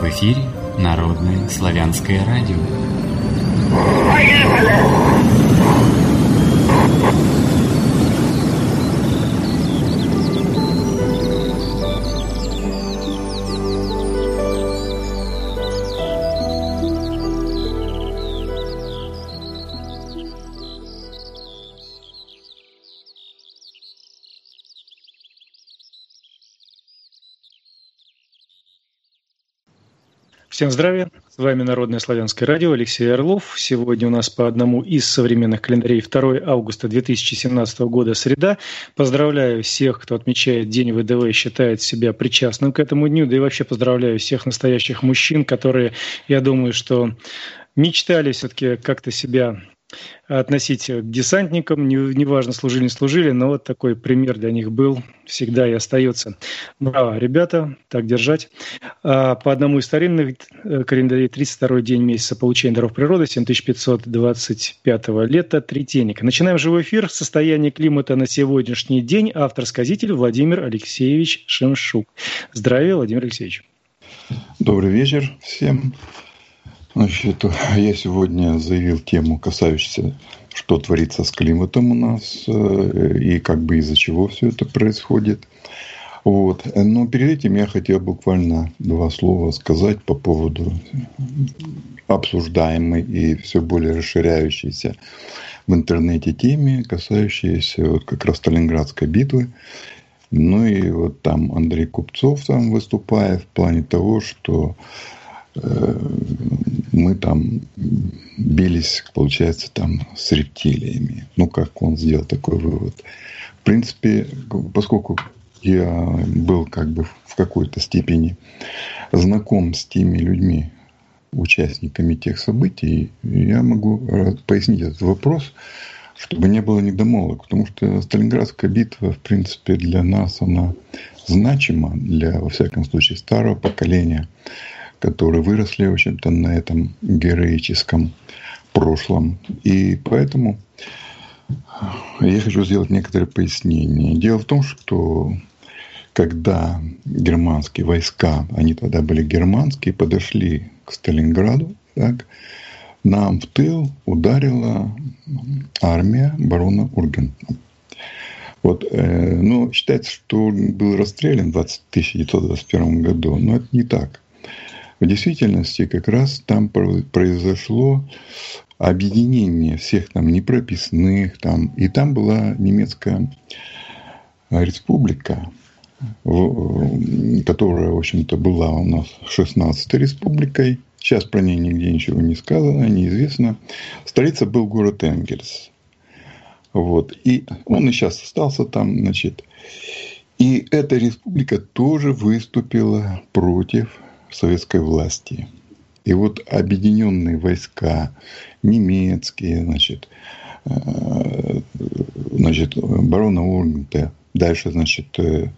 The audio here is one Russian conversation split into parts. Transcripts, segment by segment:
эфире Народное славянское радио. Всем здравия! С вами Народное славянское радио, Алексей Орлов. Сегодня у нас по одному из современных календарей 2 августа 2017 года среда. Поздравляю всех, кто отмечает День ВДВ и считает себя причастным к этому дню. Да и вообще поздравляю всех настоящих мужчин, которые, я думаю, что мечтали все-таки как-то себя относить к десантникам, неважно, служили, не служили, но вот такой пример для них был всегда и остается. Браво, ребята, так держать. По одному из старинных календарей 32-й день месяца получения даров природы, 7525 лета, Третейник. Начинаем живой эфир. Состояние климата на сегодняшний день. Автор-сказитель Владимир Алексеевич Шемшук. Здравия, Владимир Алексеевич. Добрый вечер всем. Значит, я сегодня заявил тему, касающуюся, что творится с климатом у нас и как бы из-за чего все это происходит. Вот. Но перед этим я хотел буквально 2 слова сказать по поводу обсуждаемой и все более расширяющейся в интернете теме, касающейся вот как раз Сталинградской битвы. Ну и вот там Андрей Купцов там выступает в плане того, что мы там бились, получается, там с рептилиями. Ну, как он сделал такой вывод. В принципе, поскольку я был как бы в какой-то степени знаком с теми людьми, участниками тех событий, я могу пояснить этот вопрос, чтобы не было недомолвок. Потому что Сталинградская битва, в принципе, для нас она значима, для, во всяком случае, старого поколения, которые выросли, в общем-то, на этом героическом прошлом. И поэтому я хочу сделать некоторые пояснения. Дело в том, что когда германские войска, они тогда были германские, подошли к Сталинграду, так, нам в тыл ударила армия барона Ургента. Вот, ну, считается, что он был расстрелян в 1921 году, но это не так. В действительности как раз там произошло объединение всех там непрописных, там, и там была немецкая республика, которая, в общем-то, была у нас 16-й республикой. Сейчас про нее нигде ничего не сказано, неизвестно. Столица был город Энгельс. Вот. И он и сейчас остался там, значит. И эта республика тоже выступила против советской власти. И вот объединенные войска немецкие, значит, барона Ургента, дальше, значит,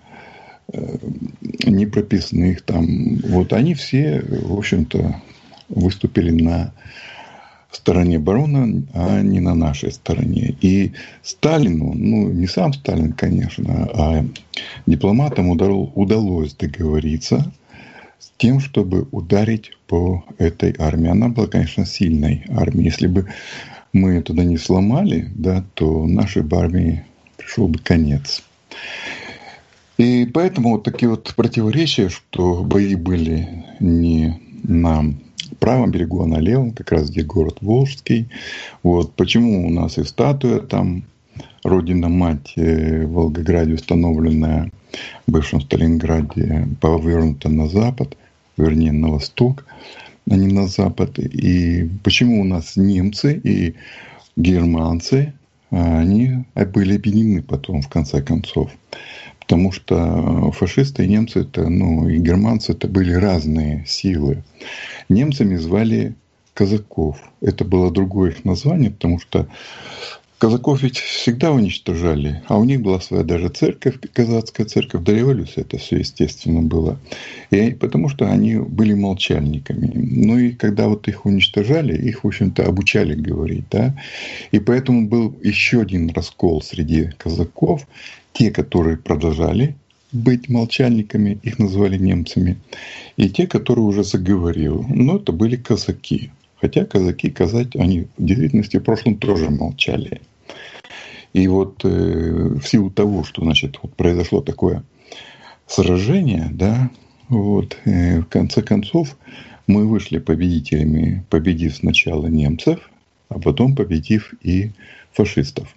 непрописных там, вот они все, в общем-то, выступили на стороне барона, а не на нашей стороне. И Сталину, ну, не сам Сталин, конечно, а дипломатам удалось договориться с тем, чтобы ударить по этой армии. Она была, конечно, сильной армией. Если бы мы ее туда не сломали, да, то нашей бы армии пришел бы конец. И поэтому вот такие вот противоречия, что бои были не на правом берегу, а на левом, как раз где город Волжский. Вот. Почему у нас и статуя там, Родина-мать в Волгограде, установленная в бывшем Сталинграде, повернута на запад, вернее, на восток, а не на запад. И почему у нас немцы и германцы, они были объединены потом, в конце концов. Потому что фашисты и немцы, это, ну, и германцы, это были разные силы. Немцами звали казаков. Это было другое их название, потому что казаков ведь всегда уничтожали, а у них была своя даже церковь, казацкая церковь, до революции это все естественно было. И потому что они были молчальниками. Ну и когда вот их уничтожали, их, в общем-то, обучали говорить, да. И поэтому был еще один раскол среди казаков. Те, которые продолжали быть молчальниками, их называли немцами, и те, которые уже заговорили. Но это были казаки. Хотя казать, они в действительности в прошлом тоже молчали. И вот в силу того, что, значит, вот произошло такое сражение, да, вот, в конце концов, мы вышли победителями, победив сначала немцев, а потом победив и фашистов.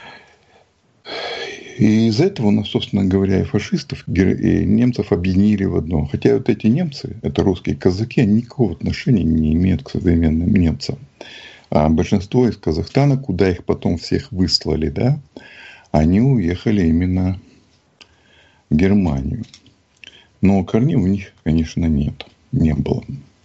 И из-за этого у нас, собственно говоря, и фашистов, и немцев объединили в одно. Хотя вот эти немцы, это русские казаки, они никакого отношения не имеют к современным немцам. А большинство из Казахстана, куда их потом всех выслали, да, они уехали именно в Германию. Но корней у них, конечно, нет, не было.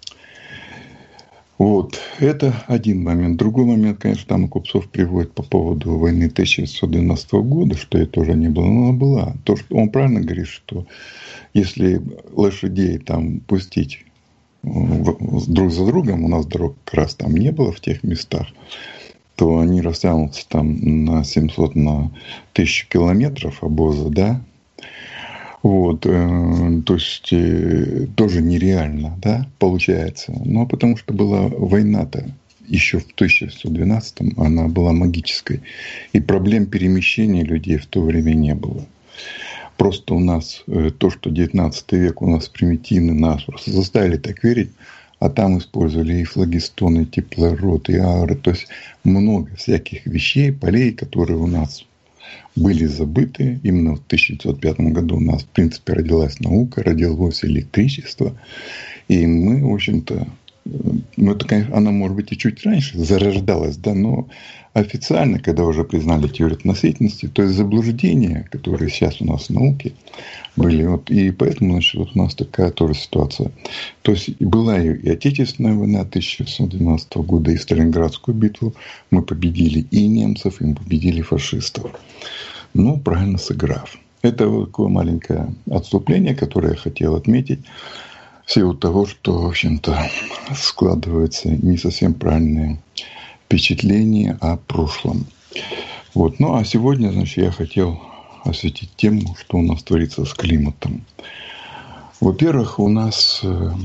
Вот, это один момент. Другой момент, конечно, там Купцов приводит по поводу войны 1912 года, что это тоже не было, но она была. То, что он правильно говорит, что если лошадей там пустить друг за другом, у нас дорог как раз там не было в тех местах, то они растянутся там на 700, на 1000 километров обоза, да. Вот, то есть тоже нереально, да, получается. Но потому что была война-то еще в 1912-м, она была магической. И проблем перемещения людей в то время не было. Просто у нас то, что 19 век у нас примитивный, нас просто заставили так верить, а там использовали и флагистоны, и теплород, и ауры. То есть много всяких вещей, полей, которые у нас были забыты. Именно в 1905 году у нас, в принципе, родилась наука, родилось электричество. И мы, в общем-то, ну, это, конечно, она, может быть, и чуть раньше зарождалась, да, но официально, когда уже признали теорию относительности, то есть заблуждения, которые сейчас у нас в науке были, вот, и поэтому, значит, вот у нас такая тоже ситуация. То есть была и Отечественная война 1912 года, и Сталинградскую битву мы победили и немцев, и мы победили фашистов. Ну, правильно сыграв. Это вот такое маленькое отступление, которое я хотел отметить. В силу того, что, в общем-то, складывается не совсем правильное впечатление о прошлом. Вот. Ну, а сегодня, значит, я хотел осветить тему, что у нас творится с климатом. Во-первых, у нас,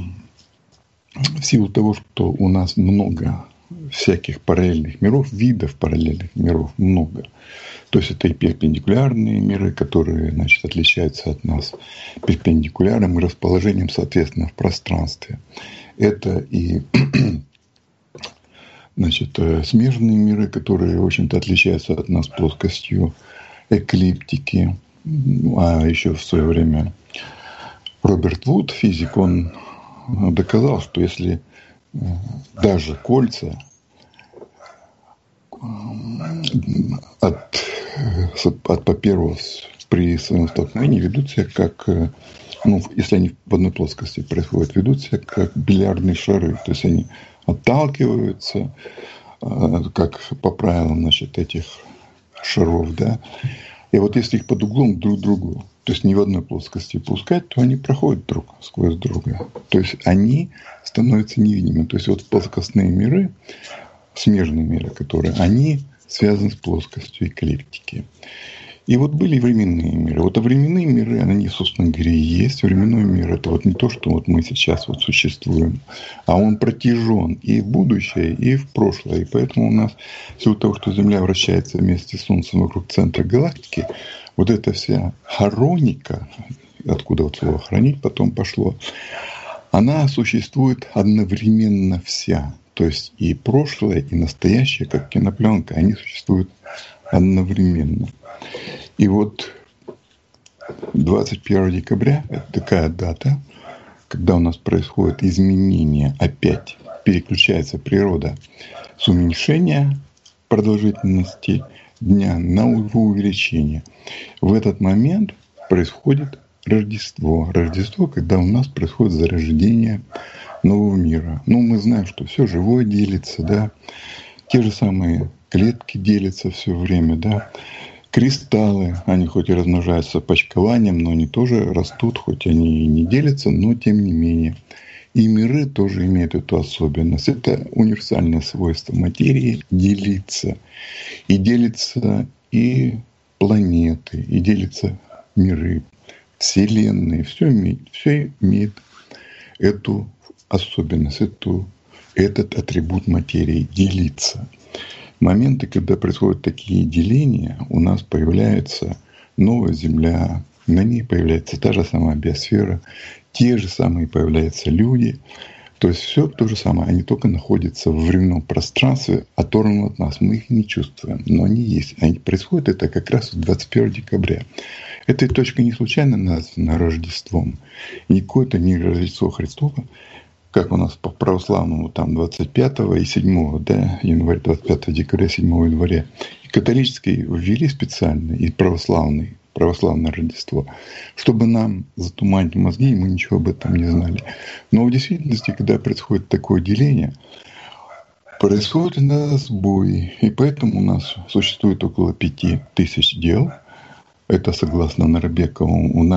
в силу того, что у нас много всяких параллельных миров, видов параллельных миров много. То есть это и перпендикулярные миры, которые, значит, отличаются от нас перпендикулярным расположением, соответственно, в пространстве. Это и, значит, смежные миры, которые, в общем-то, отличаются от нас плоскостью, эклиптики. А еще в свое время Роберт Вуд, физик, он доказал, что если даже кольца от папирос при своем столкновении ведут себя как, ну, если они в одной плоскости происходят, ведут себя как бильярдные шары. То есть они отталкиваются, как по правилам, значит, этих шаров, да. И вот если их под углом друг к другу, то есть не в одной плоскости пускать, то они проходят друг сквозь друга. То есть они становятся невидимыми. То есть вот плоскостные миры, смежные миры, которые, они связаны с плоскостью эклиптики. И вот были временные миры. Вот а временные миры, они, собственно говоря, и есть. Временной мир – это вот не то, что вот мы сейчас вот существуем, а он протяжен и в будущее, и в прошлое. И поэтому у нас, в силу того, что Земля вращается вместе с Солнцем вокруг центра галактики, вот эта вся хроника, откуда вот слово «хранить» потом пошло, она существует одновременно вся. То есть и прошлое, и настоящее, как кинопленка, они существуют одновременно. И вот 21 декабря – это такая дата, когда у нас происходит изменение, опять переключается природа с уменьшения продолжительности дня на увеличение. В этот момент происходит Рождество. Рождество, когда у нас происходит зарождение нового мира. Ну, мы знаем, что все живое делится, да. Те же самые клетки делятся все время, да. Кристаллы, они хоть и размножаются почкованием, но они тоже растут, хоть они и не делятся, но тем не менее. И миры тоже имеют эту особенность. Это универсальное свойство материи делиться. И делятся и планеты, и делятся миры, Вселенной, все имеет эту особенность, этот атрибут материи — делиться. Моменты, когда происходят такие деления, у нас появляется новая Земля, на ней появляется та же самая биосфера, те же самые появляются люди. То есть все то же самое, они только находятся в временном пространстве, оторванном от нас. Мы их не чувствуем, но они есть. Происходит это как раз 21 декабря. Эта точка не случайно названа Рождеством. И какое-то не Рождество Христово, как у нас по православному, там 25 и 7 января, 25 декабря, 7 января. И католические ввели специально, и православное Рождество, чтобы нам затуманить мозги, и мы ничего об этом не знали. Но в действительности, когда происходит такое деление, происходит иногда сбой. И поэтому у нас существует около 5000 дел. Это согласно Нарбекову в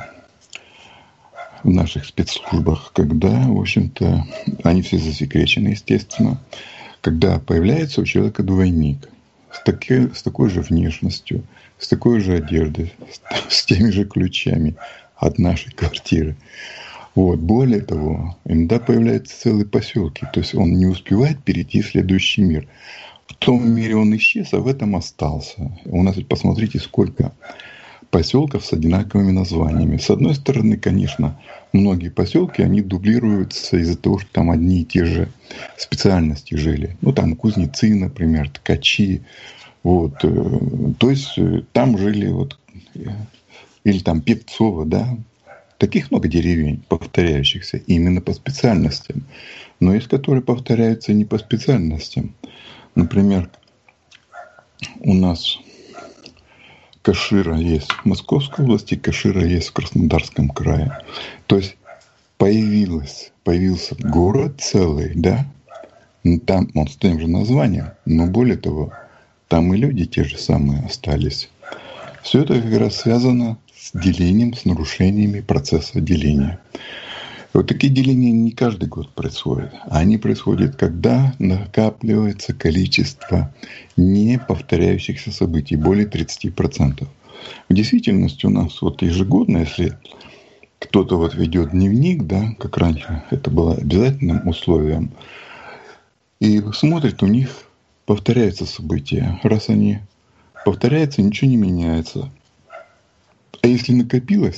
наших спецслужбах, когда, в общем-то, они все засекречены, естественно, когда появляется у человека двойник с такой же внешностью, с такой же одеждой, с теми же ключами от нашей квартиры. Вот. Более того, иногда появляются целые поселки, то есть он не успевает перейти в следующий мир. В том мире он исчез, а в этом остался. У нас, посмотрите, сколько поселков с одинаковыми названиями. С одной стороны, конечно, многие поселки, они дублируются из-за того, что там одни и те же специальности жили. Ну, там кузнецы, например, ткачи. Вот. То есть там жили вот, или там Певцово, да. Таких много деревень, повторяющихся именно по специальностям. Но есть, которые повторяются не по специальностям. Например, у нас Кашира есть в Московской области, Кашира есть в Краснодарском крае. То есть появился город целый, да, там он с тем же названием, но более того, там и люди те же самые остались. Все это как раз связано с делением, с нарушениями процесса деления. Вот такие деления не каждый год происходят. Они происходят, когда накапливается количество неповторяющихся событий, более 30%. В действительности у нас вот ежегодно, если кто-то вот ведет дневник, да, как раньше это было обязательным условием, и смотрит, у них повторяются события. Раз они повторяются, ничего не меняется. А если накопилось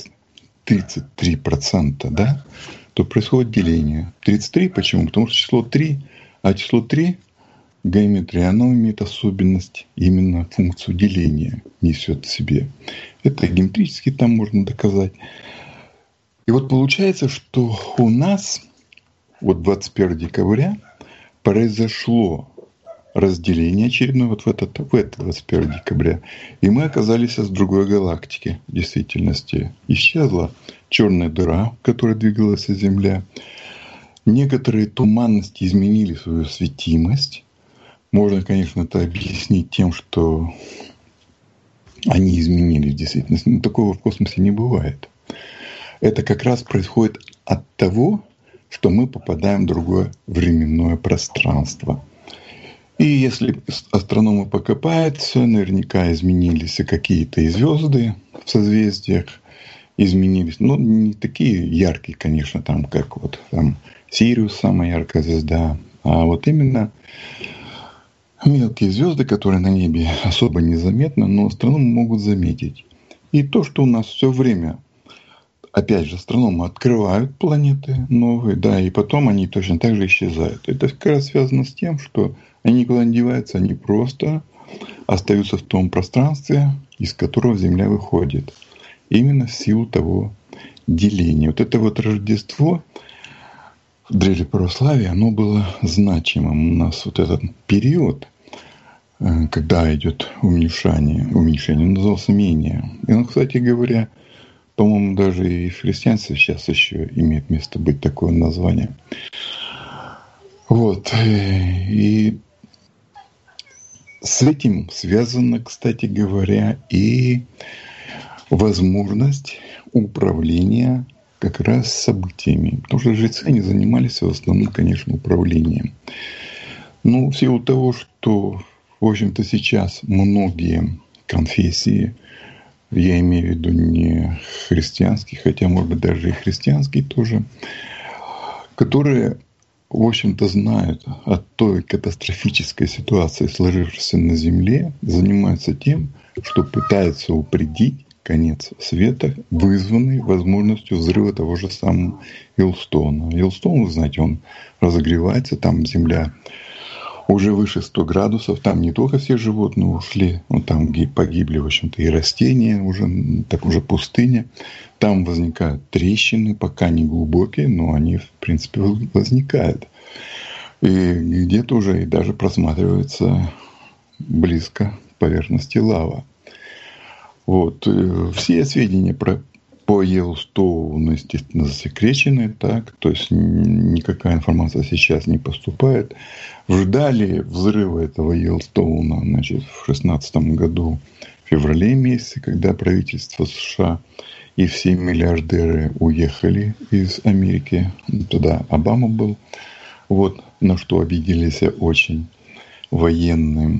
33%, да, то происходит деление. 33 почему? Потому что число 3, а число 3 геометрия, оно имеет особенность, именно функцию деления несет в себе. Это геометрически там можно доказать. И вот получается, что у нас вот 21 декабря произошло разделение очередное вот в этот 21 декабря. И мы оказались в другой галактике. В действительности исчезла черная дыра, в которой двигалась Земля. Некоторые туманности изменили свою светимость. Можно, конечно, это объяснить тем, что они изменились в действительности. Но такого в космосе не бывает. Это как раз происходит от того, что мы попадаем в другое временное пространство. И если астрономы покопаются, наверняка изменились и какие-то и звезды в созвездиях изменились. Но не такие яркие, конечно, там, как вот там Сириус, самая яркая звезда. А вот именно мелкие звезды, которые на небе особо незаметны, но астрономы могут заметить. И то, что у нас все время, опять же, астрономы открывают планеты новые, да, и потом они точно так же исчезают. Это как раз связано с тем, что они никуда не деваются, они просто остаются в том пространстве, из которого Земля выходит. Именно в силу того деления. Вот это вот Рождество в древнем православии, оно было значимым. У нас вот этот период, когда идет уменьшение назывался мения. И он, кстати говоря, по-моему, даже и в христианстве сейчас еще имеет место быть такое название. Вот. И с этим связана, кстати говоря, и возможность управления как раз событиями. Потому что жрецы, они занимались в основном, конечно, управлением. Но в силу того, что, в общем-то, сейчас многие конфессии я имею в виду не христианский, хотя, может быть, даже и христианский тоже, которые, в общем-то, знают о той катастрофической ситуации, сложившейся на Земле, занимаются тем, что пытаются упредить конец света, вызванный возможностью взрыва того же самого Йеллоустоуна. Йеллоустоун, вы знаете, он разогревается, там Земля уже выше 100 градусов, там не только все животные ушли, но там погибли, в общем-то, и растения, уже пустыня. Там возникают трещины, пока не глубокие, но они, в принципе, возникают. И где-то уже и даже просматривается близко к поверхности лава. Вот. Все сведения по Йеллоустоуну, естественно, засекречены, так, то есть никакая информация сейчас не поступает. Ждали взрыва этого Йеллоустоуна, значит, в 2016 году, в феврале месяце, когда правительство США и все миллиардеры уехали из Америки. Тогда Обама был. Вот на что обиделись очень военные.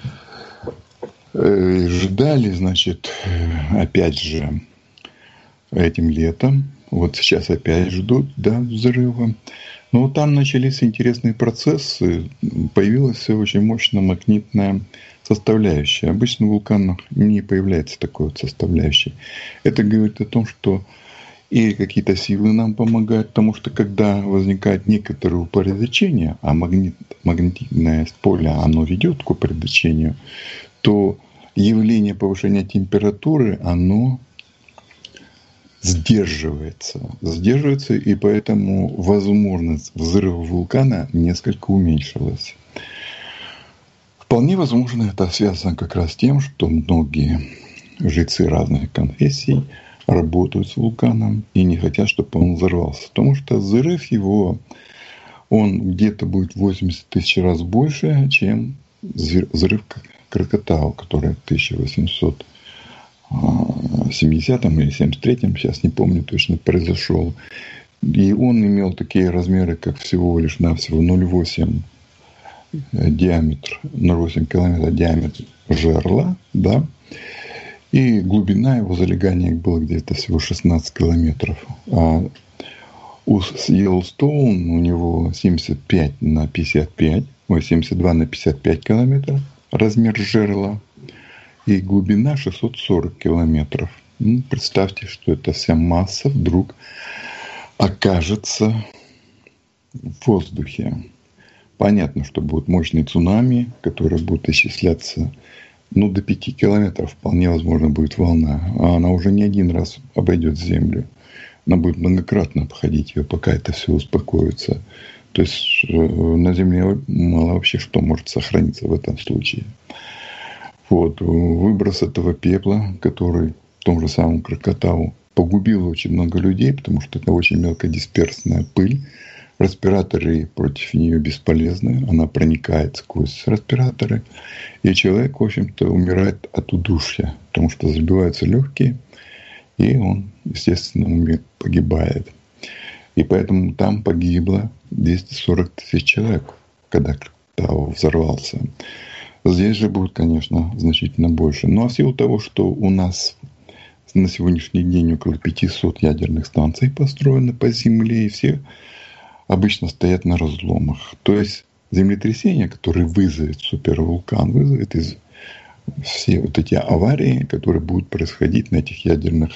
Ждали, значит, опять же, этим летом. Вот сейчас опять ждут, да, взрыва. Но вот там начались интересные процессы. Появилась очень мощная магнитная составляющая. Обычно в вулканах не появляется такой вот составляющей. Это говорит о том, что и какие-то силы нам помогают, потому что когда возникает некоторое упорядочение, а магнитное поле, оно ведет к упорядочению, то явление повышения температуры, оно сдерживается, и поэтому возможность взрыва вулкана несколько уменьшилась. Вполне возможно, это связано как раз с тем, что многие жрецы разных конфессий работают с вулканом и не хотят, чтобы он взорвался. Потому что взрыв его, он где-то будет 80 тысяч раз больше, чем взрыв Кракатау, который в 1870 или 73-м, сейчас не помню точно, произошел. И он имел такие размеры, как всего лишь навсего 0,8 диаметр, 0,8 километра диаметр жерла, да, и глубина его залегания была где-то всего 16 километров. А у Йеллоустоун у него 72 на 55 километров размер жерла и глубина 640 километров. Ну, представьте, что эта вся масса вдруг окажется в воздухе. Понятно, что будут мощные цунами, которые будут исчисляться до 5 километров. Вполне возможно будет волна. А она уже не один раз обойдет Землю. Она будет многократно обходить ее, пока это все успокоится. То есть на Земле мало вообще что может сохраниться в этом случае. Вот. Выброс этого пепла, который в том же самом Кракатау погубил очень много людей, потому что это очень мелкодисперсная пыль. Респираторы против нее бесполезны. Она проникает сквозь респираторы. И человек, в общем-то, умирает от удушья, потому что забиваются легкие, и он, естественно, погибает. И поэтому там погибло 240 тысяч человек, когда Кракатау взорвался. Здесь же будет, конечно, значительно больше. Ну а в силу того, что у нас на сегодняшний день около 500 ядерных станций построено по Земле, и все обычно стоят на разломах. То есть землетрясение, которое вызовет супервулкан, вызовет все вот эти аварии, которые будут происходить на этих ядерных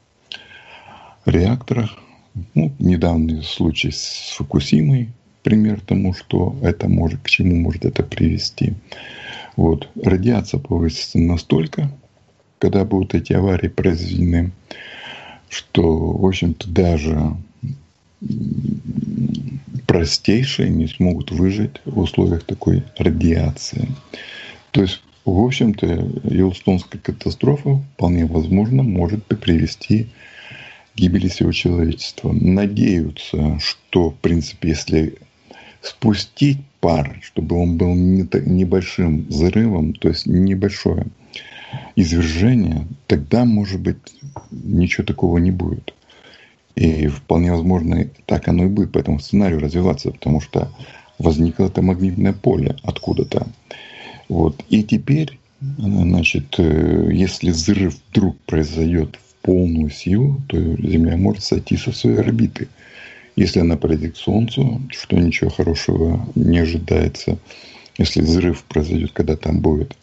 реакторах. Недавний случай с Фукусимой, пример тому, что это может, к чему может это привести. Вот. Радиация повысится настолько, когда будут эти аварии произведены, что, в общем-то, даже простейшие не смогут выжить в условиях такой радиации. То есть, в общем-то, Йеллоустонская катастрофа вполне возможно может привести к гибели всего человечества. Надеются, что, в принципе, если спустить пар, чтобы он был небольшим взрывом, то есть небольшое извержение, тогда, может быть, ничего такого не будет. И вполне возможно, так оно и будет по этому сценарию развиваться, потому что возникло это магнитное поле откуда-то. Вот. И теперь значит, если взрыв вдруг произойдет в полную силу, то Земля может сойти со своей орбиты. Если она пройдет к Солнцу, что ничего хорошего не ожидается. Если взрыв произойдет, когда там будет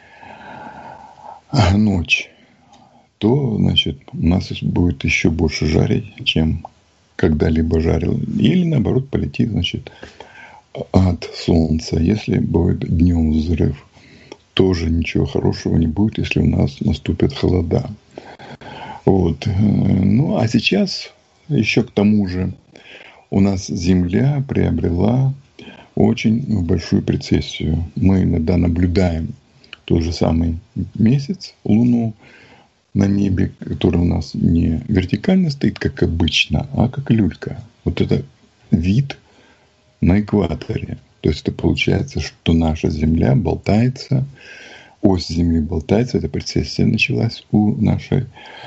ночь, то, значит, у нас будет еще больше жарить, чем когда-либо жарил. Или, наоборот, полетит, значит, от Солнца. Если будет днем взрыв, тоже ничего хорошего не будет, если у нас наступят холода. Вот. Ну, а сейчас еще к тому же у нас Земля приобрела очень большую прецессию. Мы иногда наблюдаем тот же самый месяц, Луну на небе, который у нас не вертикально стоит, как обычно, а как люлька. Вот это вид на экваторе. То есть это получается, что наша Земля болтается, ось Земли болтается, эта прецессия началась у нашей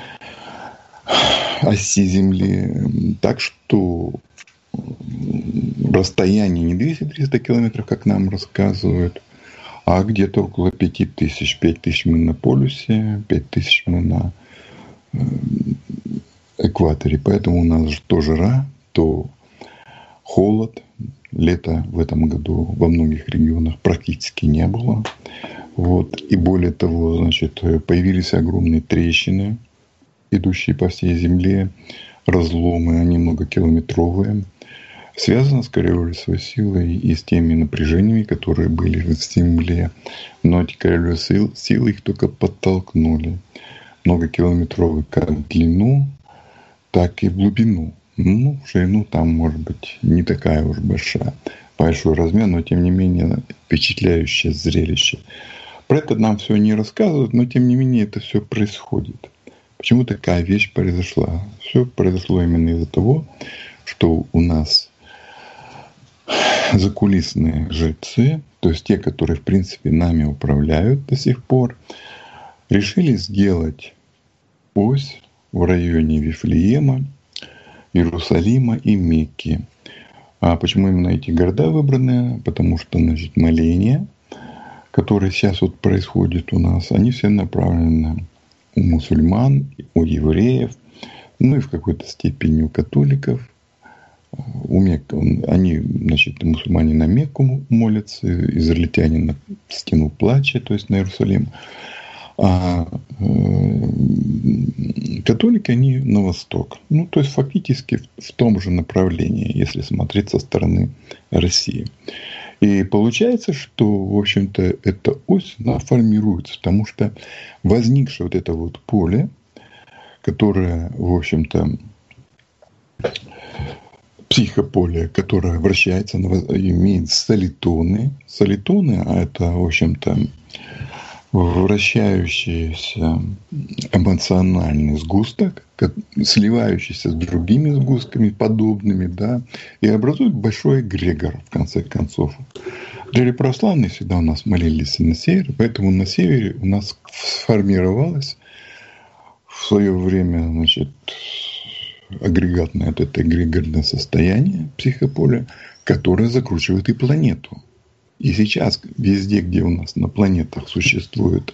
оси Земли. Так что расстояние не 200-300 километров, как нам рассказывают, а где-то около 5000. 5000 мы на полюсе, 5000 мы на экваторе. Поэтому у нас то жара, то холод. Лета в этом году во многих регионах практически не было. Вот. И более того, значит, появились огромные трещины, идущие по всей Земле, разломы, они многокилометровые. Связано, скорее всего, своей силой и с теми напряжениями, которые были в Земле. Но эти королевые силы их только подтолкнули. Многокилометровые как в длину, так и в глубину. Ну, в ширину там, может быть, не такая уж большой размер, но, тем не менее, впечатляющее зрелище. Про это нам все не рассказывают, но, тем не менее, это все происходит. Почему такая вещь произошла? Все произошло именно из-за того, что у нас закулисные жрецы, то есть те, которые, в принципе, нами управляют до сих пор, решили сделать ось в районе Вифлеема, Иерусалима и Мекки. А почему именно эти города выбраны? Потому что, значит, моления, которые сейчас вот происходят у нас, они все направлены у мусульман, у евреев, ну и в какой-то степени у католиков. Они, значит, мусульмане на Мекку молятся, израильтяне на стену плача, то есть на Иерусалим. А католики, они на восток. Ну, то есть, фактически в том же направлении, если смотреть со стороны России. И получается, что, в общем-то, эта ось, она формируется, потому что возникшее вот это вот поле, которое, в общем-то, психополе, которое вращается, имеет солитоны. Солитоны, а это, в общем-то, вращающийся эмоциональный сгусток, сливающийся с другими сгустками, подобными, да, и образует большой эгрегор, в конце концов. Для православных всегда у нас молились на севере, поэтому на севере у нас сформировалось в свое время, значит, агрегатное, это эгрегорное состояние психополя, которое закручивает и планету. И сейчас везде, где у нас на планетах существует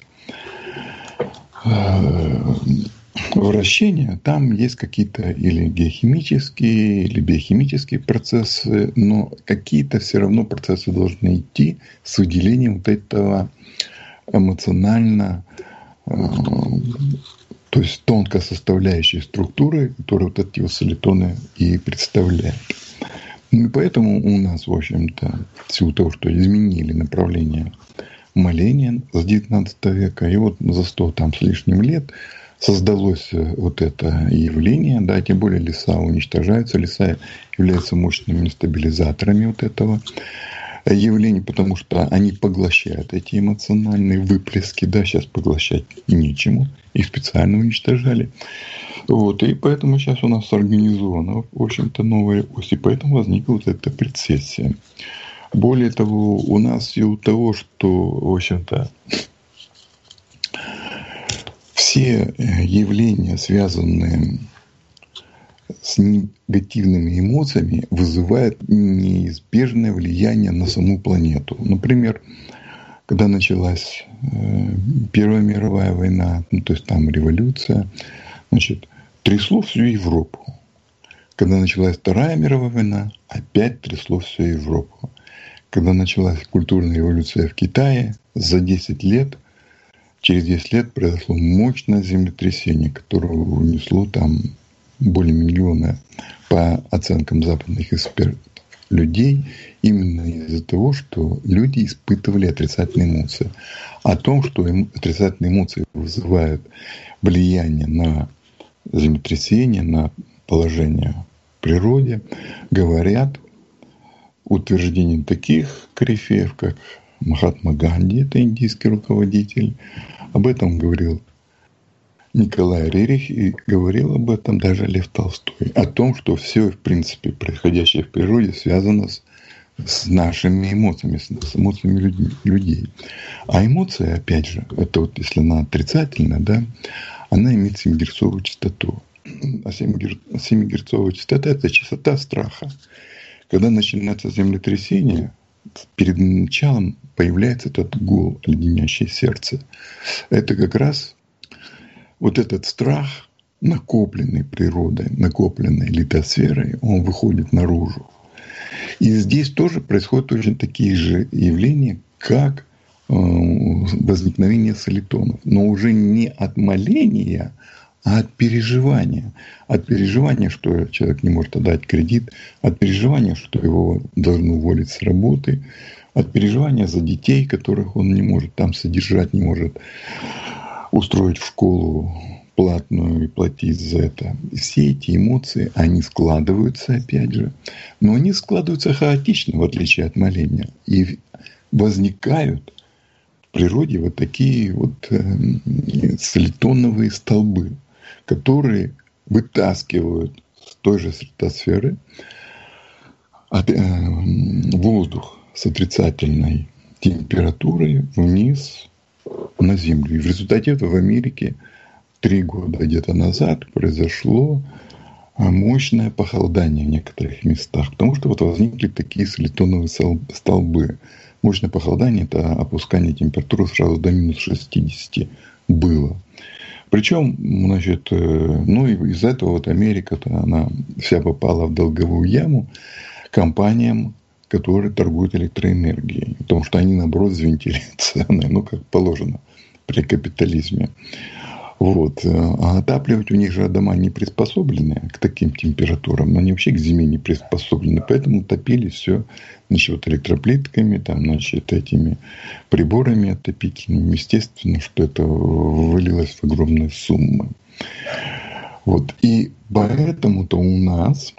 вращение, там есть какие-то или геохимические, или биохимические процессы, но какие-то все равно процессы должны идти с выделением вот этого эмоционально, то есть тонко составляющей структуры, которую вот эти солитоны и представляют. Ну и поэтому у нас, в общем-то, в силу того, что изменили направление моления с 19 века, и вот за 100 там с лишним лет создалось вот это явление, да, тем более леса уничтожаются, леса являются мощными стабилизаторами вот этого явления, потому что они поглощают эти эмоциональные выплески, да, сейчас поглощать нечему, их специально уничтожали. Вот, и поэтому сейчас у нас организована, в общем-то, новая ось, и поэтому возникла вот эта прецессия. Более того, у нас в силу того, что, в общем-то, все явления, связанные с негативными эмоциями, вызывают неизбежное влияние на саму планету. Например, когда началась Первая мировая война, то есть там революция, значит, трясло всю Европу. Когда началась Вторая мировая война, опять трясло всю Европу. Когда началась культурная революция в Китае, через 10 лет произошло мощное землетрясение, которое унесло там более миллиона, по оценкам западных экспертов, людей, именно из-за того, что люди испытывали отрицательные эмоции. О том, что отрицательные эмоции вызывают влияние на землетрясение, на положение в природе, говорят утверждения таких корифеев, как Махатма Ганди, это индийский руководитель. Об этом говорил Николай Рерих, и говорил об этом даже Лев Толстой. О том, что все, в принципе, происходящее в природе связано с нашими эмоциями, с эмоциями людей. А эмоция, опять же, это вот если она отрицательная, да, она имеет 7-герцовую частоту. А 7-герцовая частота – это частота страха. Когда начинается землетрясение, перед началом появляется этот гул, леденящий сердце. Это как раз вот этот страх, накопленный природой, накопленный литосферой, он выходит наружу. И здесь тоже происходят точно такие же явления, как возникновение солитонов. Но уже не от моления, а от переживания. От переживания, что человек не может отдать кредит, от переживания, что его должны уволить с работы, от переживания за детей, которых он не может там содержать, не может устроить в школу платную и платить за это. И все эти эмоции, они складываются, опять же, но они складываются хаотично, в отличие от моления. И возникают в природе вот такие вот солитоновые столбы, которые вытаскивают с той же стратосферы воздух с отрицательной температурой вниз на Землю. И в результате этого в Америке 3 года где-то назад произошло мощное похолодание в некоторых местах, потому что вот возникли такие солитоновые столбы. Мощное похолодание – это опускание температуры сразу до минус 60 было. Причем, значит, ну и из-за этого вот Америка-то, она вся попала в долговую яму компаниям, которые торгуют электроэнергией. Потому что они, наоборот, взвинтили цены, ну, как положено при капитализме. Вот. А отапливать у них же дома не приспособлены к таким температурам. Они вообще к зиме не приспособлены. Поэтому топили все, значит, вот электроплитками, там, значит, этими приборами отопительными. Естественно, что это вылилось в огромные суммы. Вот. И поэтому-то у нас,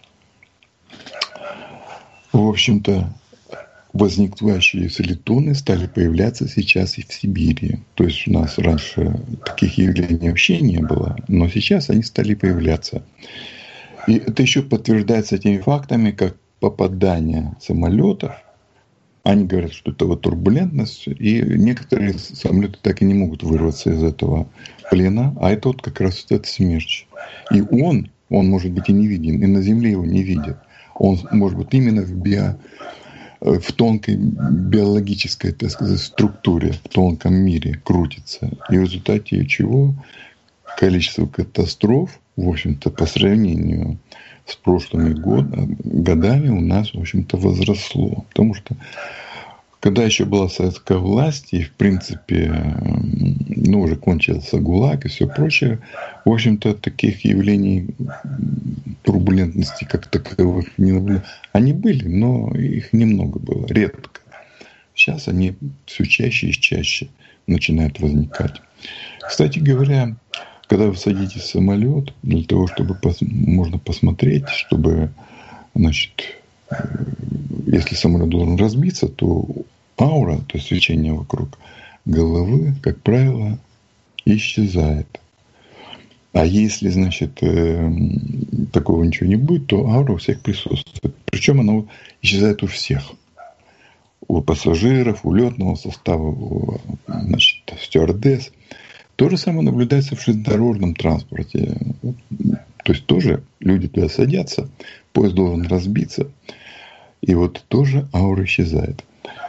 в общем-то, возникающие солитоны стали появляться сейчас и в Сибири. То есть у нас раньше таких явлений вообще не было, но сейчас они стали появляться. И это еще подтверждается теми фактами, как попадание самолетов. Они говорят, что это вот турбулентность, и некоторые самолеты так и не могут вырваться из этого плена, а это вот как раз этот смерч. И он может быть и не виден, и на Земле его не видят. Он может быть именно в тонкой биологической, так сказать, структуре, в тонком мире крутится. И в результате чего количество катастроф, в общем-то, по сравнению с прошлыми годами у нас, в общем-то, возросло. Потому что когда еще была советская власть, и, в принципе, ну, уже кончился ГУЛАГ и все прочее, в общем-то, таких явлений турбулентности как таковых не наблюдалось. Они были, но их немного было, редко. Сейчас они все чаще и чаще начинают возникать. Кстати говоря, когда вы садитесь в самолет, для того, чтобы можно посмотреть, чтобы, значит, если самолет должен разбиться, то аура, то есть свечение вокруг головы, как правило, исчезает. А если, значит, такого ничего не будет, то аура у всех присутствует. Причем она исчезает у всех. У пассажиров, у летного состава, у, значит, стюардесс. То же самое наблюдается в железнодорожном транспорте. То есть тоже люди туда садятся, поезд должен разбиться. И вот тоже аура исчезает.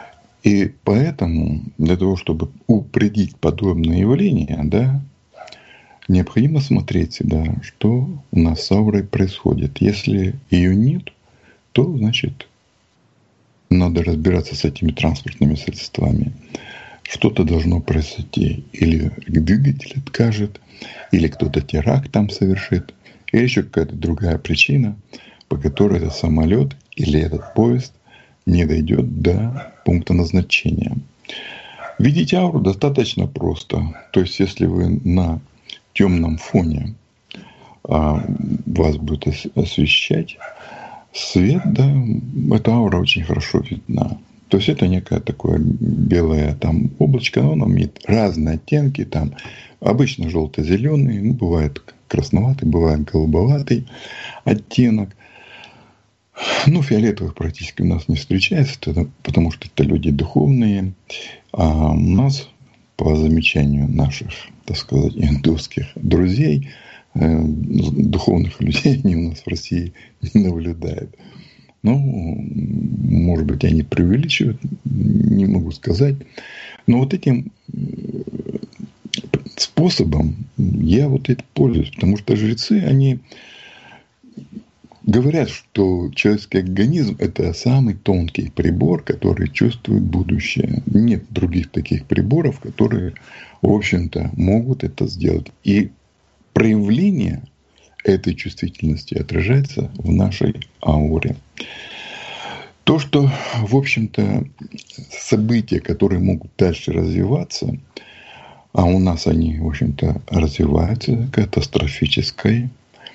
И поэтому для того, чтобы упредить подобное явление, да, необходимо смотреть всегда, что у нас с аурой происходит. Если ее нет, то, значит, надо разбираться с этими транспортными средствами. Что-то должно произойти. Или двигатель откажет, или кто-то теракт там совершит, или еще какая-то другая причина, по которой этот самолет или этот поезд не дойдет до пункта назначения. Видеть ауру достаточно просто. То есть, если вы на темном фоне вас будет освещать свет, да, эта аура очень хорошо видна. То есть это некое такое белое там облачко, но оно имеет разные оттенки, там обычно желто-зеленый, ну, бывает красноватый, бывает голубоватый оттенок. Ну, фиолетовых практически у нас не встречается, потому что это люди духовные. А у нас, по замечанию наших, так сказать, индусских друзей, духовных людей они у нас в России не наблюдают. Ну, может быть, они преувеличивают, не могу сказать. Но вот этим способом я вот это пользуюсь, потому что жрецы, они говорят, что человеческий организм – это самый тонкий прибор, который чувствует будущее. Нет других таких приборов, которые, в общем-то, могут это сделать. И проявление этой чувствительности отражается в нашей ауре. То, что, в общем-то, события, которые могут дальше развиваться, а у нас они, в общем-то, развиваются катастрофической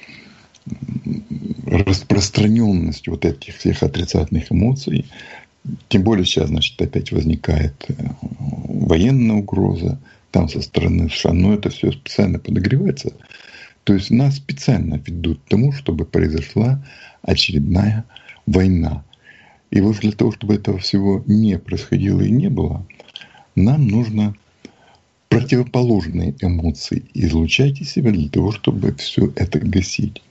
распространенность вот этих всех отрицательных эмоций. Тем более сейчас, значит, опять возникает военная угроза там со стороны США. Но это все специально подогревается. То есть нас специально ведут к тому, чтобы произошла очередная война. И вот для того, чтобы этого всего не происходило и не было, нам нужно противоположные эмоции излучать из себя для того, чтобы все это гасить.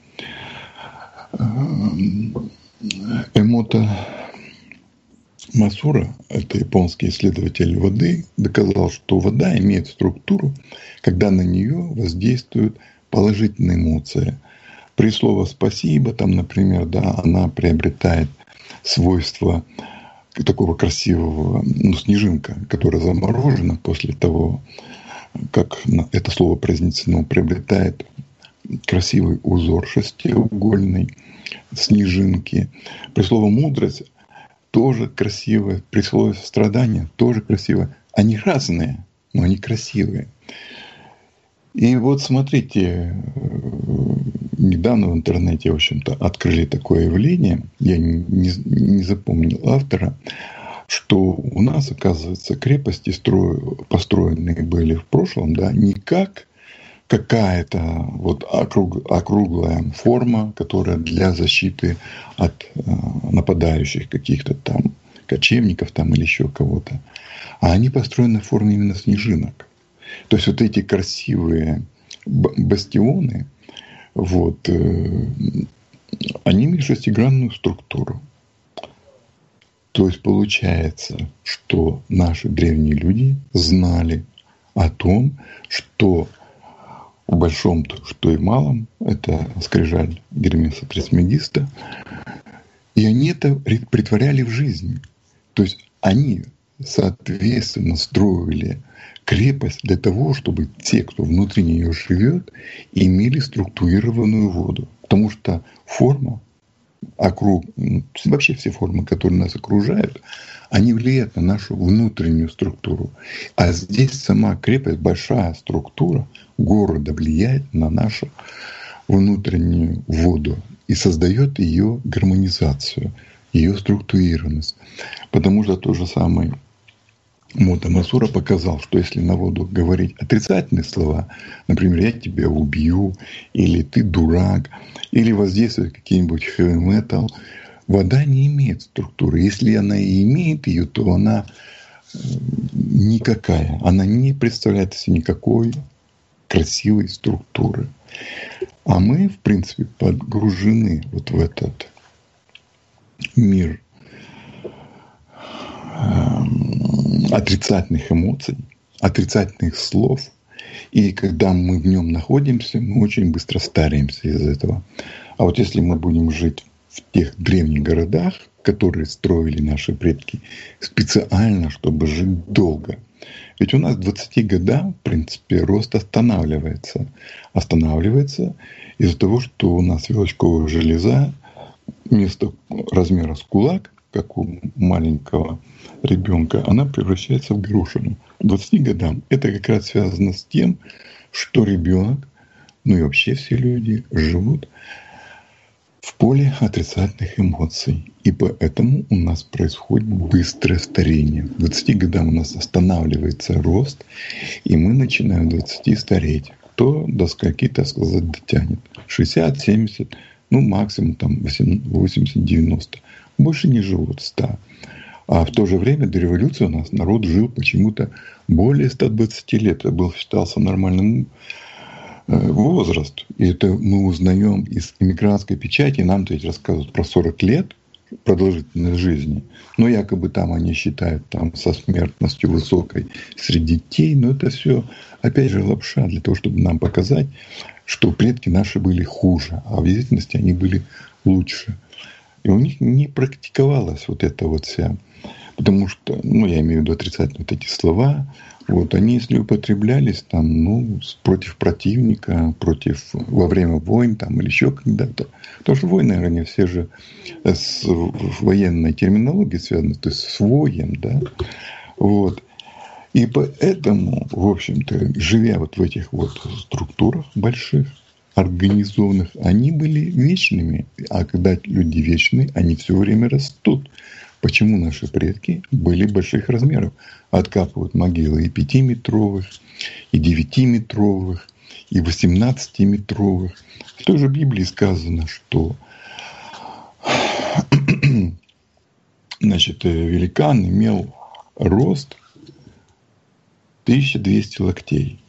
Эмото Масура, это японский исследователь воды, доказал, что вода имеет структуру, когда на нее воздействуют положительные эмоции. При слове «спасибо», там, например, да, она приобретает свойства такого красивого, ну, снежинка, которая заморожена после того, как это слово произнесено, приобретает красивый узор шестиугольный, снежинки. При слове «мудрость» тоже красивое. При слове «страдание» тоже красиво. Они разные, но они красивые. И вот смотрите, недавно в интернете, в общем-то, открыли такое явление, я не запомнил автора, что у нас, оказывается, крепости построенные были в прошлом, да, не как какая-то вот округлая форма, которая для защиты от нападающих каких-то там кочевников там или еще кого-то, а они построены в форме именно снежинок. То есть вот эти красивые бастионы, вот, они имеют шестигранную структуру. То есть получается, что наши древние люди знали о том, что в большом, что и малом, это скрижаль Гермеса Трисмегиста, и они это претворяли в жизнь. То есть они, соответственно, строили крепость для того, чтобы те, кто внутри нее живет, имели структурированную воду. Потому что форма, вообще все формы, которые нас окружают, они влияют на нашу внутреннюю структуру. А здесь сама крепость, большая структура города влияет на нашу внутреннюю воду и создает ее гармонизацию, ее структурированность. Потому что то же самое Эмото Масура показал, что если на воду говорить отрицательные слова, например, «я тебя убью», или «ты дурак», или воздействовать какие-нибудь heavy metal, вода не имеет структуры. Если она и имеет ее, то она никакая. Она не представляет себе никакой красивой структуры. А мы, в принципе, погружены вот в этот мир отрицательных эмоций, отрицательных слов. И когда мы в нем находимся, мы очень быстро стареемся из-за этого. А вот если мы будем жить в тех древних городах, которые строили наши предки специально, чтобы жить долго. Ведь у нас к 20 годам, в принципе, рост останавливается. Останавливается из-за того, что у нас вилочковая железа вместо размера с кулак, как у маленького ребенка, она превращается в горошину. К 20 годам это как раз связано с тем, что ребенок, ну и вообще все люди живут в поле отрицательных эмоций. И поэтому у нас происходит быстрое старение. К 20 годам у нас останавливается рост, и мы начинаем к 20 стареть. Кто до скольки, так сказать, дотянет. 60, 70, ну максимум там 80, 90. Больше не живут 100. А в то же время до революции у нас народ жил почему-то более 120 лет. Это считался нормальным возраст. И это мы узнаем из иммигрантской печати. Нам-то ведь рассказывают про 40 лет продолжительность жизни. Но якобы там они считают там со смертностью высокой среди детей. Но это все, опять же, лапша для того, чтобы нам показать, что предки наши были хуже, а в действительности они были лучше. И у них не практиковалась вот эта вот вся. Потому что, ну, я имею в виду отрицательные вот эти слова. Вот они, если употреблялись там, ну, против противника, во время войн там, или еще когда-то. Потому что войны, они все же с военной терминологией связаны, то есть с воем, да. Вот. И поэтому, в общем-то, живя вот в этих вот структурах больших, организованных, они были вечными. А когда люди вечные, они все время растут. Почему наши предки были больших размеров? Откапывают могилы и 5-метровых, и 9-метровых, и 18-метровых. В той же Библии сказано, что значит, великан имел рост 1200 локтей.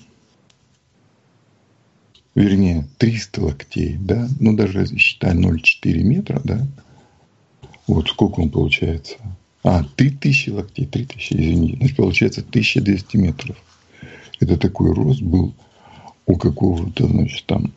Вернее, 300 локтей, да? Ну, даже считай 0,4 метра, да? Вот сколько он получается? 3000 локтей, 3000, извините. Значит, получается 1200 метров. Это такой рост был у какого-то, значит, там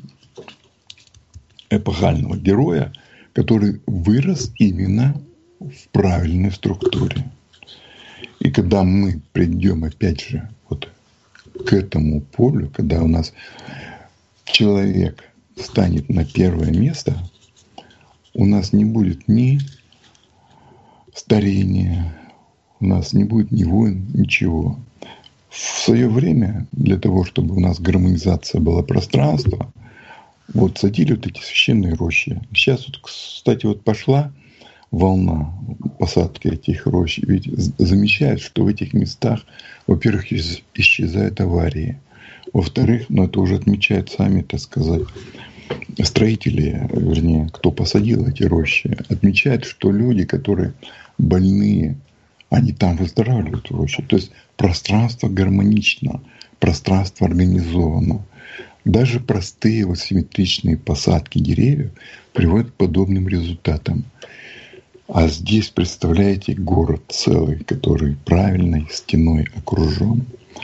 эпохального героя, который вырос именно в правильной структуре. И когда мы придем, опять же, вот к этому полю, когда у нас человек станет на первое место, у нас не будет ни старения, у нас не будет ни войн, ничего. В свое время, для того, чтобы у нас гармонизация была пространства, вот садили вот эти священные рощи. Сейчас вот, кстати, вот пошла волна посадки этих рощ. Ведь замечают, что в этих местах, во-первых, исчезают аварии. Во-вторых, ну это уже отмечают сами, так сказать, строители, вернее, кто посадил эти рощи, отмечают, что люди, которые больные, они там выздоравливают в роще. То есть пространство гармонично, пространство организовано. Даже простые вот симметричные посадки деревьев приводят к подобным результатам. А здесь, представляете, город целый, который правильной стеной окружен.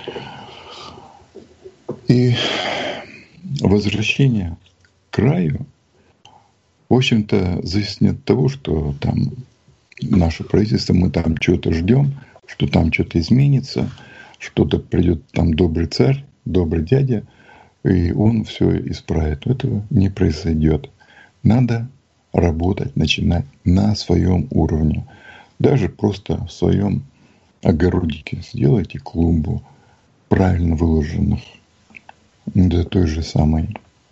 И возвращение к краю, в общем-то, зависит не от того, что там наше правительство, мы там чего-то ждем, что там что-то изменится, что-то придет там добрый царь, добрый дядя, и он все исправит. Этого не произойдет. Надо работать, начинать на своем уровне. Даже просто в своем огородике. Сделайте клумбу правильно выложенных до той же самой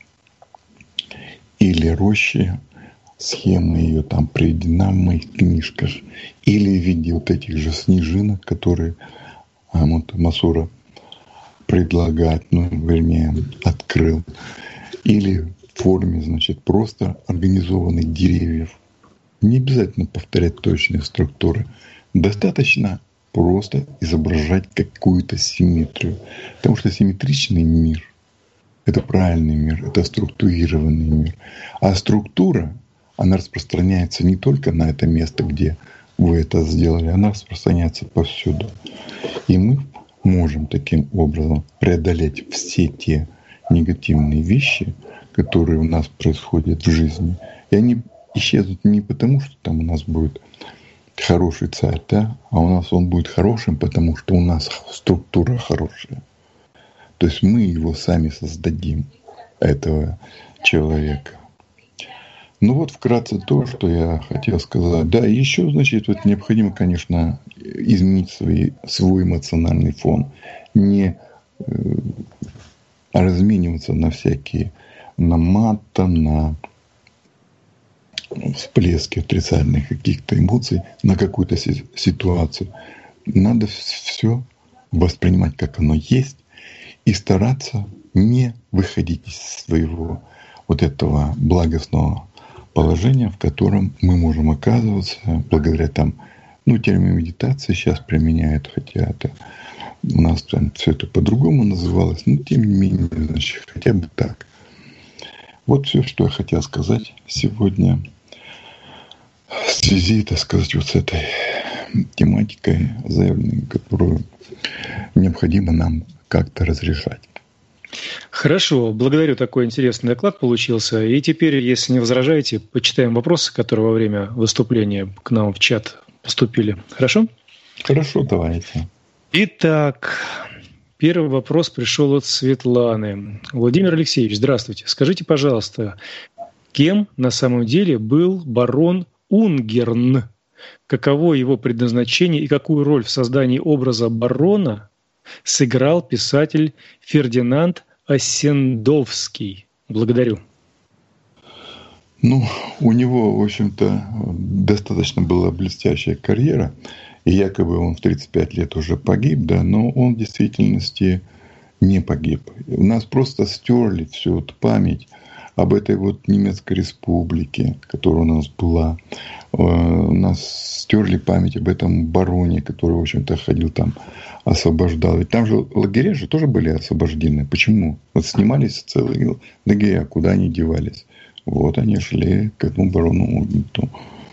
или рощи. Схема ее там приведена в моих книжках. Или в виде вот этих же снежинок, которые вот Масура предлагает, ну, вернее, открыл. Или в форме, значит, просто организованных деревьев. Не обязательно повторять точные структуры. Достаточно просто изображать какую-то симметрию. Потому что симметричный мир – это правильный мир, это структурированный мир. А структура, она распространяется не только на это место, где вы это сделали, она распространяется повсюду. И мы можем таким образом преодолеть все те негативные вещи, которые у нас происходят в жизни. И они исчезнут не потому, что там у нас будет хороший царь, да, а у нас он будет хорошим, потому что у нас структура хорошая. То есть мы его сами создадим, этого человека. Ну вот вкратце то, что я хотел сказать. Да, и еще, значит, вот необходимо, конечно, изменить свой эмоциональный фон. Не размениваться на всякие, на мата, на всплески отрицательных каких-то эмоций, на какую-то ситуацию. Надо все воспринимать, как оно есть, и стараться не выходить из своего вот этого благостного положения, в котором мы можем оказываться благодаря там, термин медитации сейчас применяют, хотя это у нас там все это по-другому называлось, но тем не менее, значит, хотя бы так. Вот все, что я хотел сказать сегодня в связи, так сказать, вот с этой тематикой заявленной, которую необходимо нам как-то разрешать. Хорошо, благодарю, такой интересный доклад получился. И теперь, если не возражаете, почитаем вопросы, которые во время выступления к нам в чат поступили. Хорошо? Хорошо, давайте. Итак, первый вопрос пришел от Светланы. Владимир Алексеевич, здравствуйте. Скажите, пожалуйста, кем на самом деле был барон Унгерн? Каково его предназначение и какую роль в создании образа барона сыграл писатель Фердинанд Оссендовский? Благодарю. У него, в общем-то, достаточно была блестящая карьера. И якобы он в 35 лет уже погиб, да, но он в действительности не погиб. У нас просто стерли всю эту память об этой вот немецкой республике, которая у нас была. У нас стерли память об этом бароне, который, в общем-то, ходил там, освобождал. Ведь там же лагеря же тоже были освобождены. Почему? Вот снимались целые лагеря, куда они девались? Вот они шли к этому барону Унгерну.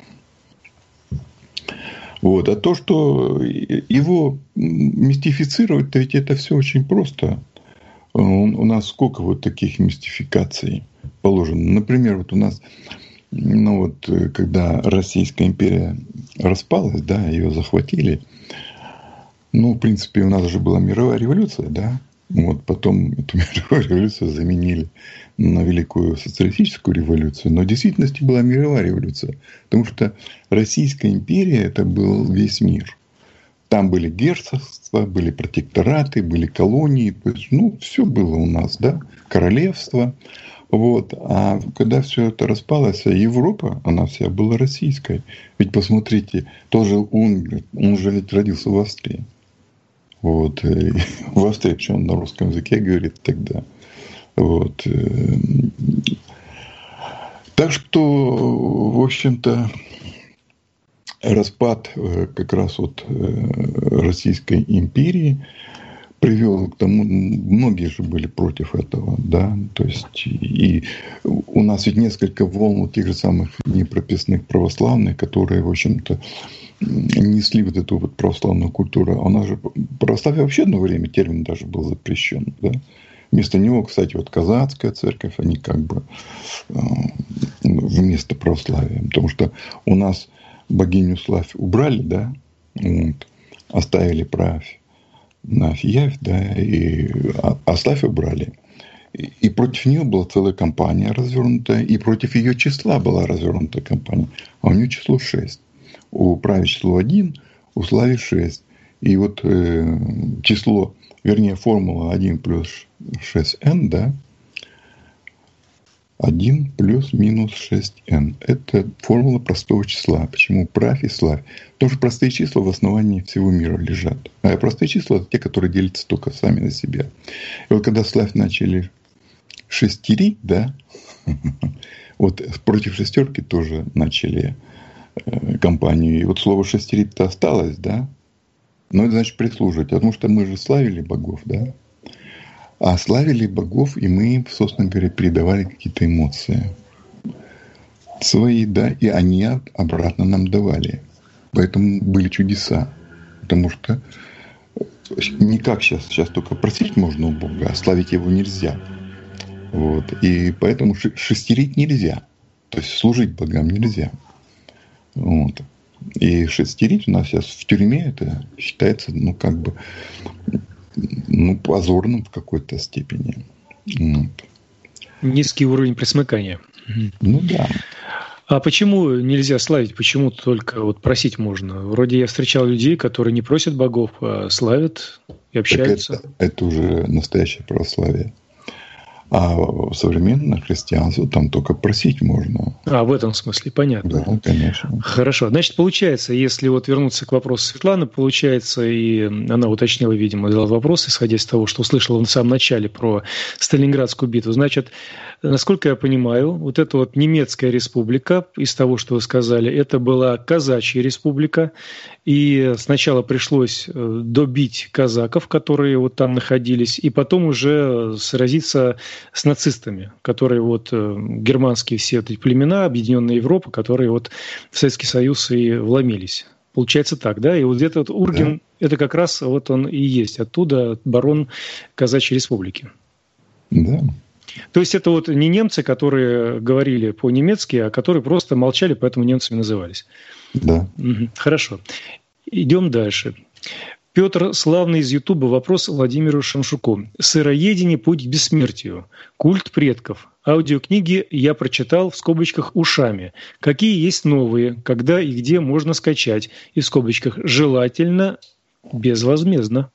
Вот. А то, что его мистифицировать, то ведь это все очень просто. У нас сколько вот таких мистификаций положено. Например, вот у нас, когда Российская империя распалась, да, ее захватили, в принципе, у нас же была мировая революция, да. Вот потом эту мировую революцию заменили на Великую социалистическую революцию. Но в действительности была мировая революция. Потому что Российская империя – это был весь мир. Там были герцогства, были протектораты, были колонии. То есть, все было у нас, да, королевство. Вот. А когда все это распалось, Европа, она вся была российской. Ведь посмотрите, тоже он же ведь родился в Австрии. Вот. И в Австрии, причем он на русском языке говорит тогда. Вот. Так что, в общем-то, распад как раз вот Российской империи привел к тому, многие же были против этого, да, то есть и у нас ведь несколько волн тех же самых непрописных православных, которые, в общем-то, несли вот эту вот православную культуру. А у нас же православие вообще одно время термин даже был запрещен, да. Вместо него, кстати, вот казацкая церковь, они как бы вместо православия, потому что у нас богиню Славь убрали, да, вот, оставили правь на Явь, да, а Славь убрали. И против нее была целая кампания развернутая, и против ее числа была развернута кампания. А у нее число 6. У праве число 1, у Слави 6. И вот число, вернее, формула 1 плюс 6n, да, 1 плюс минус 6n. Это формула простого числа. Почему правь и славь? Потому что простые числа в основании всего мира лежат. А простые числа – это те, которые делятся только сами на себя. И вот когда славь начали шестерить, да, вот против шестерки тоже начали кампанию. И вот слово шестерить-то осталось, да. Но это значит прислуживать. Потому что мы же славили богов, да. А славили богов, и мы им, собственно говоря, передавали какие-то эмоции свои, да, и они обратно нам давали. Поэтому были чудеса. Потому что не как сейчас. Сейчас только просить можно у Бога, а славить Его нельзя. Вот. И поэтому шестерить нельзя. То есть служить богам нельзя. Вот. И шестерить у нас сейчас в тюрьме это считается, позорным в какой-то степени. Вот. Низкий уровень пресмыкания. Ну да. А почему нельзя славить? Почему только вот просить можно? Вроде я встречал людей, которые не просят богов, а славят и общаются. Это уже настоящее православие. А в современном христианстве там только просить можно. А, в этом смысле, понятно. Да, конечно. Хорошо. Значит, получается, если вот вернуться к вопросу Светланы, получается, и она уточнила, видимо, задала вопрос, исходя из того, что услышала в самом начале про Сталинградскую битву. Значит, насколько я понимаю, вот эта вот немецкая республика, из того, что вы сказали, это была казачья республика, и сначала пришлось добить казаков, которые вот там находились, и потом уже сразиться с нацистами, которые вот германские все эти племена, Объединенная Европа, которые вот в Советский Союз и вломились. Получается так, да? И вот где-то вот Урген, да. Это как раз вот он и есть. Оттуда барон Казачьей Республики. Да. То есть это вот не немцы, которые говорили по-немецки, а которые просто молчали, поэтому немцами назывались. Да. Угу. Хорошо. Идем дальше. Петр Славный из Ютуба. Вопрос Владимиру Шамшуку. Сыроедение. Путь к бессмертию. Культ предков. Аудиокниги я прочитал в скобочках ушами. Какие есть новые? Когда и где можно скачать? И в скобочках желательно безвозмездно.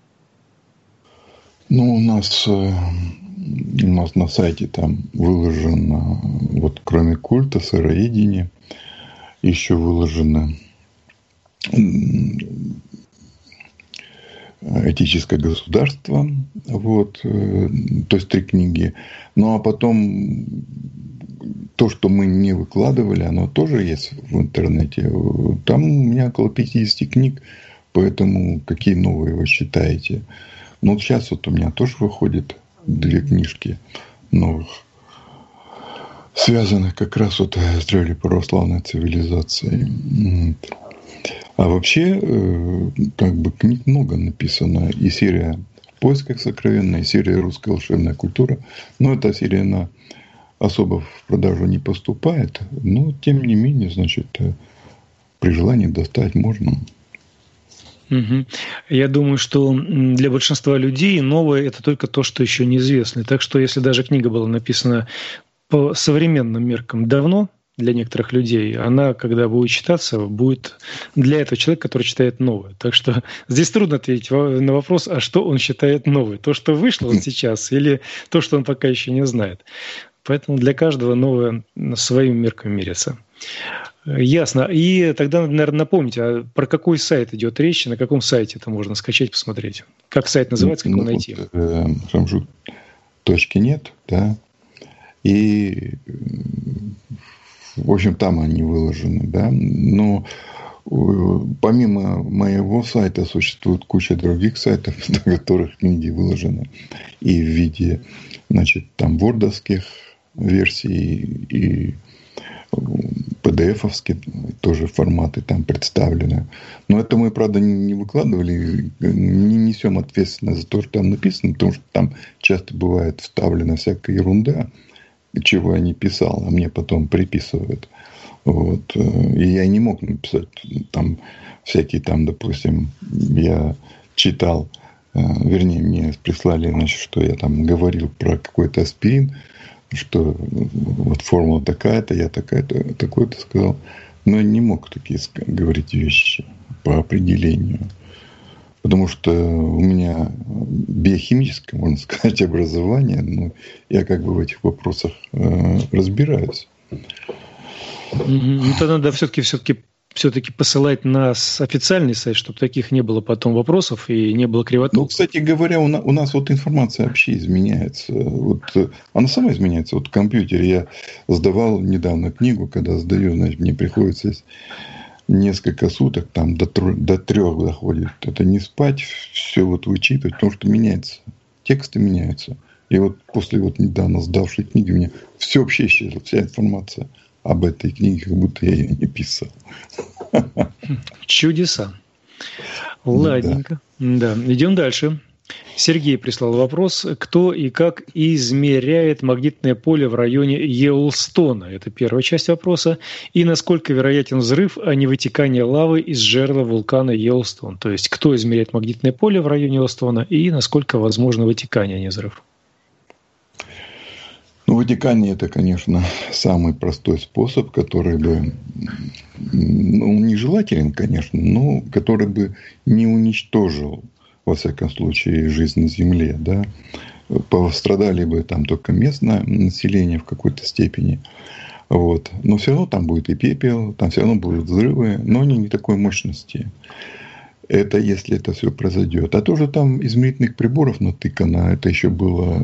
Ну, у нас на сайте там выложено, вот кроме культа, сыроедения, еще выложено этическое государство, вот, то есть 3 книги. Ну, а потом то, что мы не выкладывали, оно тоже есть в интернете. Там у меня около 50 книг, поэтому какие новые вы считаете? Ну, вот сейчас вот у меня тоже выходит 2 книжки новых, связанных как раз вот с древней православной цивилизацией. А вообще, как бы книг много написано. И серия «В поисках сокровенной», и серия «Русская волшебная культура». Но эта серия, она особо в продажу не поступает. Но, тем не менее, значит, при желании достать можно. Угу. Я думаю, что для большинства людей новое – это только то, что еще неизвестно. Так что, если даже книга была написана по современным меркам давно, для некоторых людей, она, когда будет читаться, будет для этого человека, который читает новое. Так что здесь трудно ответить на вопрос, а что он считает новое? То, что вышло вот сейчас, или то, что он пока еще не знает. Поэтому для каждого новое своими мерками меряется. Ясно. И тогда, наверное, напомните, а про какой сайт идет речь, на каком сайте это можно скачать, посмотреть? Как сайт называется, как его найти? Шамшут.нет, да. И, в общем, там они выложены, да. Но помимо моего сайта существует куча других сайтов, на которых книги выложены. И в виде, значит, там вордовских версий, и PDF-овские тоже форматы там представлены. Но это мы, правда, не выкладывали, не несем ответственность за то, что там написано, потому что там часто бывает вставлена всякая ерунда, чего я не писал, а мне потом приписывают. Вот. И я не мог написать там всякие там, допустим, я читал, вернее, мне прислали, значит, что я там говорил про какой-то аспирин, что вот формула такая-то, я такая-то, такой-то сказал. Но я не мог такие говорить вещи по определению. Потому что у меня биохимическое, можно сказать, образование. Но я как бы в этих вопросах разбираюсь. Ну, тогда надо все-таки посылать на официальный сайт, чтобы таких не было потом вопросов и не было кривотолков. Ну, кстати говоря, у нас вот информация вообще изменяется. Вот, она сама изменяется. Вот в компьютере я сдавал недавно книгу, когда сдаю, значит, мне приходится несколько суток, там до 3 доходит. Это не спать, все вот вычитывать, потому что меняется. Тексты меняются. И вот после вот недавно сдавшей книги у меня все вообще исчезло, вся информация об этой книге, как будто я ее не писал. Чудеса. Ладненько. Да, идем дальше. Сергей прислал вопрос. Кто и как измеряет магнитное поле в районе Йеллоустона? Это первая часть вопроса. И насколько вероятен взрыв, а не вытекание лавы из жерла вулкана Йеллоустон? То есть, кто измеряет магнитное поле в районе Йеллоустона и насколько возможно вытекание, а не взрыв? Ну, вытекание – это, конечно, самый простой способ, который бы, нежелателен, конечно, но который бы не уничтожил, во всяком случае, жизнь на Земле, да. Пострадали бы там только местное население в какой-то степени. Вот. Но все равно там будет и пепел, там все равно будут взрывы, но они не такой мощности. Это если это все произойдет. А тоже там измерительных приборов натыкано, это еще было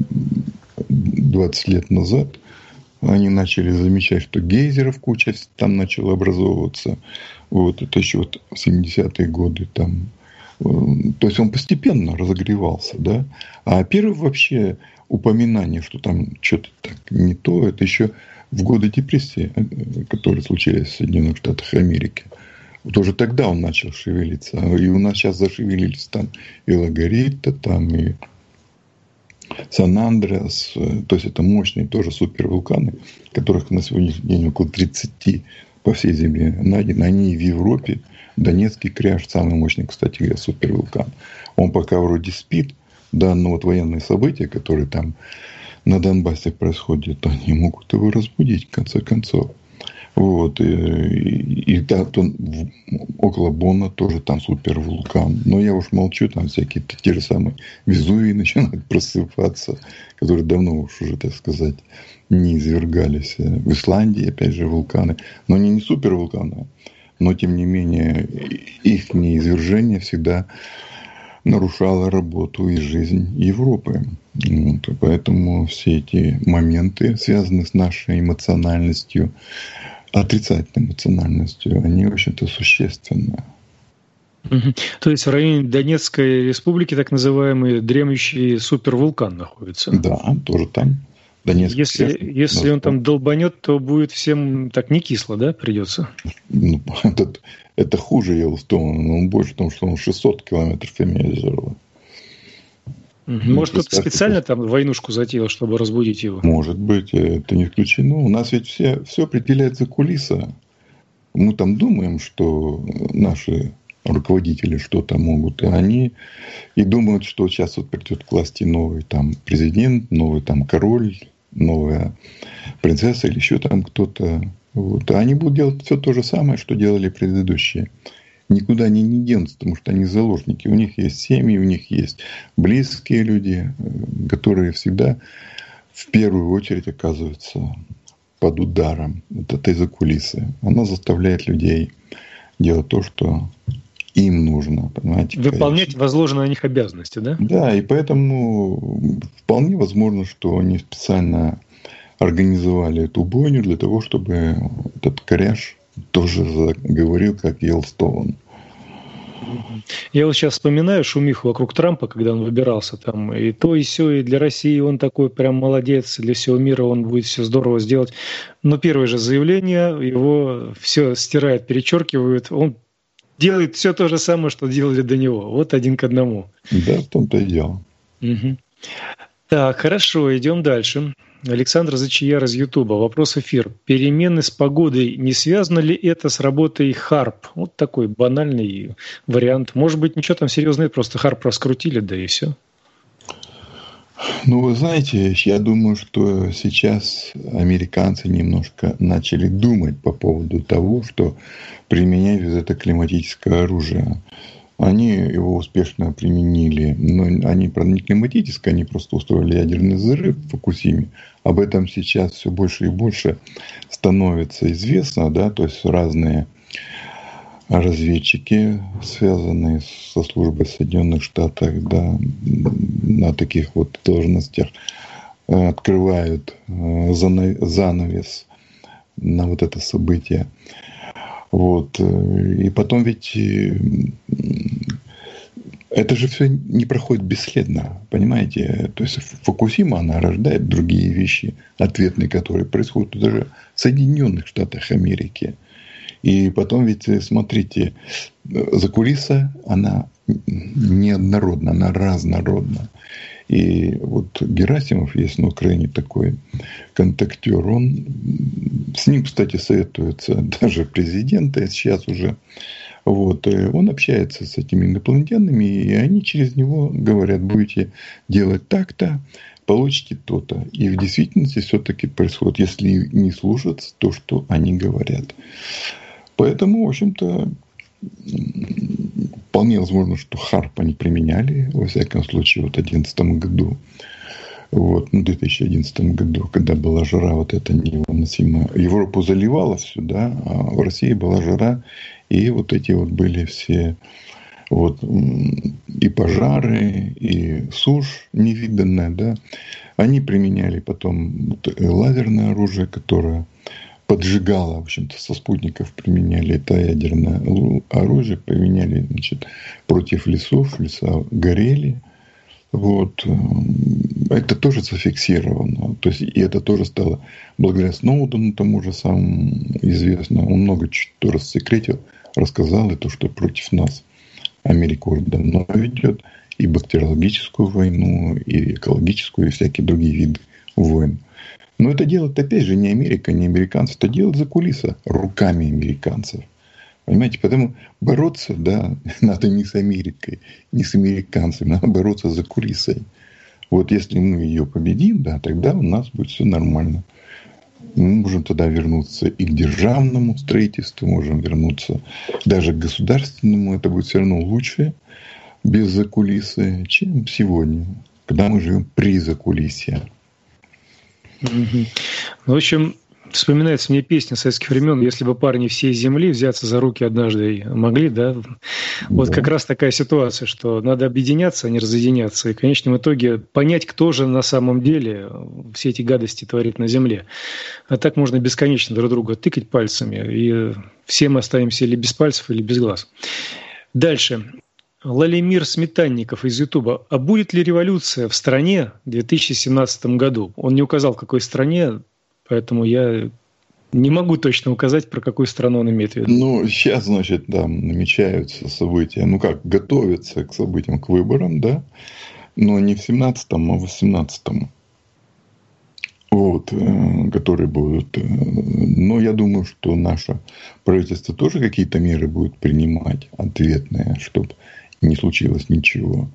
20 лет назад. Они начали замечать, что гейзеров куча там начала образовываться. Вот. Это еще вот в 70-е годы там. То есть он постепенно разогревался, да. А первое вообще упоминание, что там что-то так не то, это еще в годы депрессии, которые случились в Соединенных Штатах Америки. Вот уже тогда он начал шевелиться. И у нас сейчас зашевелились там и Лагорита, там и Сан-Андреас. То есть это мощные тоже супервулканы, которых на сегодняшний день около 30 по всей Земле найдено. Они и в Европе. Донецкий кряж, самый мощный, кстати говоря, супервулкан. Он пока вроде спит, да, но вот военные события, которые там на Донбассе происходят, они могут его разбудить, в конце концов. Вот. И да, около Бонна тоже там супервулкан. Но я уж молчу, там всякие те же самые Везувии начинают просыпаться, которые давно уж уже, так сказать, не извергались. В Исландии, опять же, вулканы. Но они не супервулканы. Но, тем не менее, их неизвержение всегда нарушало работу и жизнь Европы. Вот. Поэтому все эти моменты, связанные с нашей эмоциональностью, отрицательной эмоциональностью, они, в общем-то, существенны. То есть в районе Донецкой республики так называемый дремлющий супервулкан находится? Да, тоже там. Если он там долбанет, то будет всем так не кисло, да, придется? Ну, это хуже Йеллоустона, но он больше, потому что он 600 километров имеет жерла. Может, кто-то специально там войнушку затеял, чтобы разбудить его? Может быть, это не исключено. У нас ведь все определяет за кулиса. Мы там думаем, что наши руководители что-то могут, и они и думают, что сейчас вот придет к власти новый там президент, новый там король, новая принцесса или еще там кто-то. Вот. А они будут делать все то же самое, что делали предыдущие. Никуда они не денутся, потому что они заложники. У них есть семьи, у них есть близкие люди, которые всегда в первую очередь оказываются под ударом вот этой закулисы. Она заставляет людей делать то, что им нужно, понимаете? Выполнять возложенные на них обязанности, да? Да, и поэтому вполне возможно, что они специально организовали эту бойню для того, чтобы этот кряж тоже заговорил, как Йеллоустон. Я вот сейчас вспоминаю шумиху вокруг Трампа, когда он выбирался там, и то, и сё, и для России он такой прям молодец, для всего мира он будет все здорово сделать. Но первое же заявление, его все стирает, перечеркивают, он делает все то же самое, что делали до него. Вот 1:1. Да, в том-то и дело. Угу. Так, хорошо, идем дальше. Александр Зачияр из Ютуба. Вопрос эфир. Перемены с погодой, не связано ли это с работой ХАРП? Вот такой банальный вариант. Может быть, ничего там серьезного нет, просто ХАРП раскрутили, да и все. Ну, вы знаете, я думаю, что сейчас американцы немножко начали думать по поводу того, что применять это климатическое оружие. Они его успешно применили, но они, правда, не климатическое, они просто устроили ядерный взрыв в Фукусиме. Об этом сейчас все больше и больше становится известно, да, то есть разные разведчики, связанные со службой Соединенных Штатов, да, на таких вот должностях открывают занавес на вот это событие. Вот. И потом ведь это же все не проходит бесследно, понимаете? То есть Фукусима, она рождает другие вещи, ответные, которые происходят даже в Соединенных Штатах Америки. И потом ведь, смотрите, закулиса, она неоднородна, она разнородна. И вот Герасимов есть на Украине такой контактер. С ним, кстати, советуются даже президенты сейчас уже. Вот. Он общается с этими инопланетянами, и они через него говорят: будете делать так-то, получите то-то. И в действительности все-таки происходит, если не слушаться то, что они говорят. Поэтому, в общем-то, вполне возможно, что ХАРП они применяли, во всяком случае, в 2011 году. В 2011 году, когда была жара вот эта невыносимая. Европу заливала все, да, а в России была жара. И вот эти вот были все и пожары, и сушь невиданная, да. Они применяли потом лазерное оружие, которое поджигало, в общем-то, со спутников применяли это ядерное оружие, применяли, значит, против лесов, леса горели. Это тоже зафиксировано. То есть, и это тоже стало благодаря Сноудену, тому же самому известно. Он много чего рассекретил, рассказал, и то, что против нас Америка уже давно ведет и бактериологическую войну, и экологическую, и всякие другие виды войн. Но это делает, опять же, не Америка, не американцы. Это делает закулиса руками американцев. Понимаете? Поэтому бороться, да, надо не с Америкой, не с американцами. Надо бороться за кулисой. Вот если мы ее победим, да, тогда у нас будет все нормально. Мы можем тогда вернуться и к державному строительству, можем вернуться даже к государственному. Это будет все равно лучше без закулисы, чем сегодня, когда мы живем при закулисье. В общем, вспоминается мне песня советских времен: если бы парни всей земли взяться за руки однажды могли, да? Вот как раз такая ситуация, что надо объединяться, а не разъединяться. И в конечном итоге понять, кто же на самом деле все эти гадости творит на земле. А так можно бесконечно друг друга тыкать пальцами, и все мы останемся или без пальцев, или без глаз. Дальше. Лалимир Сметанников из Ютуба. А будет ли революция в стране в 2017 году? Он не указал, в какой стране, поэтому я не могу точно указать, про какую страну он имеет в виду. Сейчас, значит, там намечаются события. Готовятся к событиям, к выборам, да. Но не в 17-м, а в 18-м. Которые будут. Но я думаю, что наше правительство тоже какие-то меры будет принимать ответные, чтобы не случилось ничего.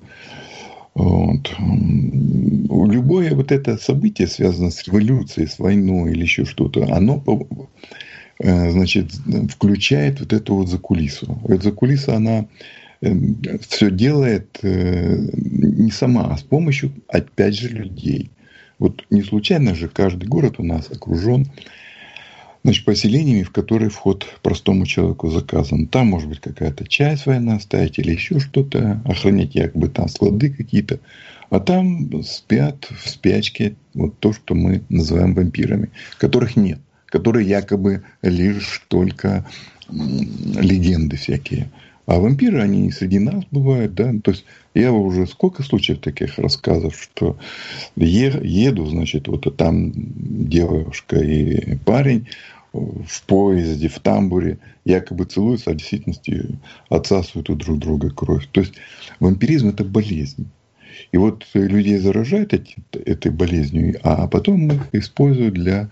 Любое это событие, связанное с революцией, с войной или еще что-то, оно, значит, включает эту закулису. Эта закулиса, она все делает не сама, а с помощью, опять же, людей. Не случайно же каждый город у нас окружен, значит, поселениями, в которые вход простому человеку заказан. Там может быть какая-то часть военная стоять или еще что-то, охранять якобы там склады какие-то. А там спят в спячке то, что мы называем вампирами, которых нет, которые якобы лишь только легенды всякие. А вампиры, они среди нас бывают, да. То есть, я уже сколько случаев таких рассказов, что еду, значит, там девушка и парень в поезде, в тамбуре, якобы целуются, а в действительности отсасывают у друг друга кровь. То есть, вампиризм – это болезнь. И людей заражают этой болезнью, а потом их используют для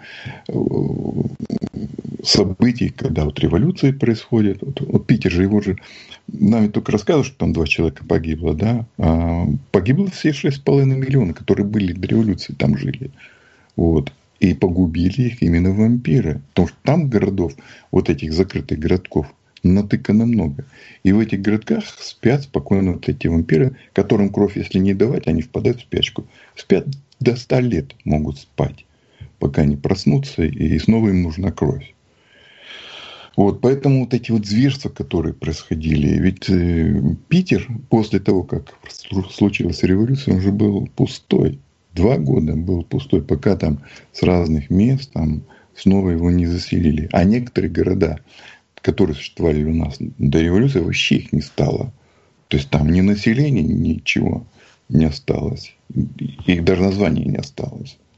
событий, когда революции происходят. Питер же, его же нам ведь только рассказывают, что там 2 человека погибло, да? А погибло все 6,5 миллиона, которые были до революции, там жили. И погубили их именно вампиры. Потому что там городов, этих закрытых городков, натыкано много. И в этих городках спят спокойно эти вампиры, которым кровь, если не давать, они впадают в спячку. Спят до 100 лет могут спать, пока не проснутся, и снова им нужна кровь. Поэтому эти зверства, которые происходили, ведь Питер после того, как случилась революция, он уже был пустой. 2 года был пустой, пока там с разных мест там снова его не заселили. А некоторые города, которые существовали у нас до революции, вообще их не стало. То есть там ни населения, ничего не осталось. Их даже названия не осталось.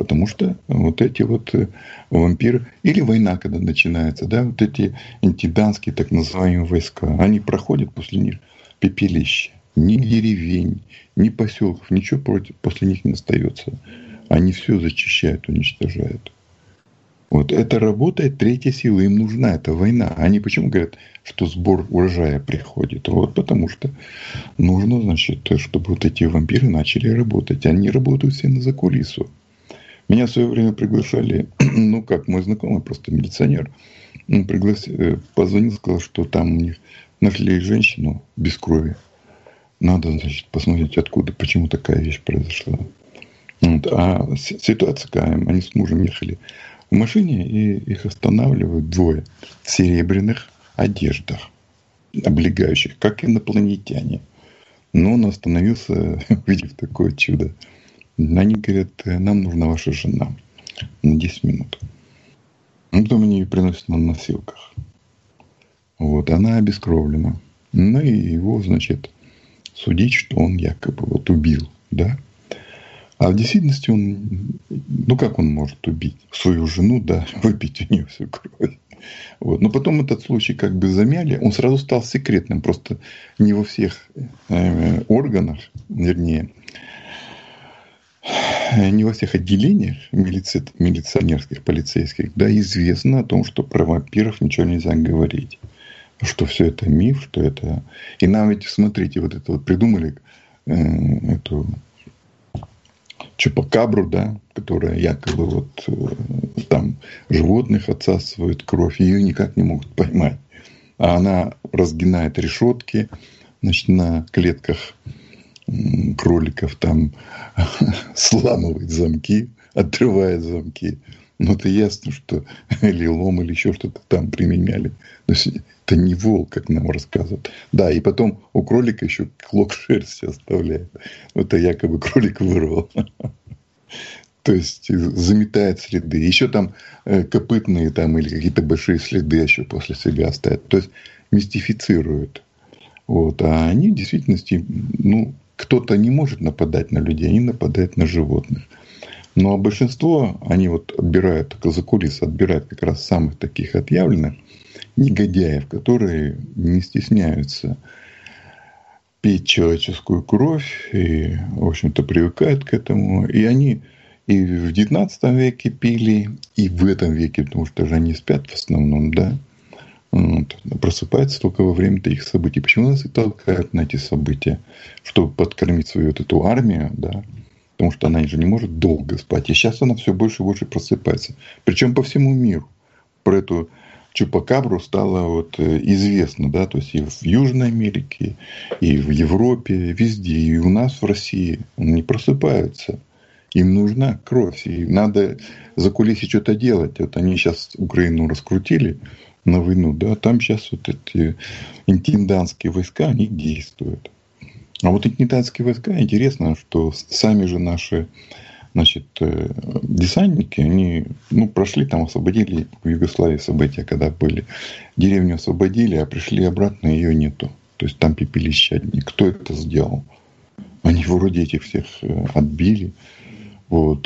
Потому что вот эти вот вампиры, или война, когда начинается, да, вот эти интендантские так называемые войска, они проходят после них пепелище. Ни деревень, ни поселков, ничего после них не остается. Они все зачищают, уничтожают. Вот это работает третья сила, им нужна эта война. Они почему говорят, что сбор урожая приходит? Вот потому что нужно, значит, чтобы вот эти вампиры начали работать. Они работают все на закулису. Меня в свое время приглашали, ну как, мой знакомый, просто милиционер, он позвонил, сказал, что там у них нашли женщину без крови. Надо, значит, посмотреть, откуда, почему такая вещь произошла. Вот. А ситуация какая? Они с мужем ехали в машине, и их останавливают двое в серебряных одеждах, облегающих, как инопланетяне. Но он остановился, увидев такое чудо. Они говорят, нам нужна ваша жена на 10 минут. Потом они ее приносят на носилках. Вот, она обескровлена. Ну и его, значит, судить, что он якобы вот убил, да? А в действительности он, ну как он может убить свою жену, да, выпить у нее всю кровь. Вот. Но потом этот случай как бы замяли, он сразу стал секретным, просто не во всех органах, вернее, не во всех отделениях милиционерских, полицейских, да, известно о том, что про вампиров ничего нельзя говорить. Что все это миф, что это... И нам ведь, смотрите, вот это вот придумали эту чупакабру, да, которая якобы вот там животных отсасывает кровь, ее никак не могут поймать. А она разгинает решетки, значит, на клетках кроликов там сламывает замки, отрывает замки. Ну, это ясно, что или лом, или еще что-то там применяли. То есть это не волк, как нам рассказывают. Да, и потом у кролика еще клок шерсти оставляет. Это якобы кролик вырвал. То есть заметает следы. Еще там копытные там, или какие-то большие следы еще после себя оставят. То есть мистифицируют. Вот. А они в действительности, ну, кто-то не может нападать на людей, они нападают на животных. Ну, а большинство, они вот отбирают, только за кулисы, отбирают как раз самых таких отъявленных негодяев, которые не стесняются пить человеческую кровь и, в общем-то, привыкают к этому. И они и в 19 веке пили, и в этом веке, потому что же они спят в основном, да, вот, просыпаются только во время таких событий. Почему нас и толкают на эти события? Чтобы подкормить свою вот эту армию, да, потому что она же не может долго спать. И сейчас она все больше и больше просыпается. Причем по всему миру. Про эту чупакабру стало вот известно, да, то есть и в Южной Америке, и в Европе, везде, и у нас в России. Они просыпаются. Им нужна кровь. И надо за кулисами что-то делать. Вот они сейчас Украину раскрутили на войну, да, там сейчас вот эти интендантские войска, они действуют. А вот интендантские войска, интересно, что сами же наши, значит, десантники, они, ну, прошли там, освободили в Югославии события, когда были. Деревню освободили, а пришли обратно, ее нету. То есть там пепелища одни. Кто это сделал? Они вроде этих всех отбили. Вот.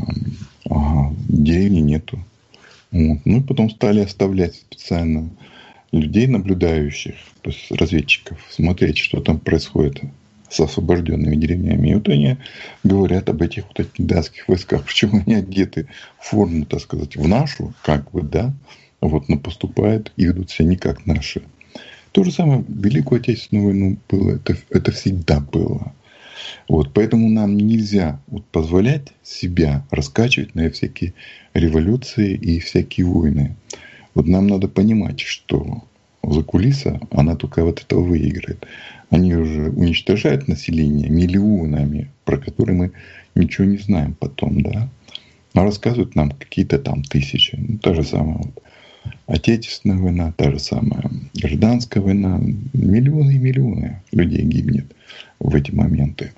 А деревни нету. Вот. Ну и потом стали оставлять специально людей, наблюдающих, то есть разведчиков, смотреть, что там происходит с освобожденными деревнями. И вот они говорят об этих вот датских войсках. Причем они одеты в форму, так сказать, в нашу, как бы, да, вот, но поступают и ведут себя не как наши. То же самое в Великую Отечественную войну было. Это всегда было. Вот, поэтому нам нельзя вот позволять себя раскачивать на всякие революции и всякие войны. Вот нам надо понимать, что закулиса, она только вот это выиграет. Они уже уничтожают население миллионами, про которые мы ничего не знаем потом, да. А рассказывают нам какие-то там тысячи. Ну, та же самая вот Отечественная война, та же самая гражданская война. Миллионы и миллионы людей гибнет в эти моменты.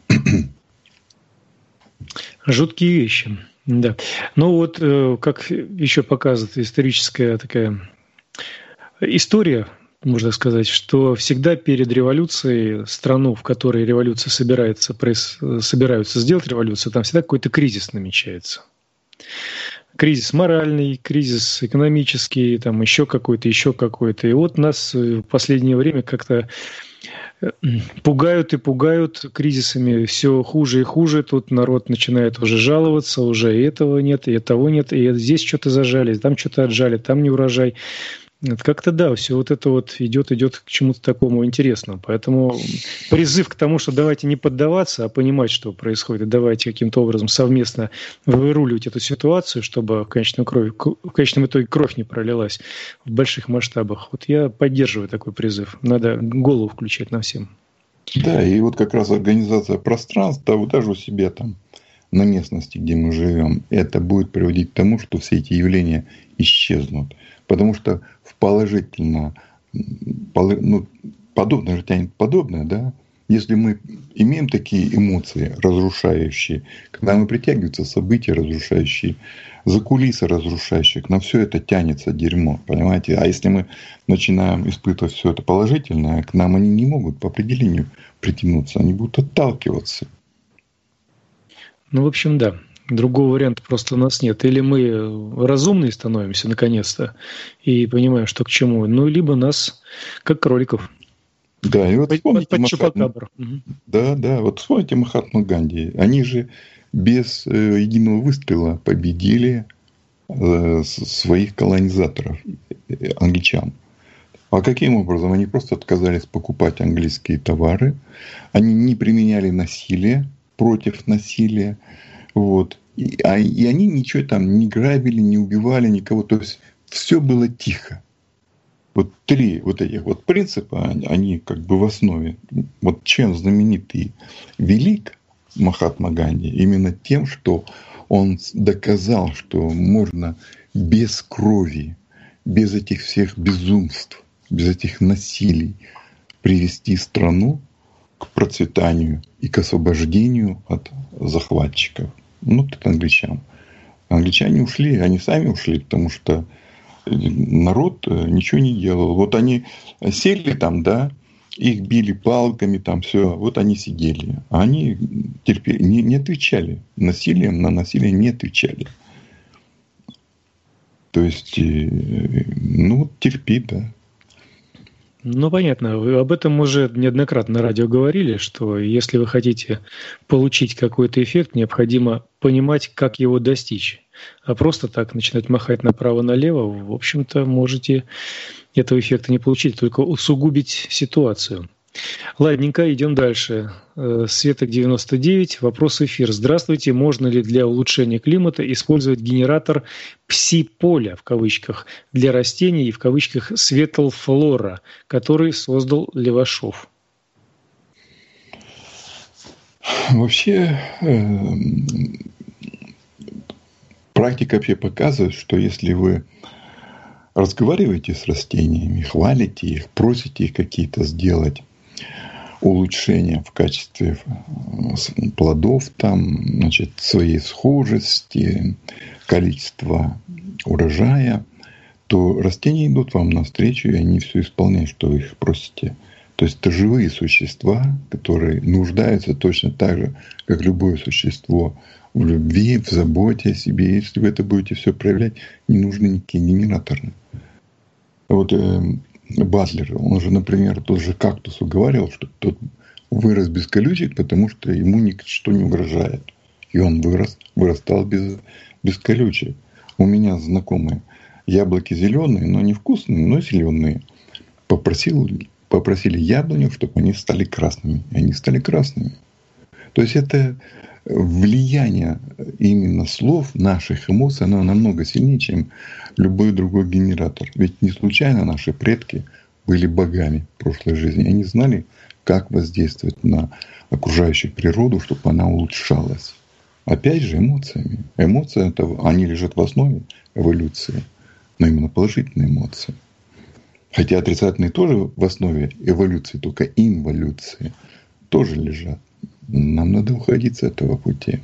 Жуткие вещи, да. Ну вот, как еще показывает историческая такая история, можно сказать, что всегда перед революцией страну, в которой революция собираются сделать революцию, там всегда какой-то кризис намечается. Кризис моральный, кризис экономический, там еще какой-то. И вот нас в последнее время как-то пугают и пугают кризисами. Все хуже и хуже. Тут народ начинает уже жаловаться, уже и этого нет, и того нет, и здесь что-то зажали, там что-то отжали, там не урожай. Как-то да, все вот это вот идет к чему-то такому интересному. Поэтому призыв к тому, что давайте не поддаваться, а понимать, что происходит, и давайте каким-то образом совместно выруливать эту ситуацию, чтобы в конечном итоге кровь не пролилась в больших масштабах. Вот я поддерживаю такой призыв. Надо голову включать нам всем. Да, и вот как раз организация пространства, вот даже у себя там на местности, где мы живем, это будет приводить к тому, что все эти явления исчезнут. Потому что в положительно, подобное же тянет подобное, да? Если мы имеем такие эмоции разрушающие, к нам и притягиваются события разрушающие, закулисы разрушающие, на все это тянется дерьмо, понимаете? А если мы начинаем испытывать все это положительное, к нам они не могут по определению притянуться, они будут отталкиваться. Ну, в общем, да. Другого варианта просто у нас нет. Или мы разумные становимся наконец-то и понимаем, что к чему, ну, либо нас, как кроликов. Да, и вот под чупакабру. Да, вот вспомните Махатму Ганди. Они же без единого выстрела победили своих колонизаторов, англичан. А каким образом? Они просто отказались покупать английские товары. Они не применяли насилие против насилия. Вот. И они ничего там не грабили, не убивали никого. То есть все было тихо. Вот 3 вот этих вот принципа, они как бы в основе. Вот чем знаменитый велик Махатма Ганди? Именно тем, что он доказал, что можно без крови, без этих всех безумств, без этих насилий привести страну к процветанию и к освобождению от захватчиков. Ну, от англичан. Англичане ушли, они сами ушли, потому что народ ничего не делал. Вот они сели там, да, их били палками, там все, вот они сидели. А они терпели, не отвечали. Насилием на насилие не отвечали. То есть, ну, терпи, да. Ну, понятно. Вы об этом уже неоднократно на радио говорили, что если вы хотите получить какой-то эффект, необходимо понимать, как его достичь. А просто так начинать махать направо-налево, в общем-то, можете этого эффекта не получить, только усугубить ситуацию. Ладненько, идем дальше. Светок 99, вопрос эфир. Здравствуйте, можно ли для улучшения климата использовать генератор пси-поля, в кавычках, для растений и в кавычках светлфлора, который создал Левашов? Вообще, практика вообще показывает, что если вы разговариваете с растениями, хвалите их, просите их какие-то сделать улучшения в качестве плодов, там, значит, своей схожести, количества урожая, то растения идут вам навстречу, и они все исполняют, что вы их просите. То есть это живые существа, которые нуждаются точно так же, как любое существо в любви, в заботе о себе. Если вы это будете все проявлять, не нужны никакие генераторы. Вот Батлер, он же, например, тот же кактус уговаривал, что тот вырос без колючек, потому что ему ничто не угрожает. И он вырастал без колючек. У меня знакомые яблоки зеленые, но не вкусные, но зеленые. Попросили яблоню, чтобы они стали красными. И они стали красными. То есть это влияние именно слов, наших эмоций, оно намного сильнее, чем любой другой генератор. Ведь не случайно наши предки были богами в прошлой жизни. Они знали, как воздействовать на окружающую природу, чтобы она улучшалась. Опять же, эмоциями. Эмоции, они лежат в основе эволюции, но именно положительные эмоции. Хотя отрицательные тоже в основе эволюции, только инволюции тоже лежат. Нам надо уходить с этого пути.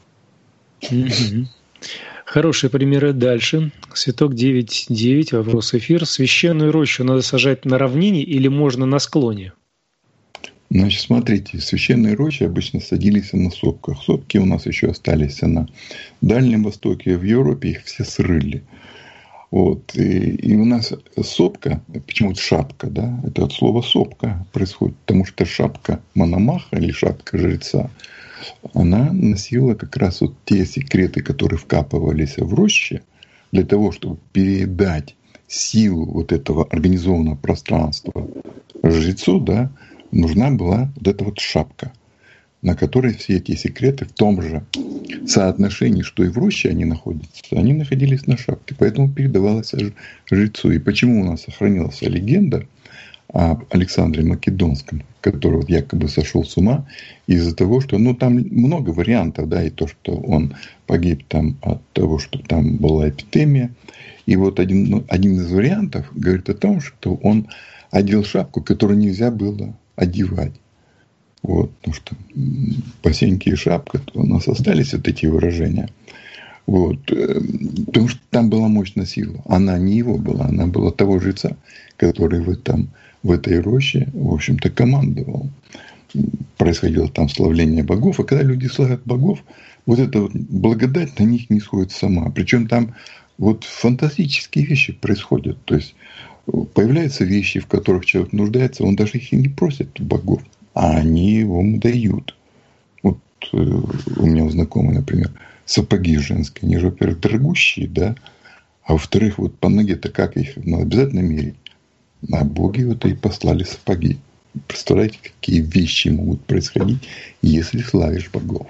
Хорошие примеры дальше. Светок 9.9, вопрос эфир. Священную рощу надо сажать на равнине или можно на склоне? Значит, смотрите, священные рощи обычно садились на сопках. Сопки у нас еще остались на Дальнем Востоке, в Европе их все срыли. Вот. И у нас сопка, почему-то шапка, да, это от слова сопка происходит, потому что шапка Мономаха или шапка жреца, она носила как раз вот те секреты, которые вкапывались в роще, для того, чтобы передать силу вот этого организованного пространства жрецу, да, нужна была вот эта вот шапка, на которой все эти секреты в том же соотношении, что и в роще они находятся, они находились на шапке, поэтому передавалось жрецу. И почему у нас сохранилась легенда об Александре Македонском, который вот якобы сошел с ума из-за того, что, ну, там много вариантов, да, и то, что он погиб там от того, что там была эпидемия. И вот один из вариантов говорит о том, что он одел шапку, которую нельзя было одевать. Вот, потому что посеньки и шапка, то у нас остались вот эти выражения. Вот, потому что там была мощная сила. Она не его была, она была того жреца, который в этой роще, в общем-то, командовал. Происходило там славление богов. А когда люди славят богов, вот эта вот благодать на них не сходит сама. Причем там вот фантастические вещи происходят. То есть появляются вещи, в которых человек нуждается, он даже их и не просит богов, а они его дают. Вот у меня у знакомой, например, сапоги женские, они же, во-первых, дорогущие, да, а во-вторых, вот по ноге-то как их надо обязательно мерить. А боги вот и послали сапоги. Представляете, какие вещи могут происходить, если славишь богов.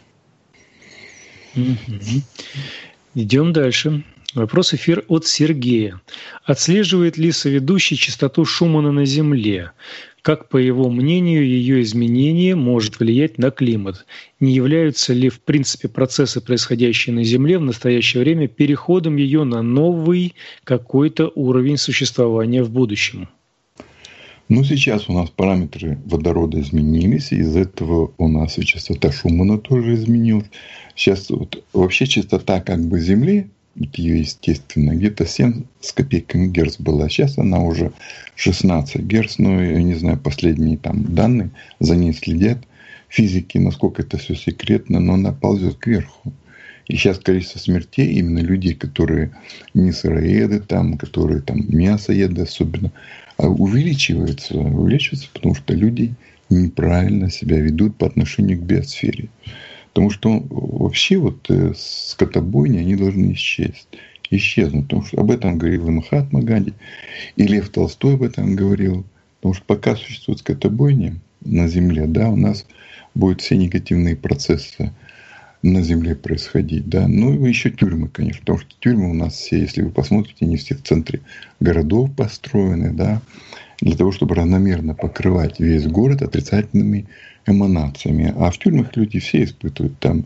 Идем дальше. Вопрос эфир от Сергея. Отслеживает ли соведущий частоту Шумана на Земле? Как, по его мнению, ее изменение может влиять на климат? Не являются ли, в принципе, процессы, происходящие на Земле в настоящее время, переходом ее на новый какой-то уровень существования в будущем? Ну, сейчас у нас параметры водорода изменились, и из-за этого у нас и частота Шумана тоже изменилась. Сейчас вот вообще частота как бы Земли, ее естественно, где-то 7 с копейками герц была. Сейчас она уже 16 герц. Но я не знаю, последние там данные, за ней следят физики, насколько это все секретно, но она ползет кверху. И сейчас количество смертей именно людей, которые не сыроеды, там, которые там мясоеды особенно, увеличивается, потому что люди неправильно себя ведут по отношению к биосфере. Потому что вообще вот скотобойни, они должны исчезнуть. Потому что об этом говорил и Махатма Ганди, и Лев Толстой об этом говорил. Потому что пока существует скотобойня на Земле, да, у нас будут все негативные процессы на Земле происходить. Да. Ну и еще тюрьмы, конечно. Потому что тюрьмы у нас все, если вы посмотрите, они все в центре городов построены, да, для того, чтобы равномерно покрывать весь город отрицательными эманациями. А в тюрьмах люди все испытывают там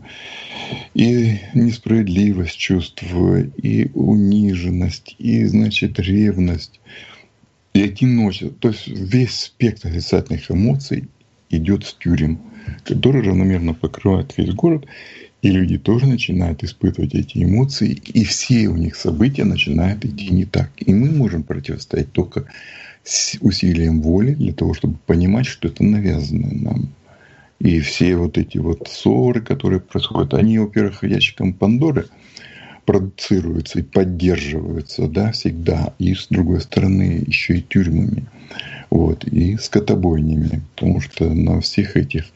и несправедливость чувств, и униженность, и, значит, ревность, и одиночество. То есть весь спектр отрицательных эмоций идет с тюрем, который равномерно покрывает весь город. И люди тоже начинают испытывать эти эмоции, и все у них события начинают идти не так. И мы можем противостоять только с усилием воли для того, чтобы понимать, что это навязано нам. И все вот эти вот ссоры, которые происходят, они, во-первых, ящиком Пандоры продуцируются и поддерживаются, да, всегда. И с другой стороны еще и тюрьмами, вот, и скотобойнями. Потому что на всех этих,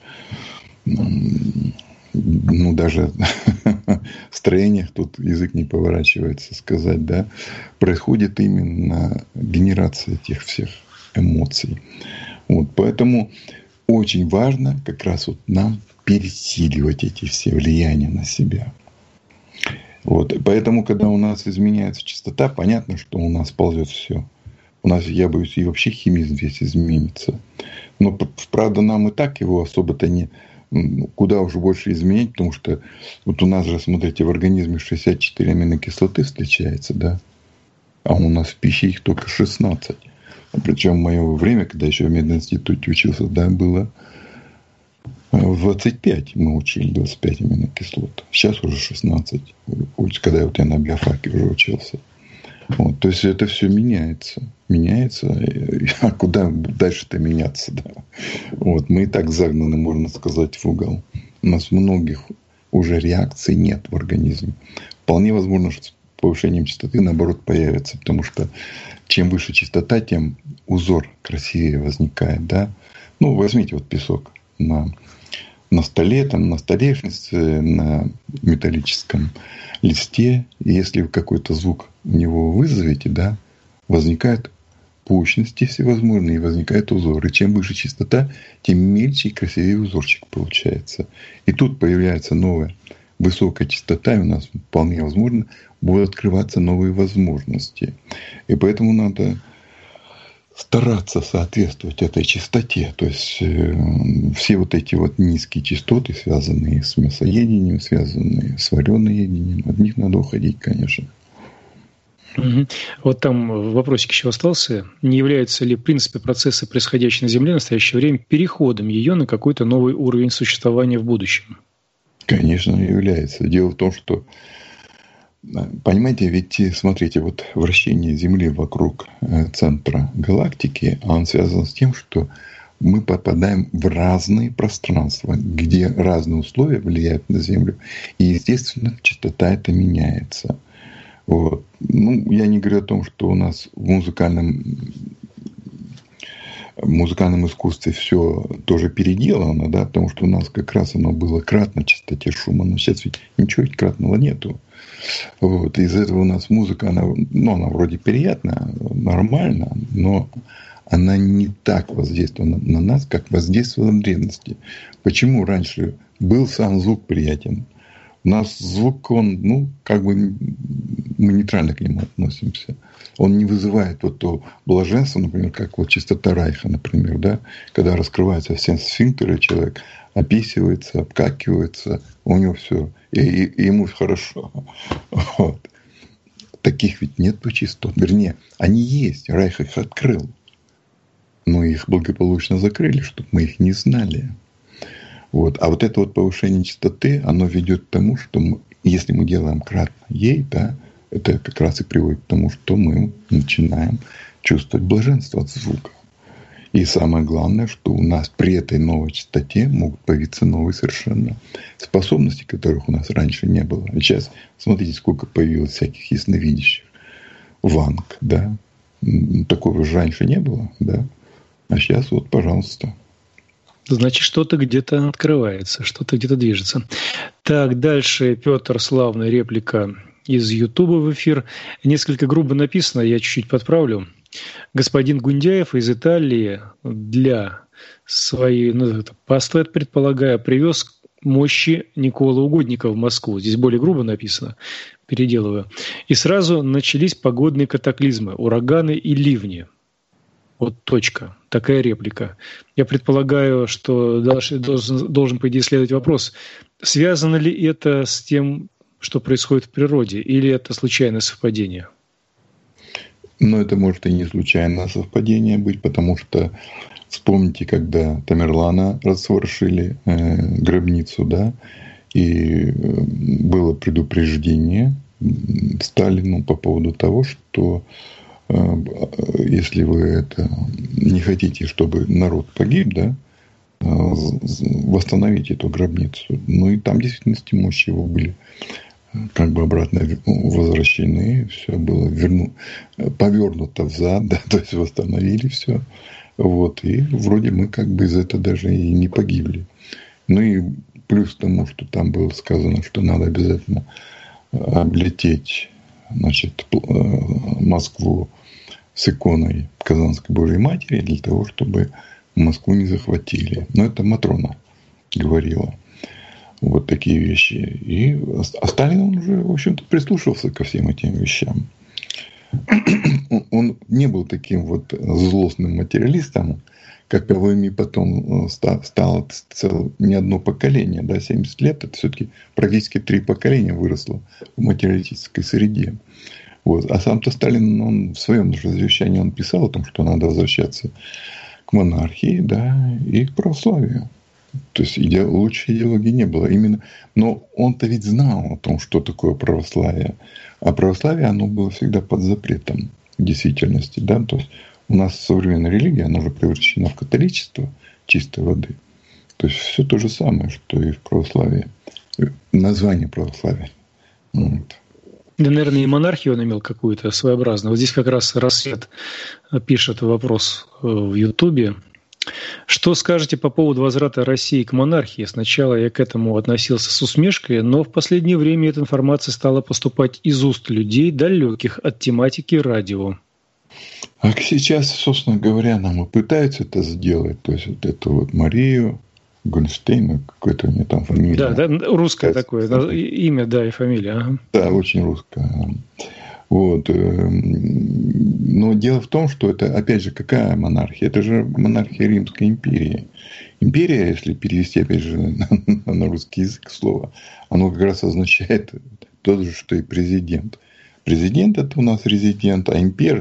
ну, даже строениях, тут язык не поворачивается сказать, да, происходит именно генерация этих всех эмоций. Вот, поэтому очень важно как раз вот нам пересиливать эти все влияния на себя. Вот, поэтому, когда у нас изменяется частота, понятно, что у нас ползет все. У нас, я боюсь, и вообще химизм весь изменится. Но, правда, нам и так его особо-то не... Куда уже больше изменить, потому что вот у нас же, смотрите, в организме 64 аминокислоты встречается, да, а у нас в пище их только 16. Причем в мое время, когда еще в мединституте учился, да, было 25, мы учили 25 аминокислот. Сейчас уже 16, когда вот я на биофаке уже учился. Вот, то есть это все меняется. А куда дальше-то меняться? Да? Вот, мы и так загнаны, можно сказать, в угол. У нас многих уже реакций нет в организме. Вполне возможно, что с повышением частоты, наоборот, появится. Потому что чем выше частота, тем узор красивее возникает. Да? Ну, возьмите вот песок на столе, там, на столешнице, на металлическом листе. И если вы какой-то звук в него вызовете, да, возникают пучности всевозможные, и возникает узор. И чем выше частота, тем мельче и красивее узорчик получается. И тут появляется новая высокая частота, и у нас вполне возможно будут открываться новые возможности. И поэтому надо стараться соответствовать этой частоте. То есть все вот эти вот низкие частоты, связанные с мясоедением, связанные с вареноедением, от них надо уходить, конечно. Угу. Вот там вопросик еще остался. Не являются ли, в принципе, процессы, происходящие на Земле в настоящее время, переходом ее на какой-то новый уровень существования в будущем? Конечно, является. Дело в том, что, понимаете, ведь, смотрите, вот вращение Земли вокруг центра галактики, он связан с тем, что мы попадаем в разные пространства, где разные условия влияют на Землю. И, естественно, частота эта меняется. Вот. Ну, я не говорю о том, что у нас в музыкальном искусстве все тоже переделано, да, потому что у нас как раз оно было кратно частоте шума, но сейчас ведь ничего кратного нету. Вот. Из-за этого у нас музыка, она вроде приятная, нормально, но она не так воздействовала на нас, как воздействовала в древности. Почему раньше был сам звук приятен? У нас звук, он, мы нейтрально к нему относимся. Он не вызывает вот то блаженство, например, как вот частота Райха, например, да, когда раскрываются все сфинктеры, человек описывается, обкакивается, у него все, и ему хорошо. Вот. Таких ведь нет частот. Вернее, они есть, Райх их открыл, но их благополучно закрыли, чтобы мы их не знали. Вот. А вот это вот повышение частоты, оно ведет к тому, что если мы делаем кратно ей, да, это как раз и приводит к тому, что мы начинаем чувствовать блаженство от звука. И самое главное, что у нас при этой новой частоте могут появиться новые совершенно способности, которых у нас раньше не было. А сейчас смотрите, сколько появилось всяких ясновидящих. Ванг, да. Такого же раньше не было, да. А сейчас вот, пожалуйста. Значит, что-то где-то открывается, что-то где-то движется. Так, дальше Петр, славная реплика из Ютуба в эфир. Несколько грубо написано, я чуть-чуть подправлю. Господин Гундяев из Италии для своей паствы, предполагаю, привез мощи Николы Угодника в Москву. Здесь более грубо написано, переделываю. И сразу начались погодные катаклизмы, ураганы и ливни. Вот точка. Такая реплика. Я предполагаю, что должен, по идее, следовать вопрос, связано ли это с тем, что происходит в природе, или это случайное совпадение? Но это может и не случайное совпадение быть, потому что вспомните, когда Тамерлана разворошили гробницу, да, и было предупреждение Сталину по поводу того, что если вы не хотите, чтобы народ погиб, да, восстановить эту гробницу. Ну и там в действительности мощи его были как бы обратно возвращены, все было повернуто взад, да, то есть восстановили все. Вот, и вроде мы как бы из этого даже и не погибли. Ну и плюс к тому, что там было сказано, что надо обязательно облететь, значит, Москву с иконой Казанской Божьей Матери для того, чтобы Москву не захватили. Но это Матрона говорила. Вот такие вещи. И Сталин, он уже, в общем-то, прислушался ко всем этим вещам. Он не был таким вот злостным материалистом, каковыми потом стало не одно поколение. Да, 70 лет, это все-таки практически 3 поколения выросло в материалистической среде. Вот. А сам-то Сталин, он в своем завещании он писал о том, что надо возвращаться к монархии, да, и к православию. То есть лучшей идеологии не было. Но он-то ведь знал о том, что такое православие. А православие, оно было всегда под запретом в действительности. Да? То есть у нас современная религия, она уже превращена в католичество чистой воды. То есть все то же самое, что и в православии. Название православия. Вот. Да, наверное, и монархию он имел какую-то своеобразную. Вот здесь как раз Рассвет пишет вопрос в Ютубе. Что скажете по поводу возврата России к монархии? Сначала я к этому относился с усмешкой, но в последнее время эта информация стала поступать из уст людей, далеких от тематики радио. А сейчас, собственно говоря, нам и пытаются это сделать. То есть вот эту вот Марию Гольштейн, какой-то у нее там фамилия. Да, русское такое имя, да, и фамилия. Ага. Да, очень русское. Вот. Но дело в том, что это, опять же, какая монархия? Это же монархия Римской империи. Империя, если перевести, опять же, на русский язык слово, оно как раз означает то же, что и президент. Президент – это у нас резидент, а импер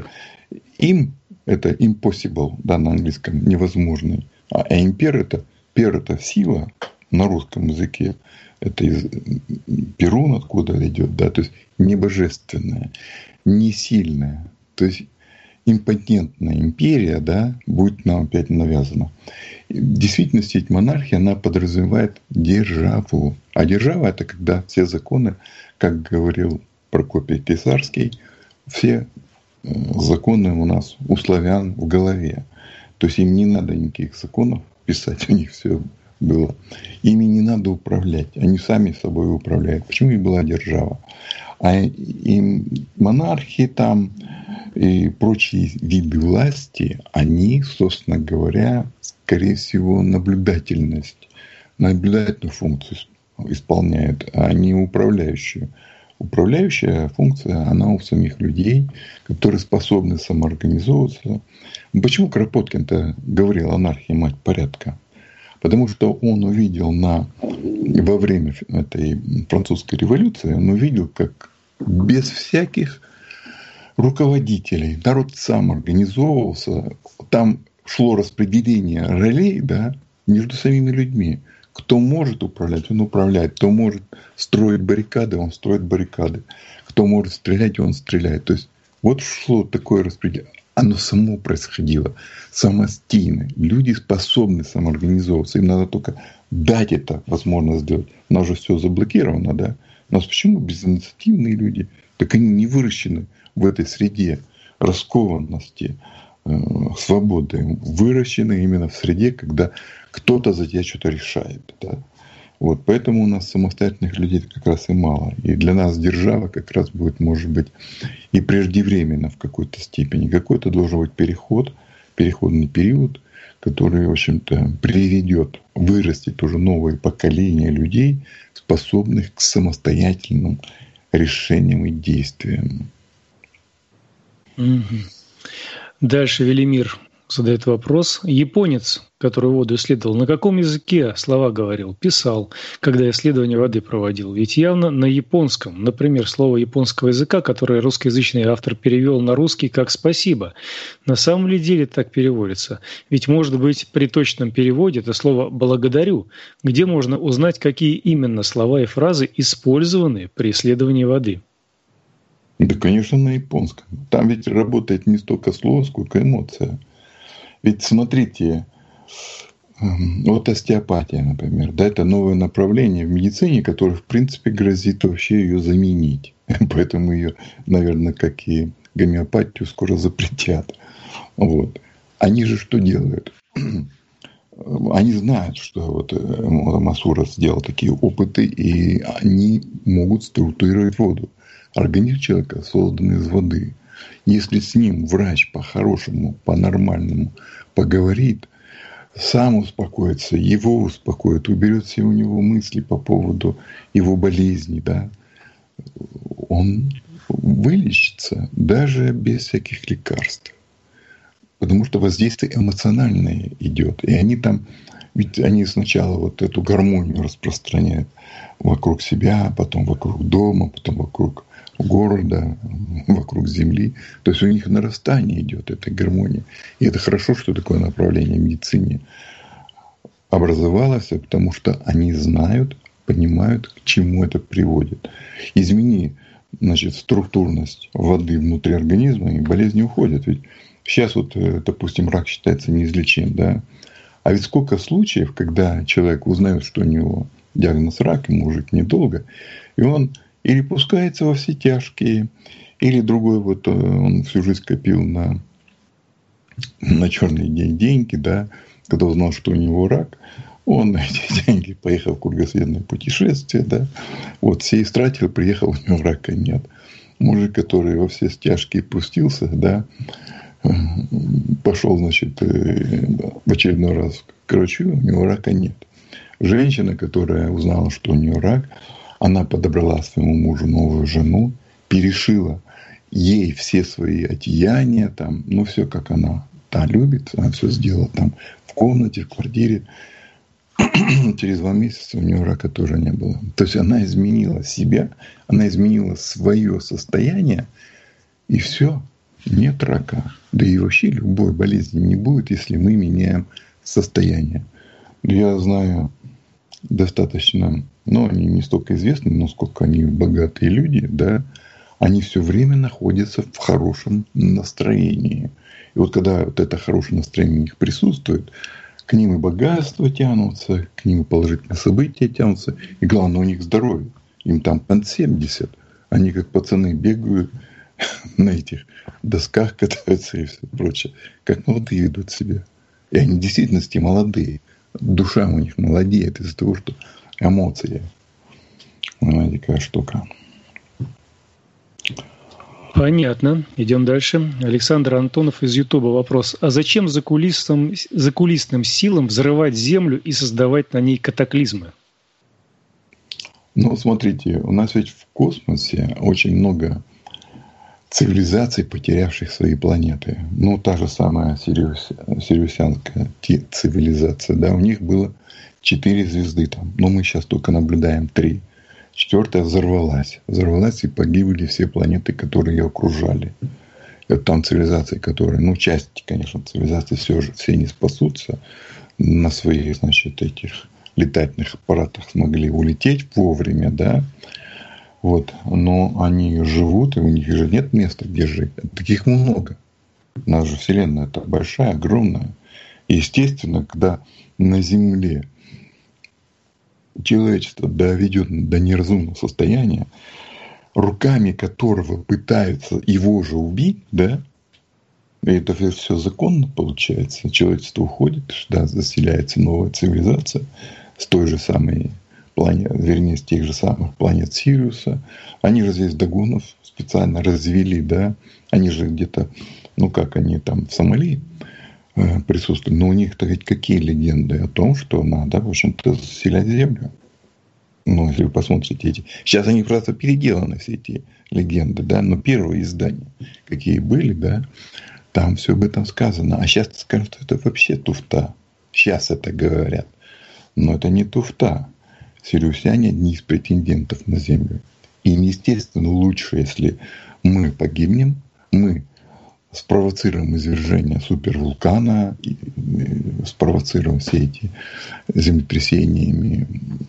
– это impossible, да, на английском, невозможный. А импер – это пер – это сила на русском языке. Это из Перун откуда идет, да, то есть не божественная, не сильная, то есть импотентная империя, да, будет нам опять навязана. В действительности ведь монархия, она подразумевает державу. А держава – это когда все законы, как говорил Прокопий Кесарский, все законы у нас у славян в голове. То есть им не надо никаких законов писать, у них все было. Ими не надо управлять. Они сами собой управляют. Почему и была держава? А и монархии там и прочие виды власти, они, собственно говоря, скорее всего, наблюдательную функцию исполняют, а не управляющую. Управляющая функция, она у самих людей, которые способны самоорганизовываться. Почему Кропоткин-то говорил «анархия, мать порядка»? Потому что он увидел во время этой французской революции, он увидел, как без всяких руководителей народ сам организовывался. Там шло распределение ролей, да, между самими людьми. Кто может управлять, он управляет. Кто может строить баррикады, он строит баррикады. Кто может стрелять, он стреляет. То есть вот шло такое распределение. Оно само происходило, самостийно. Люди способны самоорганизовываться. Им надо только дать это возможность сделать. У нас же все заблокировано, да? У нас почему безинициативные люди? Так они не выращены в этой среде раскованности, свободы. Выращены именно в среде, когда кто-то за тебя что-то решает. Да? Вот, поэтому у нас самостоятельных людей как раз и мало. И для нас держава как раз будет, может быть, и преждевременно в какой-то степени. Какой-то должен быть переходный период, который, в общем-то, приведет, вырастет уже новое поколение людей, способных к самостоятельным решениям и действиям. Дальше Велимир задает вопрос. Японец, который воду исследовал, на каком языке слова говорил, писал, когда исследование воды проводил? Ведь явно на японском. Например, слово японского языка, которое русскоязычный автор перевел на русский как «спасибо». На самом ли деле так переводится? Ведь, может быть, при точном переводе это слово «благодарю». Где можно узнать, какие именно слова и фразы использованы при исследовании воды? Да, конечно, на японском. Там ведь работает не столько слово, сколько эмоция. Ведь смотрите, вот остеопатия, например, да, это новое направление в медицине, которое, в принципе, грозит вообще ее заменить. Поэтому ее, наверное, как и гомеопатию, скоро запретят. Вот. Они же что делают? Они знают, что вот Масура сделал такие опыты, и они могут структурировать воду. Организм человека создан из воды. Если с ним врач по-хорошему, по-нормальному поговорит, сам успокоится, его успокоит, уберет все у него мысли по поводу его болезни, да, он вылечится даже без всяких лекарств. Потому что воздействие эмоциональное идет. И они там, ведь они сначала вот эту гармонию распространяют вокруг себя, потом вокруг дома, потом вокруг города, вокруг земли. То есть у них нарастание идет этой гармонии. И это хорошо, что такое направление в медицине образовалось, потому что они знают, понимают, к чему это приводит. Извини, значит, структурность воды внутри организма, и болезни уходят. Ведь сейчас вот, допустим, рак считается неизлечим, да? А ведь сколько случаев, когда человек узнает, что у него диагноз рак, ему жить недолго, и он или пускается во все тяжкие, или другой вот он всю жизнь копил на черные деньги, да, когда узнал, что у него рак, он на эти деньги поехал в кругосветное путешествие, да, вот все истратил, приехал, у него рака нет. Мужик, который во все тяжкие пустился, да, пошел, значит, в очередной раз к врачу, у него рака нет. Женщина, которая узнала, что у нее рак, она подобрала своему мужу новую жену, перешила ей все свои одеяния, там, ну, все, как она любит, она все сделала там в комнате, в квартире. Через 2 месяца у нее рака тоже не было. То есть она изменила себя, она изменила свое состояние, и все, нет рака. Да и вообще любой болезни не будет, если мы меняем состояние. Я знаю достаточно, они не столько известны, но сколько они богатые люди, да, они все время находятся в хорошем настроении. И вот когда вот это хорошее настроение у них присутствует, к ним и богатство тянутся, к ним и положительные события тянутся. И главное, у них здоровье. Им там под 70. Они как пацаны бегают на этих досках, катаются и все прочее. Как молодые ведут себя. И они в действительности молодые. Душа у них молодеет из-за того, что эмоции. Знаете, какая штука. Понятно. Идем дальше. Александр Антонов из Ютуба. Вопрос. А зачем закулисным силам взрывать Землю и создавать на ней катаклизмы? Смотрите, у нас ведь в космосе очень много цивилизаций, потерявших свои планеты. Та же самая сириусянская цивилизация. Да, у них было 4 звезды там. Но мы сейчас только наблюдаем 3. 4-я взорвалась. Взорвалась, и погибли все планеты, которые ее окружали. Это там цивилизации, которые... части, конечно, цивилизации все не спасутся. На своих, значит, этих летательных аппаратах смогли улететь вовремя, да. Вот. Но они живут, и у них же нет места, где жить. Таких много. У нас же Вселенная это большая, огромная. И, естественно, когда на Земле человечество доведет до неразумного состояния, руками которого пытаются его же убить, да, и это все законно получается. Человечество уходит, да, заселяется новая цивилизация с той же самой планеты, вернее, с тех же самых планет Сириуса. Они же здесь Дагонов специально развели, да, они же где-то, они там в Сомали присутствуют, но у них-то ведь какие легенды о том, что надо, в общем-то, заселять Землю. Если вы посмотрите эти... Сейчас они просто переделаны, все эти легенды, да, но первые издания, какие были, да, там все об этом сказано. А сейчас скажут, что это вообще туфта. Сейчас это говорят. Но это не туфта. Сириусяне одни из претендентов на Землю. И им, естественно, лучше, если мы погибнем, мы спровоцируем извержение супервулкана, спровоцируем все эти землетрясениями,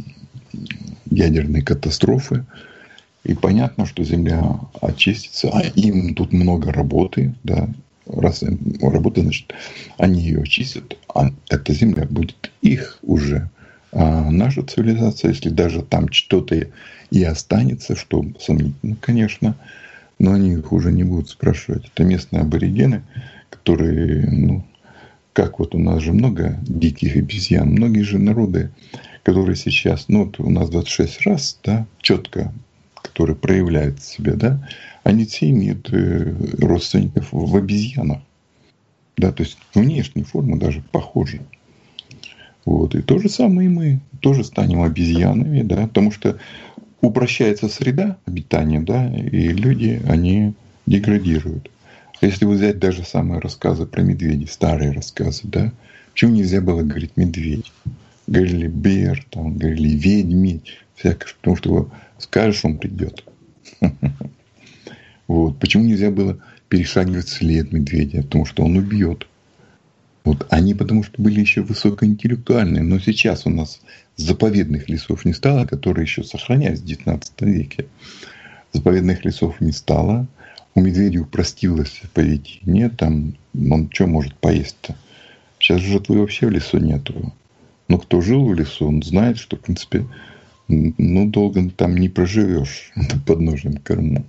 ядерные катастрофы. И понятно, что Земля очистится. А им тут много работы. Да. Раз работа, значит, они ее очистят. А эта Земля будет их уже. А наша цивилизация, если даже там что-то и останется, что сомнительно, конечно, но они их уже не будут спрашивать. Это местные аборигены, которые, как вот у нас же много диких обезьян, многие же народы, которые сейчас, у нас 26 рас, да, четко, которые проявляют себя, да, они все имеют родственников в обезьянах. Да, то есть внешние формы даже похожи. Вот. И то же самое и мы тоже станем обезьянами, да, потому что упрощается среда обитания, да, и люди, они деградируют. Если взять даже самые рассказы про медведей, старые рассказы, да, почему нельзя было говорить медведь? Говорили бер, там, говорили ведьми, всякое, потому что скажешь, он придет. Вот. Почему нельзя было перешагивать след медведя? Потому что он убьет. Вот. Они потому что были еще высокоинтеллектуальные. Но сейчас у нас заповедных лесов не стало, которые еще сохранялись в XIX веке. заповедных лесов не стало, у медведей упростилось поведение, там он что может поесть-то? Сейчас жратвы вообще в лесу нету. Но кто жил в лесу, он знает, что, в принципе, долго там не проживешь на подножном корму.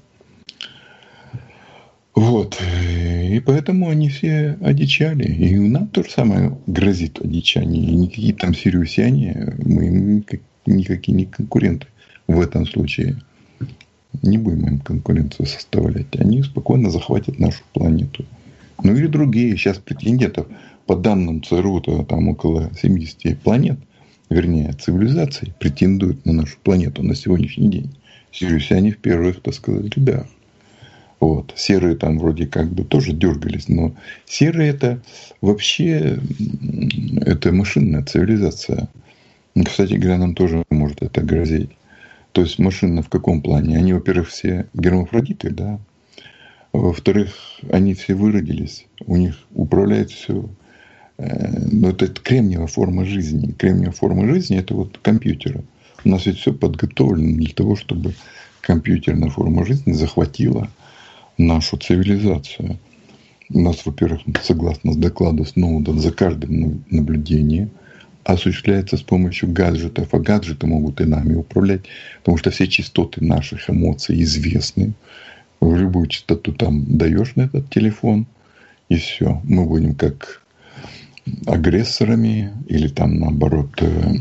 Вот. И поэтому они все одичали. И нам то же самое грозит одичание. И никакие там сириусяне, мы им никакие не конкуренты в этом случае. Не будем им конкуренцию составлять. Они спокойно захватят нашу планету. Ну или другие. Сейчас претендентов, по данным ЦРУ, то там около 70 планет, вернее, цивилизаций, претендуют на нашу планету на сегодняшний день. Сириусяне в первых, так сказать, рядах. Вот. Серые там вроде как бы тоже дергались, но серые это вообще это машинная цивилизация. Кстати говоря, нам тоже может это грозить. То есть машина в каком плане? Они, во-первых, все гермафродиты, да. Во-вторых, они все выродились. У них управляет все. Но это кремниевая форма жизни. Кремниевая форма жизни это вот компьютеры. У нас ведь все подготовлено для того, чтобы компьютерная форма жизни захватила нашу цивилизацию. У нас, во-первых, согласно докладу Сноудена, за каждым наблюдением осуществляется с помощью гаджетов. А гаджеты могут и нами управлять, потому что все частоты наших эмоций известны. В любую частоту там даешь на этот телефон, и все. Мы будем как агрессорами или там наоборот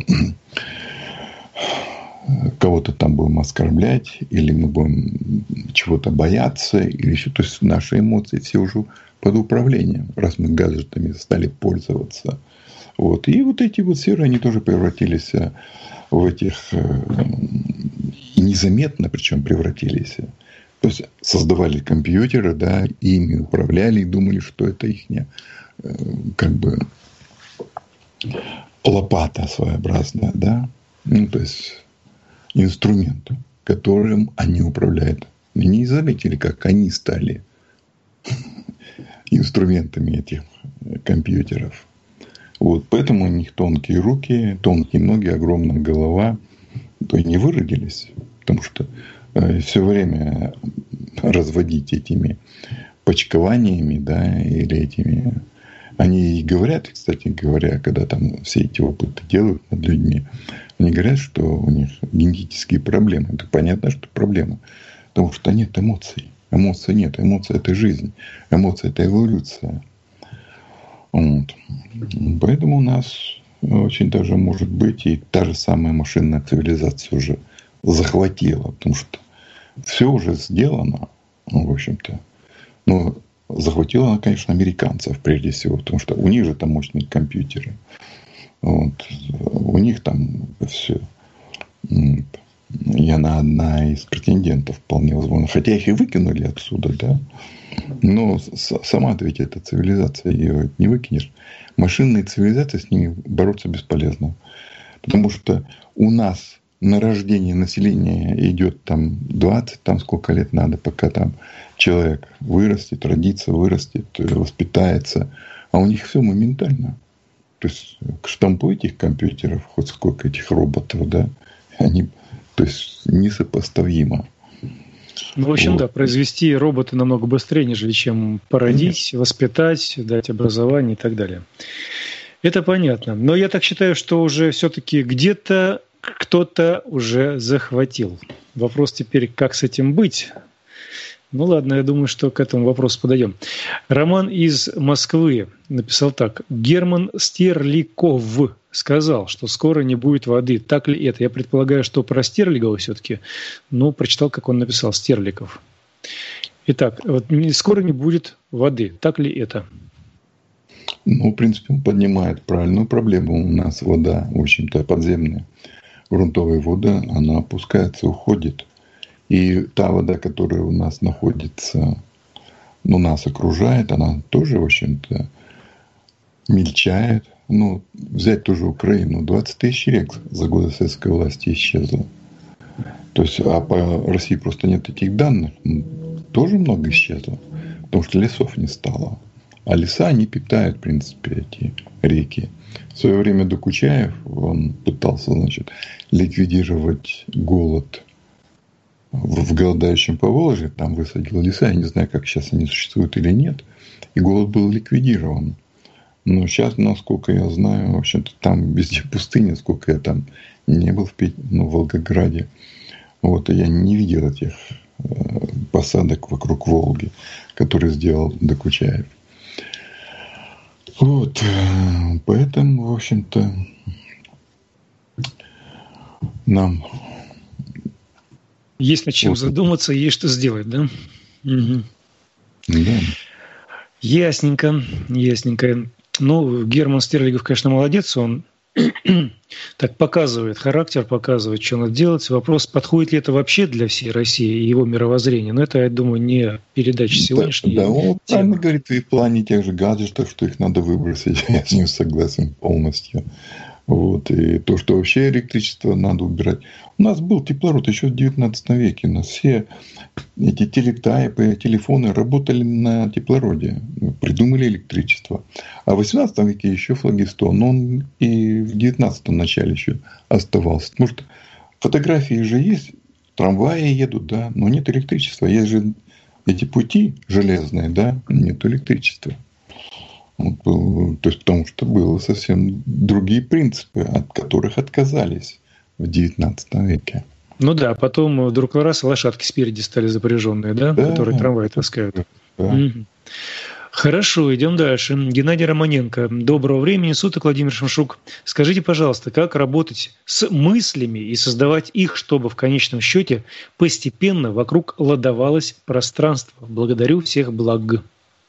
кого-то там будем оскорблять, или мы будем чего-то бояться, или еще. То есть наши эмоции все уже под управлением, раз мы гаджетами стали пользоваться. Вот. И вот эти вот серые, они тоже превратились в этих, и незаметно причем превратились. То есть создавали компьютеры, да, и ими управляли, и думали, что это их как бы лопата своеобразная, да. Ну, то есть инструмент, которым они управляют. И не заметили, как они стали инструментами этих компьютеров. Вот. Поэтому у них тонкие руки, тонкие ноги, огромная голова. То и не выродились. Потому что все время разводить этими почкованиями, да, или этими... Они и говорят, кстати говоря, когда там все эти опыты делают над людьми, они говорят, что у них генетические проблемы. Это понятно, что проблема. Потому что нет эмоций. Эмоций нет. Эмоция – это жизнь. Эмоция – это эволюция. Вот. Поэтому у нас очень даже может быть и та же самая машинная цивилизация уже захватила. Потому что все уже сделано, в общем-то. Но захватила она, конечно, американцев прежде всего. Потому что у них же там мощные компьютеры. Вот. У них там все. И она одна из претендентов вполне возможно. Хотя их и выкинули отсюда, да. Но сама-то ведь эта цивилизация, ее не выкинешь. Машинные цивилизации, с ними бороться бесполезно. Потому что у нас на рождение населения идет там 20, там сколько лет надо, пока там человек вырастет, родится, вырастет, воспитается. А у них все моментально. То есть к штампу этих компьютеров, хоть сколько этих роботов, да, они, то есть несопоставимо. Ну, в общем, вот. Да, произвести робота намного быстрее, нежели чем породить, воспитать, дать образование и так далее. Это понятно. Но я так считаю, что уже все-таки где-то кто-то уже захватил. Вопрос теперь, как с этим быть? Ну ладно, я думаю, что к этому вопросу подойдем. Роман из Москвы написал так. Герман Стерликов сказал, что скоро не будет воды. Так ли это? Я предполагаю, что про Стерлигова все-таки, но прочитал, как он написал, Стерликов. Итак, вот, скоро не будет воды. Так ли это? Ну, в принципе, он поднимает правильную проблему. У нас вода, в общем-то, подземная. Грунтовая вода, она опускается, уходит. И та вода, которая у нас находится, ну, нас окружает, она тоже, в общем-то, мельчает. Ну, взять тоже Украину. 20 тысяч рек за годы советской власти исчезло. То есть, а по России просто нет этих данных. Тоже много исчезло. Потому что лесов не стало. А леса, они питают, в принципе, эти реки. В свое время Докучаев, он пытался, значит, ликвидировать голод в голодающем Поволжье, там высадил леса, я не знаю, как сейчас они существуют или нет, и голод был ликвидирован. Но сейчас, насколько я знаю, в общем-то, там везде пустыня, сколько я там не был в Волгограде. Вот, и я не видел этих посадок вокруг Волги, которые сделал Докучаев. Вот, поэтому, в общем-то, нам... Есть над чем задуматься, есть что сделать, да? Угу. Да. Ясненько. Ну, Герман Стерлигов, конечно, молодец, он так показывает характер, показывает, что надо делать. Вопрос, подходит ли это вообще для всей России и его мировоззрения. Но это, я думаю, не передача сегодняшней. Да, он правильно говорит и в плане тех же гаджетов, что их надо выбросить. Я с ним согласен полностью. Вот. И то, что вообще электричество надо убирать. У нас был теплород еще в 19 веке. У нас все эти телетайпы, телефоны работали на теплороде. Придумали электричество. А в 18 веке еще флагистон. Но он и в 19 начале еще оставался. Потому что фотографии же есть. Трамваи едут, да. Но нет электричества. Есть же эти пути железные, да. Нет электричества. То есть, потому что были совсем другие принципы, от которых отказались в XIX веке. Ну да, потом вдруг раз лошадки спереди стали запряженные, да, которые трамваи таскают. Да. Угу. Хорошо, идем дальше. Геннадий Романенко. Доброго времени суток, Владимир Шимшук. Скажите, пожалуйста, как работать с мыслями и создавать их, чтобы в конечном счете постепенно вокруг ладовалось пространство? Благодарю, всех благ.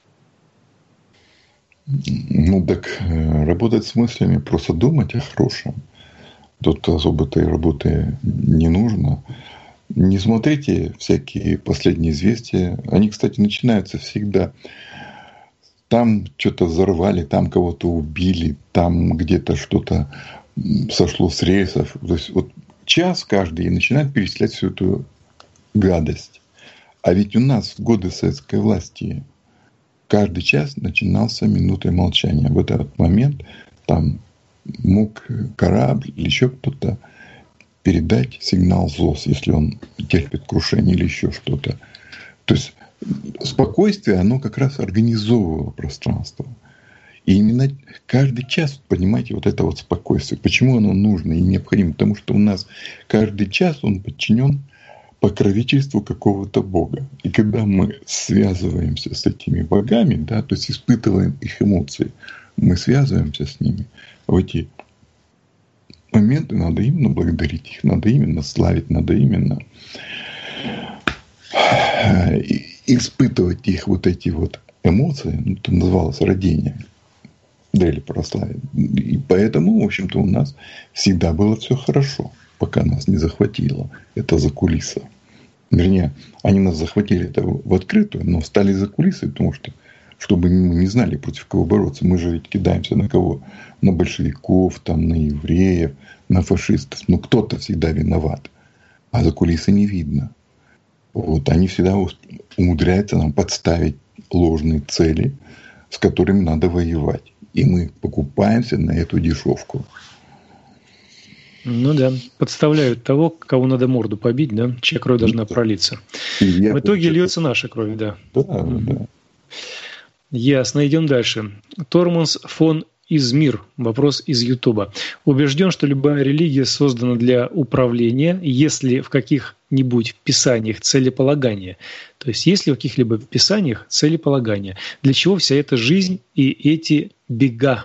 Ну, так работать с мыслями, просто думать о хорошем. Тут особо-то и работы не нужно. Не смотрите всякие последние известия. Они, кстати, начинаются всегда. Там что-то взорвали, там кого-то убили, там где-то что-то сошло с рельсов. То есть, вот час каждый и начинает перечислять всю эту гадость. А ведь у нас в годы советской власти каждый час начинался минутой молчания. В этот момент там мог корабль или еще кто-то передать сигнал ЗОС, если он терпит крушение или еще что-то. То есть спокойствие, оно как раз организовывало пространство. И именно каждый час, понимаете, вот это вот спокойствие. Почему оно нужно и необходимо? Потому что у нас каждый час он подчинен покровительству какого-то бога. И когда мы связываемся с этими богами, да, то есть испытываем их эмоции, мы связываемся с ними. В эти моменты надо именно благодарить их, надо именно славить, надо именно испытывать их вот эти вот эмоции. Ну, это называлось родение. Да, или прославить. И поэтому, в общем-то, у нас всегда было все хорошо, пока нас не захватило это закулиса. Вернее, они нас захватили это в открытую, но стали за кулисой, потому что, чтобы мы не знали, против кого бороться. Мы же ведь кидаемся на кого? На большевиков, там, на евреев, на фашистов. Ну, кто-то всегда виноват. А за кулисы не видно. Вот. Они всегда умудряются нам подставить ложные цели, с которыми надо воевать. И мы покупаемся на эту дешевку. Ну да, подставляют того, кого надо морду побить, да, чья кровь должна пролиться. В итоге льется наша кровь, да. Да. Ясно, идем дальше. Торманс фон Измир. Вопрос из Ютуба. Убежден, что любая религия создана для управления, если в каких-нибудь писаниях целеполагание. То есть, если в каких-либо писаниях целеполагание. Для чего вся эта жизнь и эти бега?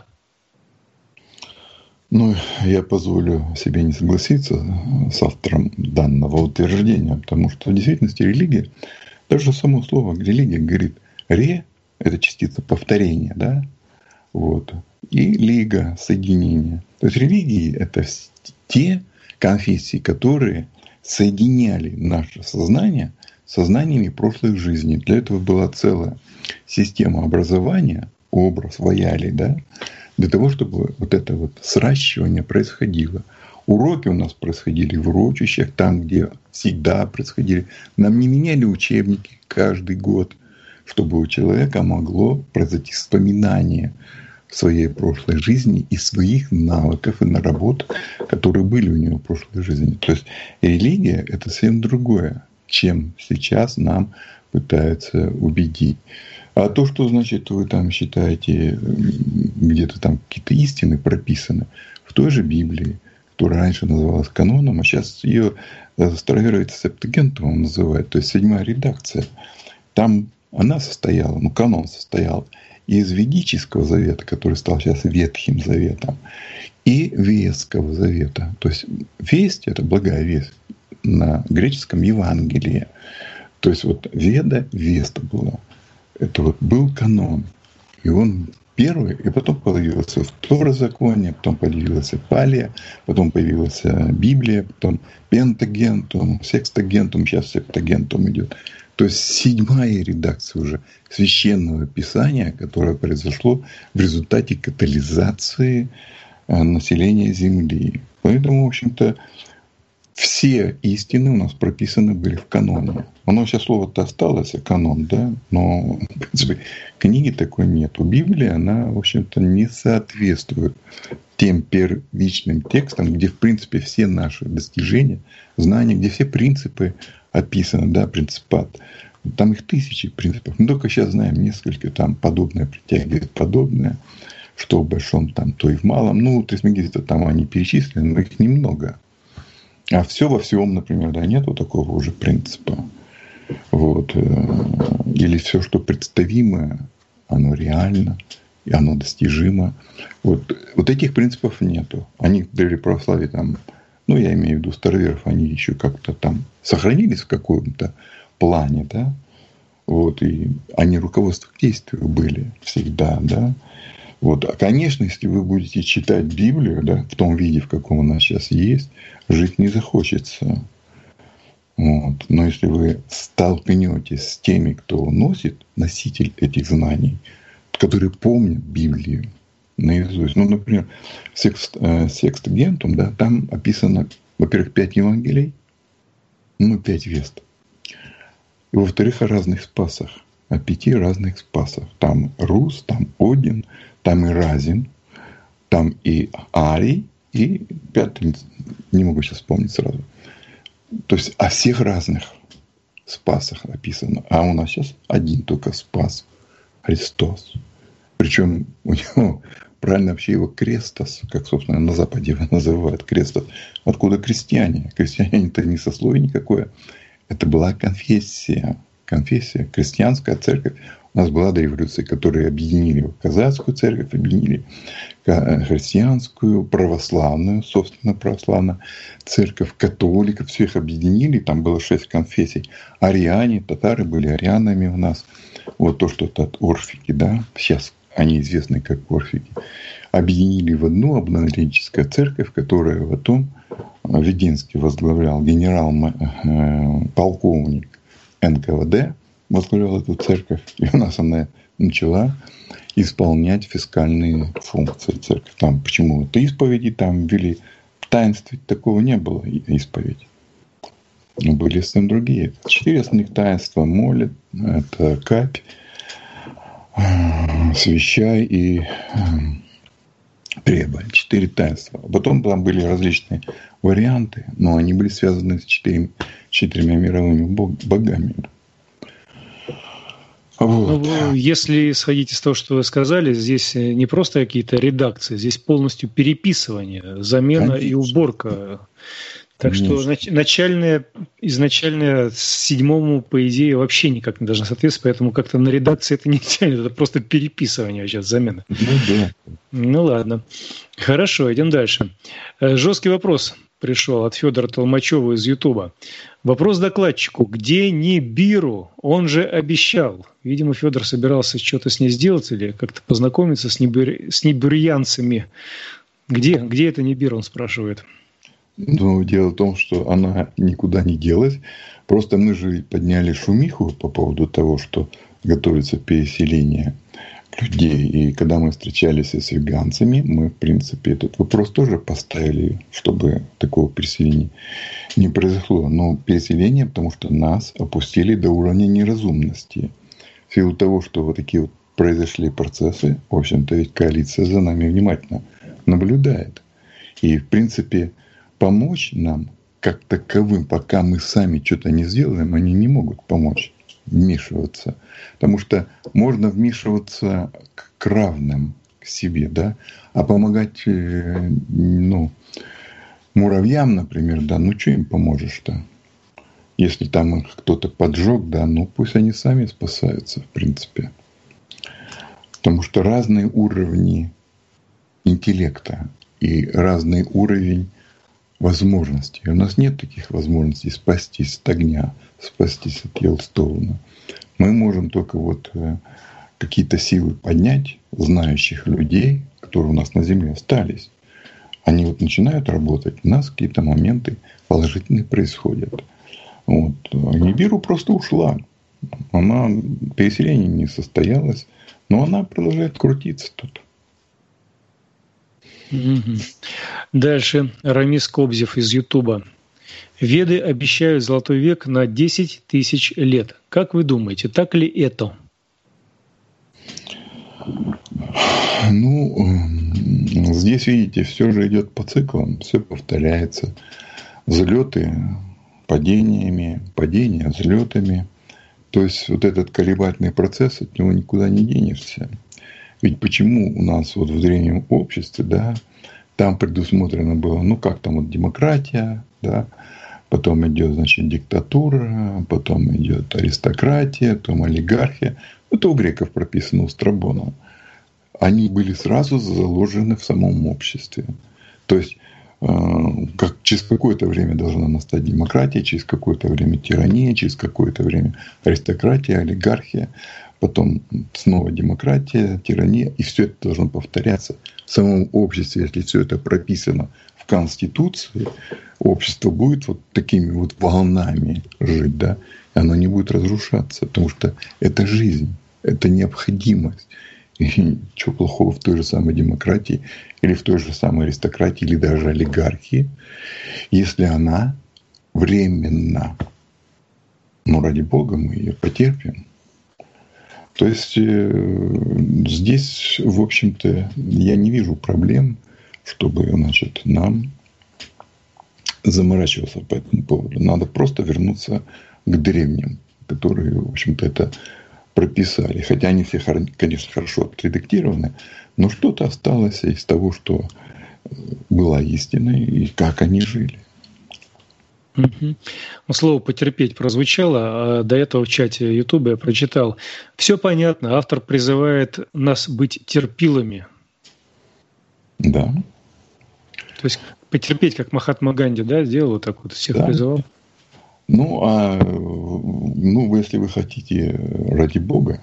Ну, я позволю себе не согласиться с автором данного утверждения, потому что в действительности религия, даже само слово религия говорит «ре» – это частица повторения, да? Вот. И лига – соединение. То есть религии – это те конфессии, которые соединяли наше сознание с сознаниями прошлых жизней. Для этого была целая система образования, образ ваяли, да? Для того, чтобы вот это вот сращивание происходило. Уроки у нас происходили в урочищах, там, где всегда происходили. Нам не меняли учебники каждый год, чтобы у человека могло произойти вспоминание своей прошлой жизни и своих навыков и наработок, которые были у него в прошлой жизни. То есть религия – это совсем другое. чем сейчас нам пытаются убедить. А то, что, значит, вы там считаете, где-то там какие-то истины прописаны в той же Библии, которая раньше называлась каноном, а сейчас ее староверы Септагентумом называют, то есть 7-я редакция. Там она состояла, канон состоял из Ведического завета, который стал сейчас Ветхим заветом, и Вестского завета. То есть весть – это благая весть, на греческом Евангелие. То есть вот Веда, Веста была. Это вот был канон. И он первый, и потом появился Второзаконие, потом появилась Палия, потом появилась Библия, потом Пентагентум, Секстагентум, сейчас Септагентум идет. То есть 7-я редакция уже священного писания, которое произошло в результате катализации населения Земли. Поэтому, в общем-то, все истины у нас прописаны были в каноне. Оно сейчас слово-то осталось, канон, да, но, в принципе, книги такой нет. Библия, она, в общем-то, не соответствует тем первичным текстам, где, в принципе, все наши достижения, знания, где все принципы описаны, да, принципат. Там их тысячи принципов. Мы только сейчас знаем несколько, там подобное притягивает подобное, что в большом, там, то и в малом. Ну, трисмегисты там они перечислены, но их немного. А все во всем, например, да, нету такого уже принципа. Вот. Или все, что представимо, оно реально, и оно достижимо. Вот этих принципов нету. Они при православии там, я имею в виду староверов, они еще как-то там сохранились в каком-то плане, да. Вот. И они руководство к действию были всегда, да. Вот. А, конечно, если вы будете читать Библию, да, в том виде, в каком она сейчас есть, жить не захочется. Вот. Но если вы столкнетесь с теми, кто носитель этих знаний, которые помнят Библию наизусть. Например, Секстагентум, да, там описано, во-первых, 5 Евангелий, 5 вест. И, во-вторых, о разных спасах. О 5 разных спасах. Там Рус, там Один, там и Разин, там и Арий, и 5, не могу сейчас вспомнить сразу. То есть о всех разных спасах описано. А у нас сейчас один только спас – Христос. Причем у него, правильно вообще его крестос, как, собственно, на Западе его называют крестос. Откуда крестьяне? Крестьяне-то не сословие никакое. Это была конфессия. Конфессия, крестьянская церковь. У нас была до революции, которые объединили казацкую церковь, объединили христианскую, православную, собственно, православную церковь, католиков, всех объединили. Там было 6 конфессий. Ариане, татары были арианами у нас. Вот то, что это орфики, да, сейчас они известны как орфики. Объединили в одну обновленческую церковь, которую потом Веденский возглавлял, генерал-полковник НКВД возглавлял эту церковь, и у нас она начала исполнять фискальные функции церкви. Там почему это исповеди там ввели, в таинстве такого не было исповеди. Но были совсем другие. 4 основных таинства: молит, это капь, свящай и преболь. 4 таинства. Потом там были различные варианты, но они были связаны с 4 мировыми богами. Вот. Если исходить из того, что вы сказали, здесь не просто какие-то редакции, здесь полностью переписывание, замена и уборка. Так что изначально 7-му, по идее, вообще никак не должно соответствовать, поэтому как-то на редакции это не тянет, это просто переписывание сейчас, замена. Да. Ладно. Хорошо, идем дальше. Жесткий вопрос пришел от Федора Толмачева из Ютуба. Вопрос докладчику. Где Нибиру? Он же обещал. Видимо, Федор собирался что-то с ней сделать или как-то познакомиться с нибирянцами. Где это Нибиру, он спрашивает. Дело в том, что она никуда не делась. Просто мы же подняли шумиху по поводу того, что готовится переселение людей. И когда мы встречались с веганцами, мы, в принципе, этот вопрос тоже поставили, чтобы такого переселения не произошло. Но переселение, потому что нас опустили до уровня неразумности. В силу того, что вот такие вот произошли процессы, в общем-то, ведь коалиция за нами внимательно наблюдает. И, в принципе, помочь нам как таковым, пока мы сами что-то не сделаем, они не могут помочь вмешиваться. Потому что можно вмешиваться к равным, к себе, да, а помогать, муравьям, например, да, что им поможешь-то? Если там их кто-то поджег, да, пусть они сами спасаются, в принципе. Потому что разные уровни интеллекта и разный уровень возможностей. У нас нет таких возможностей спастись от огня, спастись от Йеллстоуна. Мы можем только какие-то силы поднять знающих людей, которые у нас на Земле остались. Они начинают работать, у нас какие-то моменты положительные происходят. Нибиру просто ушла. Переселение не состоялось, но она продолжает крутиться тут. Дальше Рамис Кобзев из Ютуба. Веды обещают золотой век на 10 тысяч лет. Как вы думаете, так ли это? Здесь, видите, все же идет по циклам, все повторяется. Взлеты падениями, падения взлетами. То есть этот колебательный процесс, от него никуда не денешься. Ведь почему у нас в древнем обществе, да, там предусмотрено было, демократия, да, потом идет, диктатура, потом идет аристократия, потом олигархия. Это у греков прописано у Страбона. Они были сразу заложены в самом обществе. То есть, через какое-то время должна настать демократия, через какое-то время тирания, через какое-то время аристократия, олигархия, потом снова демократия, тирания, и все это должно повторяться в самом обществе. Если все это прописано в Конституции, общество будет такими волнами жить, да, и оно не будет разрушаться, потому что это жизнь, это необходимость. И ничего плохого в той же самой демократии или в той же самой аристократии или даже олигархии, если она временна. Ради Бога мы ее потерпим. То есть здесь, в общем-то, я не вижу проблем, чтобы, нам заморачиваться по этому поводу. Надо просто вернуться к древним, которые, в общем-то, это прописали. Хотя они все, конечно, хорошо отредактированы, но что-то осталось из того, что была истиной и как они жили. Слово «потерпеть» прозвучало, а до этого в чате Ютуба я прочитал. Все понятно, автор призывает нас быть терпилами. Да. То есть потерпеть, как Махатма Ганди, да, сделал всех призывал? Если вы хотите, ради Бога,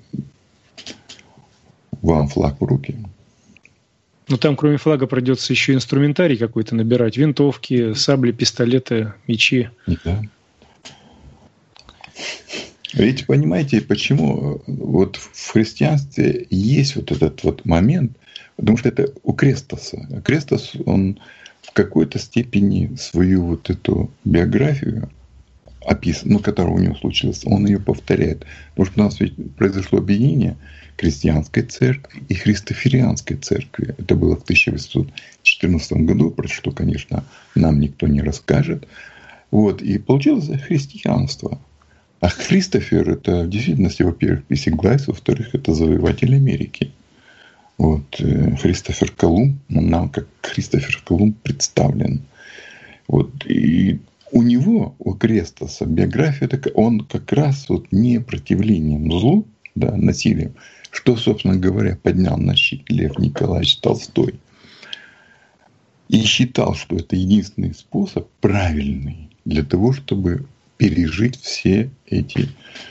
вам флаг в руки. Там, кроме флага, придется еще инструментарий какой-то набирать. Винтовки, сабли, пистолеты, мечи. Да. Ведь понимаете, почему в христианстве есть этот момент, потому что это у Крестоса. Крестос, он в какой-то степени свою эту биографию описан, которая у него случилась, он ее повторяет. Потому что у нас ведь произошло объединение христианской церкви и христофорианской церкви. Это было в 1814 году, про что, конечно, нам никто не расскажет. И получилось христианство. А Христофер – это в действительности, во-первых, песеглайс, во-вторых, это завоеватель Америки. Христофер Колумб, нам как Христофер Колумб представлен. И у него, у Крестоса, биография такая, он как раз непротивлением злу, да, насилием, что, собственно говоря, поднял на щит Лев Николаевич Толстой. И считал, что это единственный способ правильный для того, чтобы пережить все эти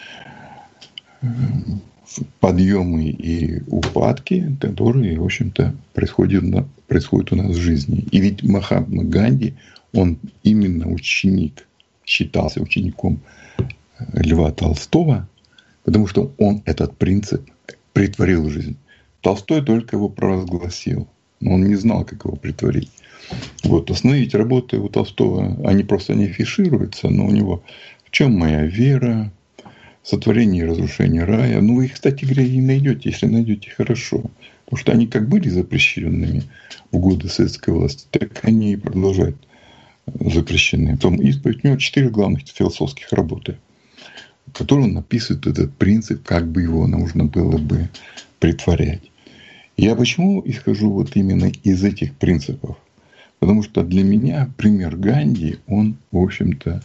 подъемы и упадки, которые, в общем-то, происходят у нас в жизни. И ведь Махатма Ганди, он именно считался учеником Льва Толстого, потому что он этот принцип притворил в жизнь. Толстой только его провозгласил, но он не знал, как его притворить. Остановить работы у Толстого, они просто не афишируются, но у него «В чем моя вера?», «Сотворение и разрушение рая». Вы их, кстати говоря, не найдете, если найдете хорошо. Потому что они как были запрещенными в годы советской власти, так они и продолжают запрещены. Потом исповедь, у него 4 главных философских работы, в которых он описывает этот принцип, как бы его нужно было бы претворять. Я почему исхожу вот именно из этих принципов? Потому что для меня пример Ганди, он, в общем-то,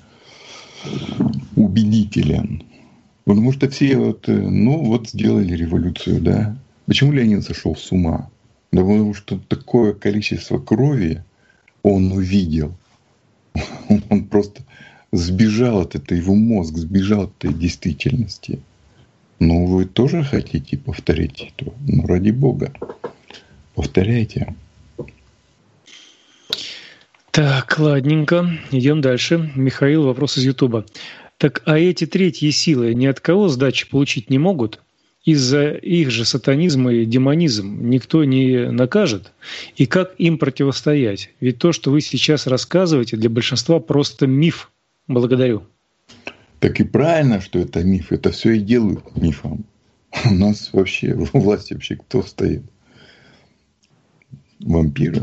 убедителен. Потому что все сделали революцию, да. Почему Ленин сошел с ума? Да потому что такое количество крови он увидел. Он просто сбежал от этой, его мозг сбежал от этой действительности. Ну, вы тоже хотите повторить это? Ну, ради Бога, повторяйте. Так, ладненько. Идем дальше. Михаил, вопрос из Ютуба. Так, а эти третьи силы ни от кого сдачи получить не могут? Из-за их же сатанизма и демонизм никто не накажет? И как им противостоять? Ведь то, что вы сейчас рассказываете, для большинства просто миф. Благодарю. Так и правильно, что это миф. Это все и делают мифом. У нас вообще, в власти вообще кто стоит? Вампиры.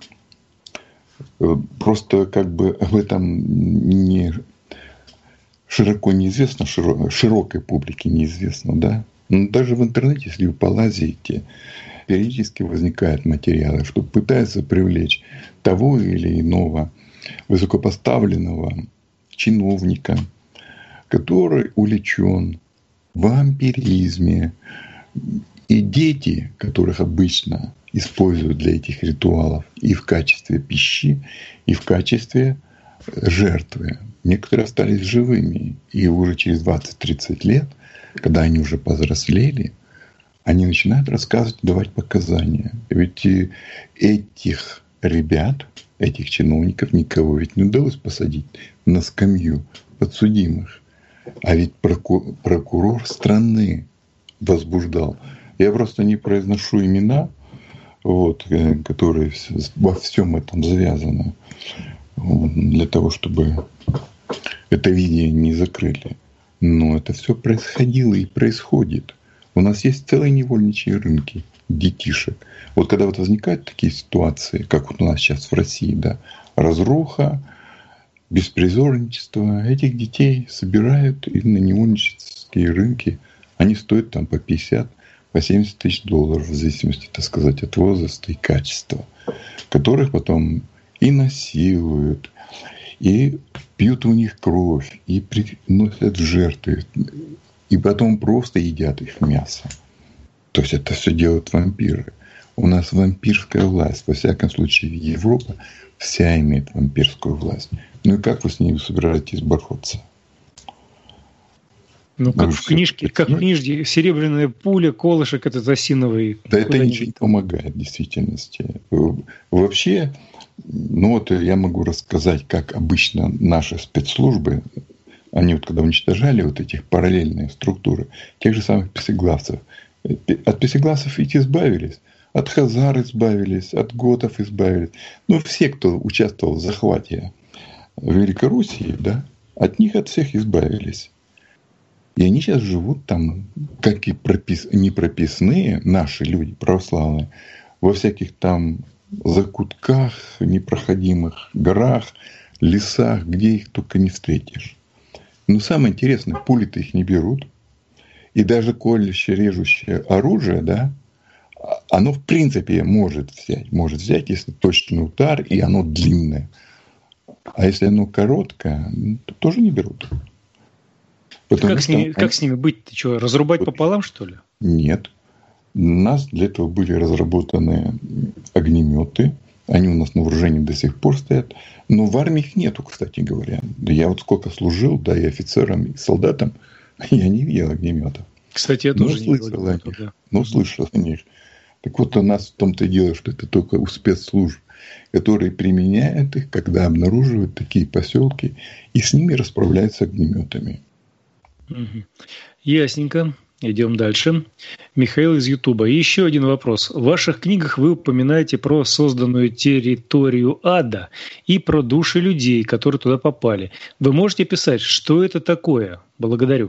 Просто как бы об этом не широко неизвестно, широкой публике неизвестно, да? Но даже в интернете, если вы полазите, периодически возникают материалы, что пытаются привлечь того или иного высокопоставленного чиновника, который увлечен в вампиризме. И дети, которых обычно используют для этих ритуалов и в качестве пищи, и в качестве жертвы. Некоторые остались живыми. И уже через 20-30 лет, когда они уже повзрослели, они начинают рассказывать, давать показания. Ведь этих ребят, этих чиновников, никого ведь не удалось посадить на скамью подсудимых. А ведь прокурор страны возбуждал. Я просто не произношу имена, которые во всем этом завязаны, для того, чтобы это видео не закрыли. Но это все происходило и происходит. У нас есть целые невольничьи рынки детишек. Вот когда возникают такие ситуации, как вот у нас сейчас в России, да, разруха, беспризорничество, этих детей собирают и на невольнические рынки. Они стоят там по 50, по 70 тысяч долларов, в зависимости, так сказать, от возраста и качества, которых потом и насилуют, и пьют у них кровь, и приносят в жертвы, и потом просто едят их мясо. То есть это все делают вампиры. У нас вампирская власть. Во всяком случае, Европа вся имеет вампирскую власть. Ну и как вы с ней собираетесь бороться? Ну, как в книжке, «Серебряная пуля», колышек этот осиновый. Да это ничего не помогает в действительности. Вообще, я могу рассказать, как обычно наши спецслужбы, они когда уничтожали этих параллельные структуры, тех же самых песеглавцев. От песеглавцев ведь избавились. От хазар избавились, от готов избавились. Все, кто участвовал в захвате Великороссии, да, от них от всех избавились. И они сейчас живут там, как и непрописные наши люди, православные, во всяких там закутках, непроходимых горах, лесах, где их только не встретишь. Но самое интересное, пули-то их не берут. И даже колющее, режущее оружие, да, оно в принципе может взять, если точный удар, и оно длинное. А если оно короткое, то тоже не берут. Как с ними быть? Ты что, разрубать пополам, что ли? Нет. У нас для этого были разработаны огнеметы. Они у нас на вооружении до сих пор стоят. Но в армии их нету, кстати говоря. Да я сколько служил, да, и офицерам, и солдатам, я не видел огнеметов. Кстати, я тоже не видел огнеметов, да. Но слышал о них. Так вот, у нас в том-то и дело, что это только у спецслужб, которые применяют их, когда обнаруживают такие поселки, и с ними расправляются огнеметами. Ясненько. Идем дальше. Михаил из Ютуба. Еще один вопрос. В ваших книгах вы упоминаете про созданную территорию ада и про души людей, которые туда попали. Вы можете писать, что это такое? Благодарю.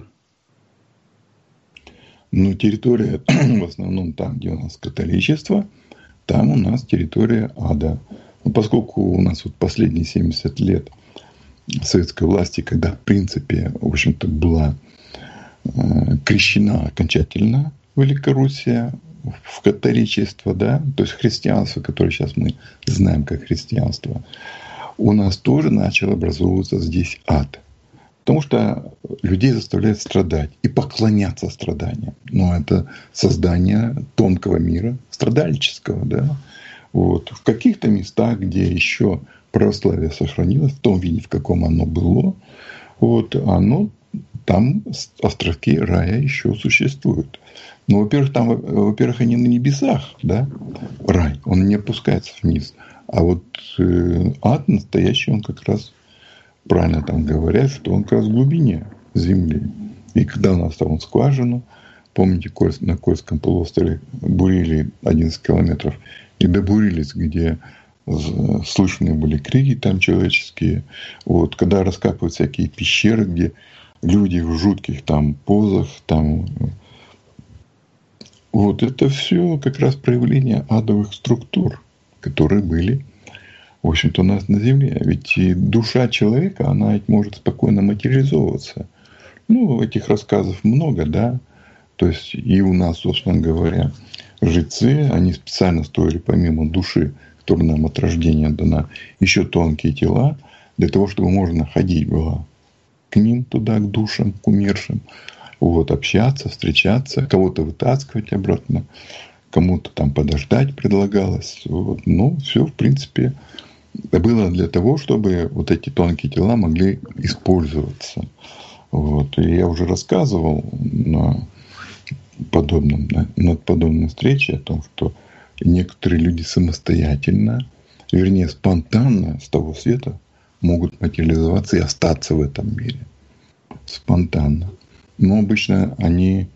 Территория в основном там, где у нас католичество, там у нас территория ада. Но поскольку у нас вот последние 70 лет советской власти, когда, в принципе, в общем-то, была крещена окончательно Великороссия в католичество, да, то есть христианство, которое сейчас мы знаем как христианство, у нас тоже начал образовываться здесь ад. Потому что людей заставляют страдать и поклоняться страданиям. Но это создание тонкого мира, страдальческого, да. Вот. В каких-то местах, где еще православие сохранилось в том виде, в каком оно было, вот, оно там островки рая еще существуют. Но, во-первых, они на небесах, да, рай, он не опускается вниз. А вот ад настоящий, он как раз, правильно там говорят, что он как раз в глубине земли. И когда у нас там скважину, помните, на Кольском полуострове бурили 11 километров и добурились, где слышны были крики там человеческие. Вот, когда раскапывают всякие пещеры, где люди в жутких там позах, там, вот это все как раз проявление адовых структур, которые были, в общем-то, у нас на Земле. Ведь и душа человека, она ведь может спокойно материализовываться. Ну, этих рассказов много, да. То есть и у нас, собственно говоря, жрецы, они специально строили помимо души, которая нам от рождения дана, еще тонкие тела, для того, чтобы можно ходить было к ним туда, к душам, к умершим, вот, общаться, встречаться, кого-то вытаскивать обратно, кому-то там подождать предлагалось. Вот. Ну, все, в принципе, было для того, чтобы вот эти тонкие тела могли использоваться. Вот. И я уже рассказывал на подобной встрече о том, что некоторые люди самостоятельно, вернее, спонтанно с того света могут материализоваться и остаться в этом мире. Спонтанно. Но обычно они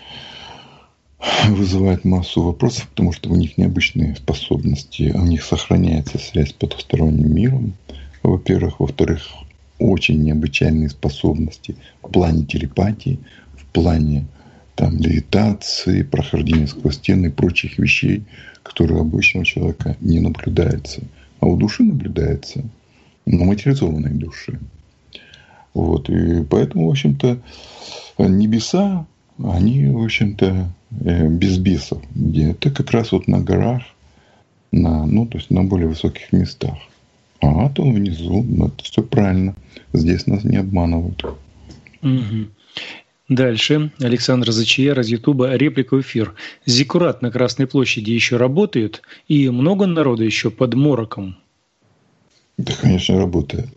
вызывают массу вопросов, потому что у них необычные способности. У них сохраняется связь с потусторонним миром, во-первых. Во-вторых, очень необычайные способности в плане телепатии, в плане там, левитации, прохождения сквозь стены и прочих вещей, которые у обычного человека не наблюдаются. А у души наблюдается, но материализованной души. Вот. И поэтому, в общем-то, небеса, они, в общем-то, без бесов. Где-то как раз вот на горах, то есть на более высоких местах. А ад он внизу. Это все правильно. Здесь нас не обманывают. Угу. Дальше. Александр Зачияр из Ютуба. Реплика в эфир. Зиккурат на Красной площади еще работает? И много народа еще под мороком? Да, конечно, работает.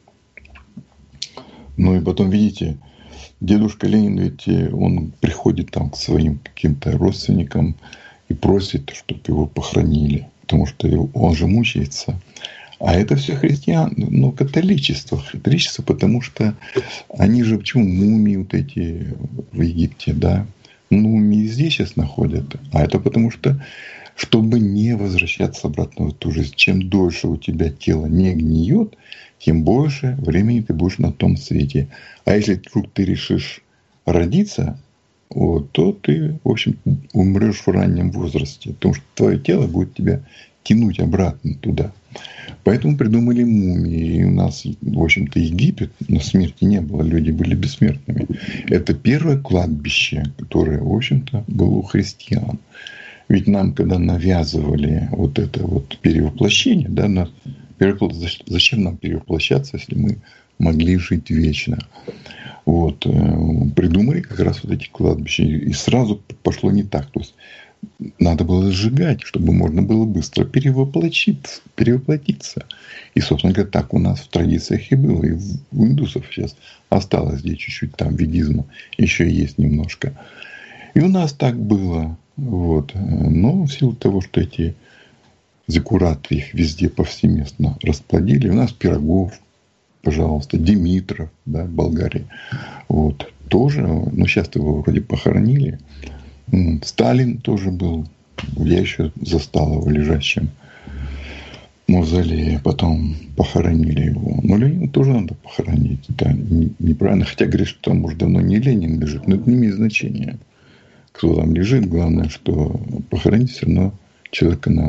Ну и потом, видите, дедушка Ленин, ведь он приходит там к своим каким-то родственникам и просит, чтобы его похоронили. Потому что он же мучается. А это все католичество. Католичество, потому что они же, почему мумии вот эти в Египте, да? Мумии здесь сейчас находят. А это потому что, чтобы не возвращаться обратно в эту жизнь, чем дольше у тебя тело не гниет, тем больше времени ты будешь на том свете. А если вдруг ты решишь родиться, то ты, в общем, умрешь в раннем возрасте. Потому что твое тело будет тебя тянуть обратно туда. Поэтому придумали мумии. И у нас, в общем-то, Египет, но смерти не было, люди были бессмертными. Это первое кладбище, которое, в общем-то, было у христиан. Ведь нам, когда навязывали вот это вот перевоплощение, да, зачем нам перевоплощаться, если мы могли жить вечно? Вот. Придумали как раз вот эти кладбища. И сразу пошло не так. То есть надо было сжигать, чтобы можно было быстро перевоплотиться. И, собственно говоря, так у нас в традициях и было. И у индусов сейчас осталось здесь чуть-чуть там ведизма. Еще есть немножко. И у нас так было. Вот. Но в силу того, что эти зиккураты их везде повсеместно расплодили. У нас Пирогов, пожалуйста, Димитров, да, в Болгарии. Вот. Тоже, сейчас его вроде похоронили. Сталин тоже был. Я еще застал его лежащим в мавзолее. Потом похоронили его. Но Ленина тоже надо похоронить. Это неправильно. Хотя говорят, что там уже давно не Ленин лежит. Но это не имеет значения. Кто там лежит. Главное, что похоронить все равно человека надо.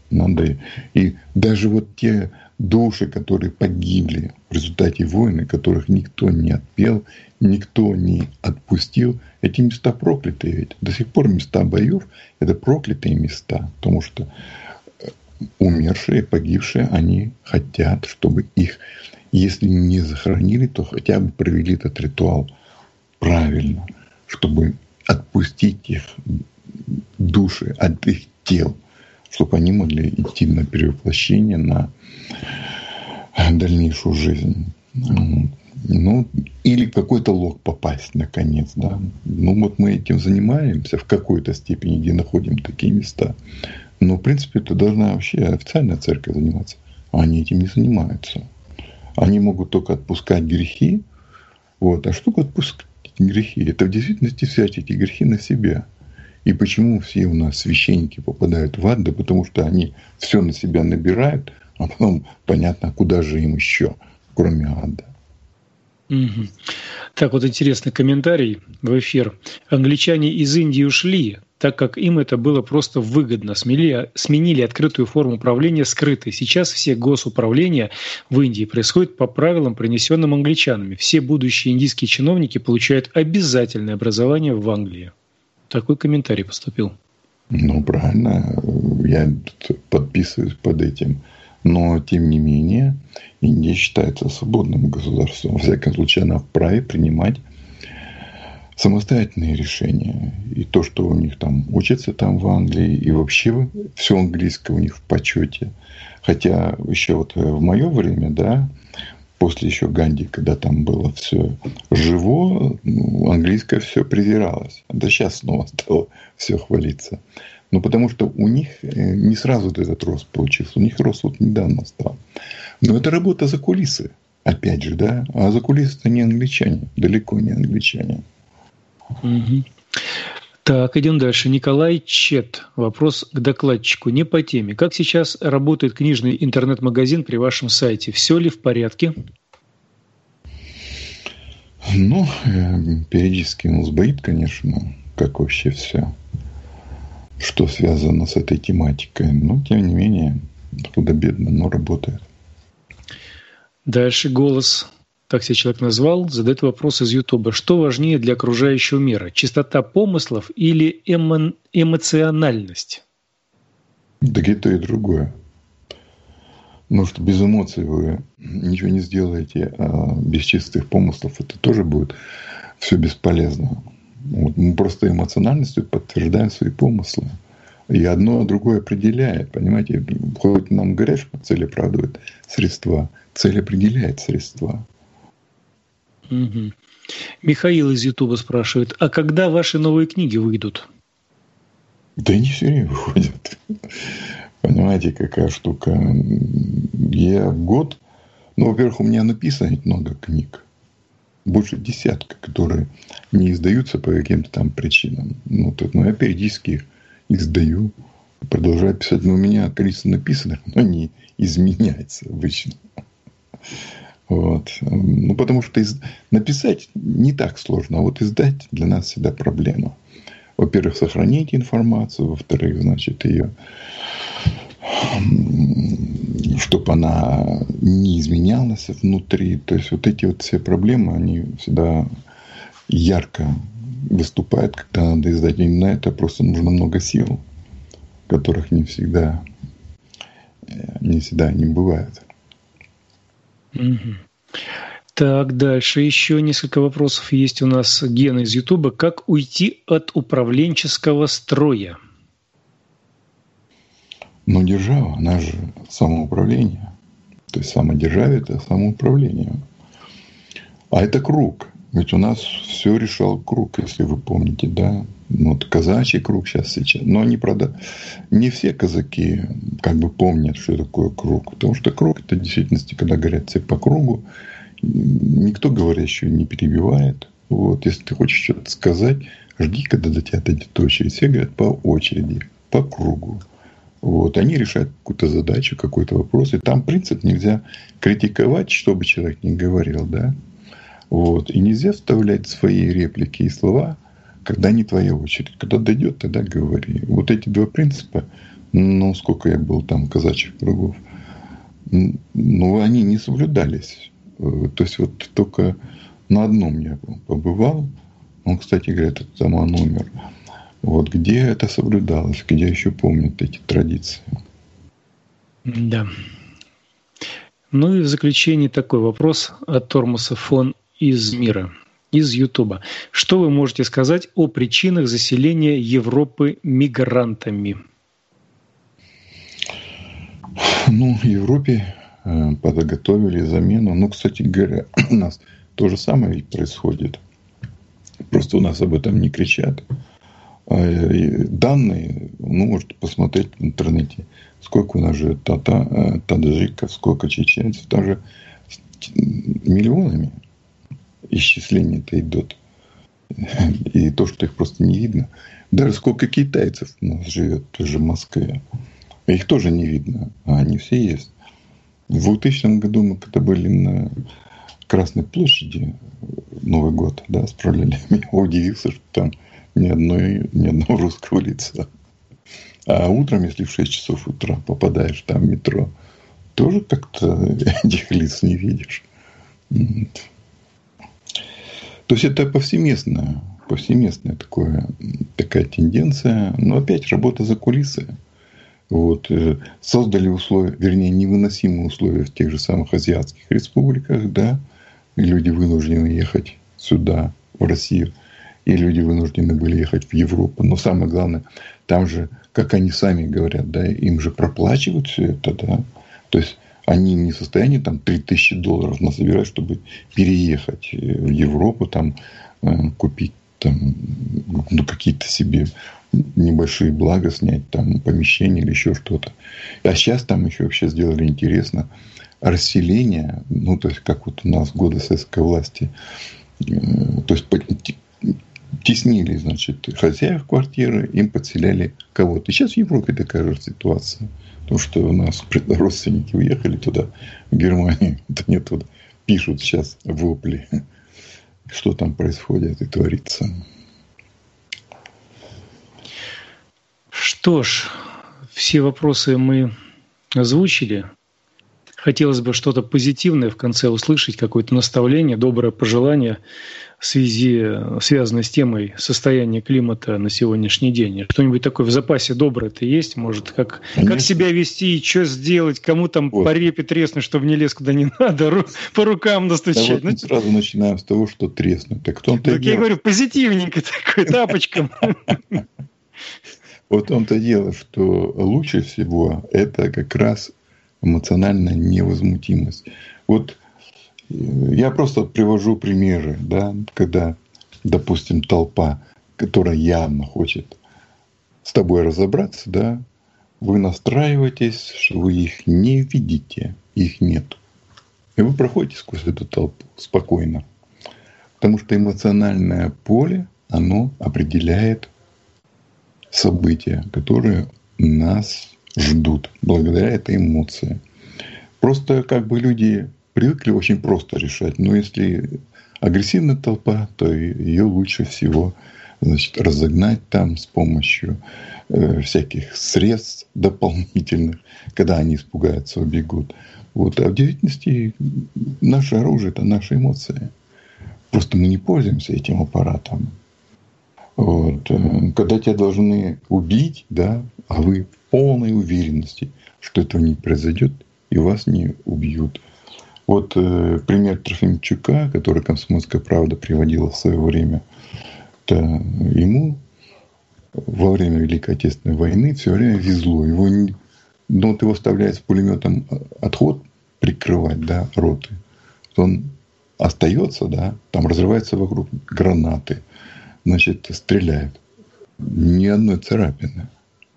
Надо. И даже вот те души, которые погибли в результате войны, которых никто не отпел, никто не отпустил, эти места проклятые ведь. До сих пор места боев – это проклятые места, потому что умершие, погибшие, они хотят, чтобы их, если не захоронили, то хотя бы провели этот ритуал правильно, чтобы отпустить их души от их тел, чтобы они могли идти на перевоплощение, на дальнейшую жизнь. Ну, или в какой-то лог попасть, наконец, да. Ну, вот мы этим занимаемся в какой-то степени, где находим такие места. Но, в принципе, это должна вообще официальная церковь заниматься. А они этим не занимаются. Они могут только отпускать грехи. Вот. А что такое отпускать грехи? Это в действительности взять эти грехи на себя. И почему все у нас священники попадают в ад? Да потому что они все на себя набирают, а потом понятно, куда же им еще, кроме ада. Угу. Так, вот интересный комментарий в эфир. Англичане из Индии ушли, так как им это было просто выгодно. Сменили открытую форму управления скрытой. Сейчас все госуправления в Индии происходят по правилам, принесенным англичанами. Все будущие индийские чиновники получают обязательное образование в Англии. Такой комментарий поступил. Ну, правильно. Я подписываюсь под этим. Но, тем не менее, Индия считается свободным государством. Во всяком случае, она вправе принимать самостоятельные решения. И то, что у них там учатся там в Англии, и вообще все английское у них в почете. Хотя еще вот в мое время, да, после еще Ганди, когда там было все живо, английское все презиралось. Да сейчас снова стало все хвалиться. Ну, потому что у них не сразу этот рост получился. У них рост вот недавно стал. Но это работа за кулисы. Опять же, да. А за кулисы это не англичане. Далеко не англичане. Угу. Так, идем дальше. Николай Чет. Вопрос к докладчику. Не по теме. Как сейчас работает книжный интернет-магазин при вашем сайте? Все ли в порядке? Ну, периодически он сбоит, конечно. Как вообще все, что связано с этой тематикой. Но, тем не менее, худо-бедно, но работает. Дальше голос, так себя человек назвал, задает вопрос из Ютуба. Что важнее для окружающего мира? Чистота помыслов или эмоциональность? Да и то, и другое. Потому что без эмоций вы ничего не сделаете, а без чистых помыслов это тоже будет все бесполезно. Вот. Мы просто эмоциональностью подтверждаем свои помыслы. И одно другое определяет. Понимаете, хоть нам говорят, что цель оправдывает средства, цель определяет средства. Угу. Михаил из Ютуба спрашивает, а когда ваши новые книги выйдут? Да они все время выходят. Понимаете, какая штука. Я год... Ну, во-первых, у меня написано много книг. Больше десятка, которые не издаются по каким-то там причинам. Ну, я периодически их издаю, продолжаю писать. Но у меня количество написанных, но не изменяется обычно. Вот. Ну, потому что написать не так сложно, а вот издать для нас всегда проблема. Во-первых, сохранить информацию, во-вторых, значит, ее, чтобы она не изменялась внутри. То есть вот эти вот все проблемы, они всегда ярко выступают, когда надо издать. И на это просто нужно много сил, которых не всегда не бывает. Угу. Так, дальше еще несколько вопросов есть у нас. Гена из Ютуба. Как уйти от управленческого строя? Но держава, она же самоуправление. То есть самодержавие – это самоуправление. А это круг. Ведь у нас все решал круг, если вы помните, да. Вот казачий круг сейчас. Но они, правда, не все казаки как бы помнят, что такое круг. Потому что круг – это в действительности, когда говорят все по кругу, никто говорящего не перебивает. Вот. Если ты хочешь что-то сказать, жди, когда до тебя дойдет очередь. Все говорят по очереди, по кругу. Вот. Они решают какую-то задачу, какой-то вопрос. И там принцип нельзя критиковать, что бы человек ни говорил. Да? Вот. И нельзя вставлять свои реплики и слова, когда не твоя очередь. Когда дойдет, тогда говори. Вот эти два принципа Ну, сколько я был там казачьих кругов. Ну, они не соблюдались. То есть, вот только на одном я побывал. Он, кстати говоря, этот там он умер. Вот где это соблюдалось, где еще помнят эти традиции. Да. Ну и в заключение такой вопрос от Тормуса фон из мира, из Ютуба. Что вы можете сказать о причинах заселения Европы мигрантами? Ну, в Европе подготовили замену. Ну, кстати говоря, у нас то же самое происходит. Просто у нас об этом не кричат. Данные, ну, можете посмотреть в интернете, сколько у нас же таджиков, сколько чеченцев, там же миллионами исчисления-то идут. И то, что их просто не видно. Даже сколько китайцев у нас живет тоже в Москве. Их тоже не видно, а они все есть. В 2000 году мы когда были на Красной площади, Новый год, да, справляли, я удивился, что там ни одного русского лица. А утром, если в 6 часов утра попадаешь там в метро, тоже как-то этих лиц не видишь. То есть это повсеместная такая тенденция. Но опять работа за кулисы. Вот. Создали условия, вернее, невыносимые условия в тех же самых азиатских республиках, да, и люди вынуждены ехать сюда, в Россию, и люди вынуждены были ехать в Европу. Но самое главное, там же, как они сами говорят, да, им же проплачивают все это, да. То есть они не в состоянии там $3000 насобирать, чтобы переехать в Европу, там купить там, ну, какие-то себе небольшие блага, снять там помещение или еще что-то. А сейчас там еще вообще сделали интересно расселение, ну, то есть, как вот у нас в годы советской власти, то есть, теснили, значит, хозяев квартиры, им подселяли кого-то. И сейчас в Европе такая же ситуация. Потому что у нас родственники уехали туда, в Германию, да нет, туда пишут сейчас вопли, что там происходит и творится. Что ж, все вопросы мы озвучили. Хотелось бы что-то позитивное в конце услышать, какое-то наставление, доброе пожелание в связи, связанное с темой состояния климата на сегодняшний день. Что-нибудь такое в запасе доброе-то есть? Может, как себя вести, что сделать, кому там вот по репе треснуть, чтобы не лез куда не надо, по рукам настучать. Да вот мы сразу начинаем с того, что треснуть. Так я говорю, позитивненько такой, тапочком. Вот в том-то дело, что лучше всего это как раз эмоциональная невозмутимость. Вот я просто привожу примеры, да, когда, допустим, толпа, которая явно хочет с тобой разобраться, да, вы настраиваетесь, что вы их не видите, их нет. И вы проходите сквозь эту толпу спокойно. Потому что эмоциональное поле, оно определяет события, которые нас ждут благодаря этой эмоции. Просто как бы люди привыкли очень просто решать. Но если агрессивная толпа, то ее лучше всего, значит, разогнать там с помощью всяких средств дополнительных, когда они испугаются, убегут. Вот. А в действительности наше оружие – это наши эмоции. Просто мы не пользуемся этим аппаратом. Вот. Когда тебя должны убить, да, а вы в полной уверенности, что этого не произойдет, и вас не убьют. Вот пример Трофимчука, который «Комсомольская правда» приводила в свое время, то ему во время Великой Отечественной войны все время везло. Ну, вот его оставляют с пулеметом отход прикрывать, да, роты. Он остается, да, там разрывается вокруг гранаты. Значит, стреляют. Ни одной царапины.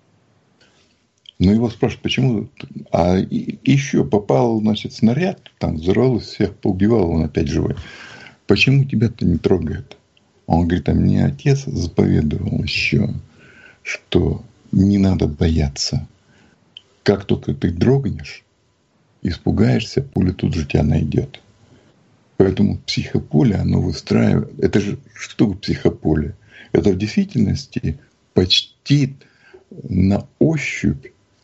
Но его спрашивают, почему? А еще попал, значит, снаряд, там взорвалось, всех поубивал, он опять живой. Почему тебя-то не трогает? Он говорит, а мне отец заповедовал еще, что не надо бояться. Как только ты дрогнешь, испугаешься, пуля тут же тебя найдет. Поэтому психополе, оно выстраивает... Это же что такое психополе? Это в действительности почти на ощупь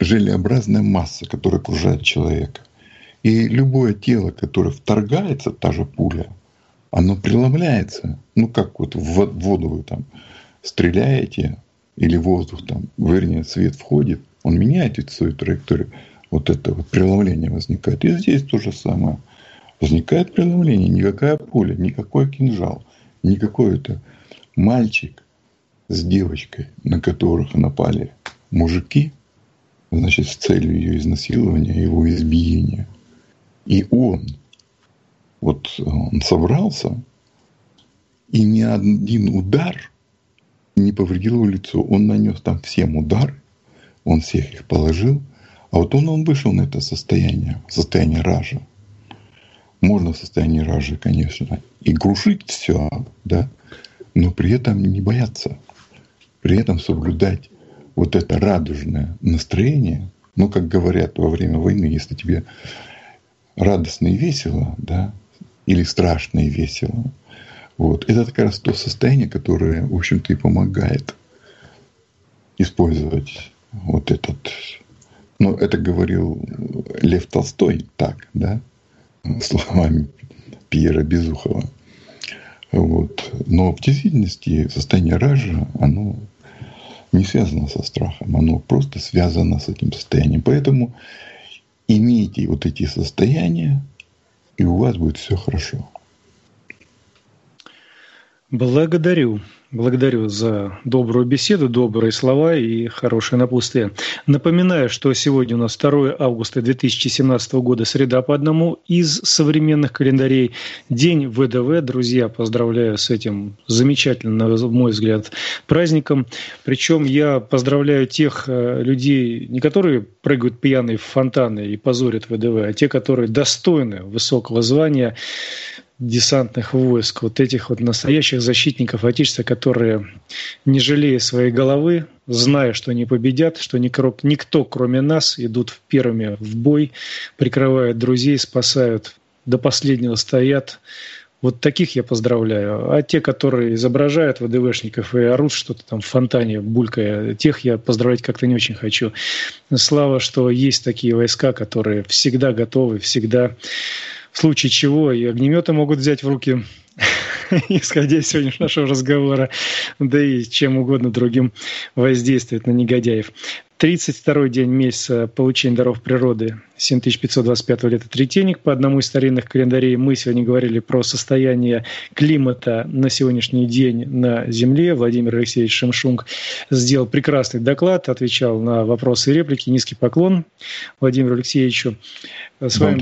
желеобразная масса, которая окружает человека. И любое тело, которое вторгается, та же пуля, оно преломляется. Ну, как вот в воду вы там стреляете, или воздух там, вернее, свет входит, он меняет ведь свою траекторию. Вот это вот преломление возникает. И здесь то же самое. Возникает преломление. Никакая пуля, никакой кинжал, никакой это мальчик с девочкой, на которых напали мужики, значит, с целью ее изнасилования, его избиения. И он собрался, и ни один удар не повредил его лицо. Он нанес там всем удары, он всех их положил, а вот он вышел на это состояние ража. Можно в состоянии ража, конечно, и крушить все, да, но при этом не бояться, при этом соблюдать вот это радужное настроение. Ну, как говорят во время войны, если тебе радостно и весело, да, или страшно и весело, вот, это как раз то состояние, которое, в общем-то, и помогает использовать вот этот... Ну, это говорил Лев Толстой так, да, словами Пьера Безухова. Вот. Но в действительности состояние ража, оно не связано со страхом, оно просто связано с этим состоянием. Поэтому имейте вот эти состояния, и у вас будет все хорошо. Благодарю за добрую беседу, добрые слова и хорошее напутствие. Напоминаю, что сегодня у нас 2 августа 2017 года, среда по одному из современных календарей. День ВДВ. Друзья, поздравляю с этим замечательным, на мой взгляд, праздником. Причем я поздравляю тех людей, не которые прыгают пьяные в фонтаны и позорят ВДВ, а те, которые достойны высокого звания десантных войск, вот этих вот настоящих защитников Отечества, которые, не жалея своей головы, зная, что они победят, что никто, кроме нас, идут первыми в бой, прикрывают друзей, спасают, до последнего стоят. Вот таких я поздравляю. А те, которые изображают ВДВшников и орут что-то там в фонтане, булькая, тех я поздравлять как-то не очень хочу. Слава, что есть такие войска, которые всегда готовы, всегда... В случае чего и огнеметы могут взять в руки, исходя из сегодняшнего нашего разговора, да и чем угодно другим воздействовать на негодяев. 32-й день месяца получения даров природы, 7525 лета Третейник. По одному из старинных календарей мы сегодня говорили про состояние климата на сегодняшний день на Земле. Владимир Алексеевич Шемшунг сделал прекрасный доклад, отвечал на вопросы и реплики. Низкий поклон Владимиру Алексеевичу. С вами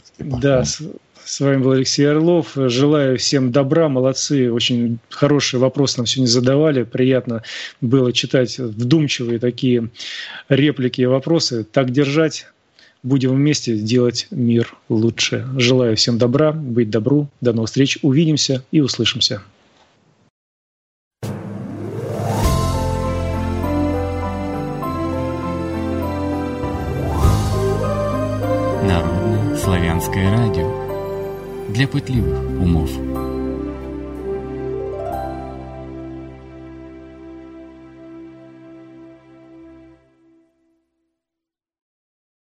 был Алексей Орлов. Желаю всем добра, молодцы. Очень хорошие вопросы нам сегодня задавали. Приятно было читать вдумчивые такие реплики и вопросы. Так держать. Будем вместе делать мир лучше. Желаю всем добра, быть добру. До новых встреч. Увидимся и услышимся. Народное славянское радио. Для пытливых умов.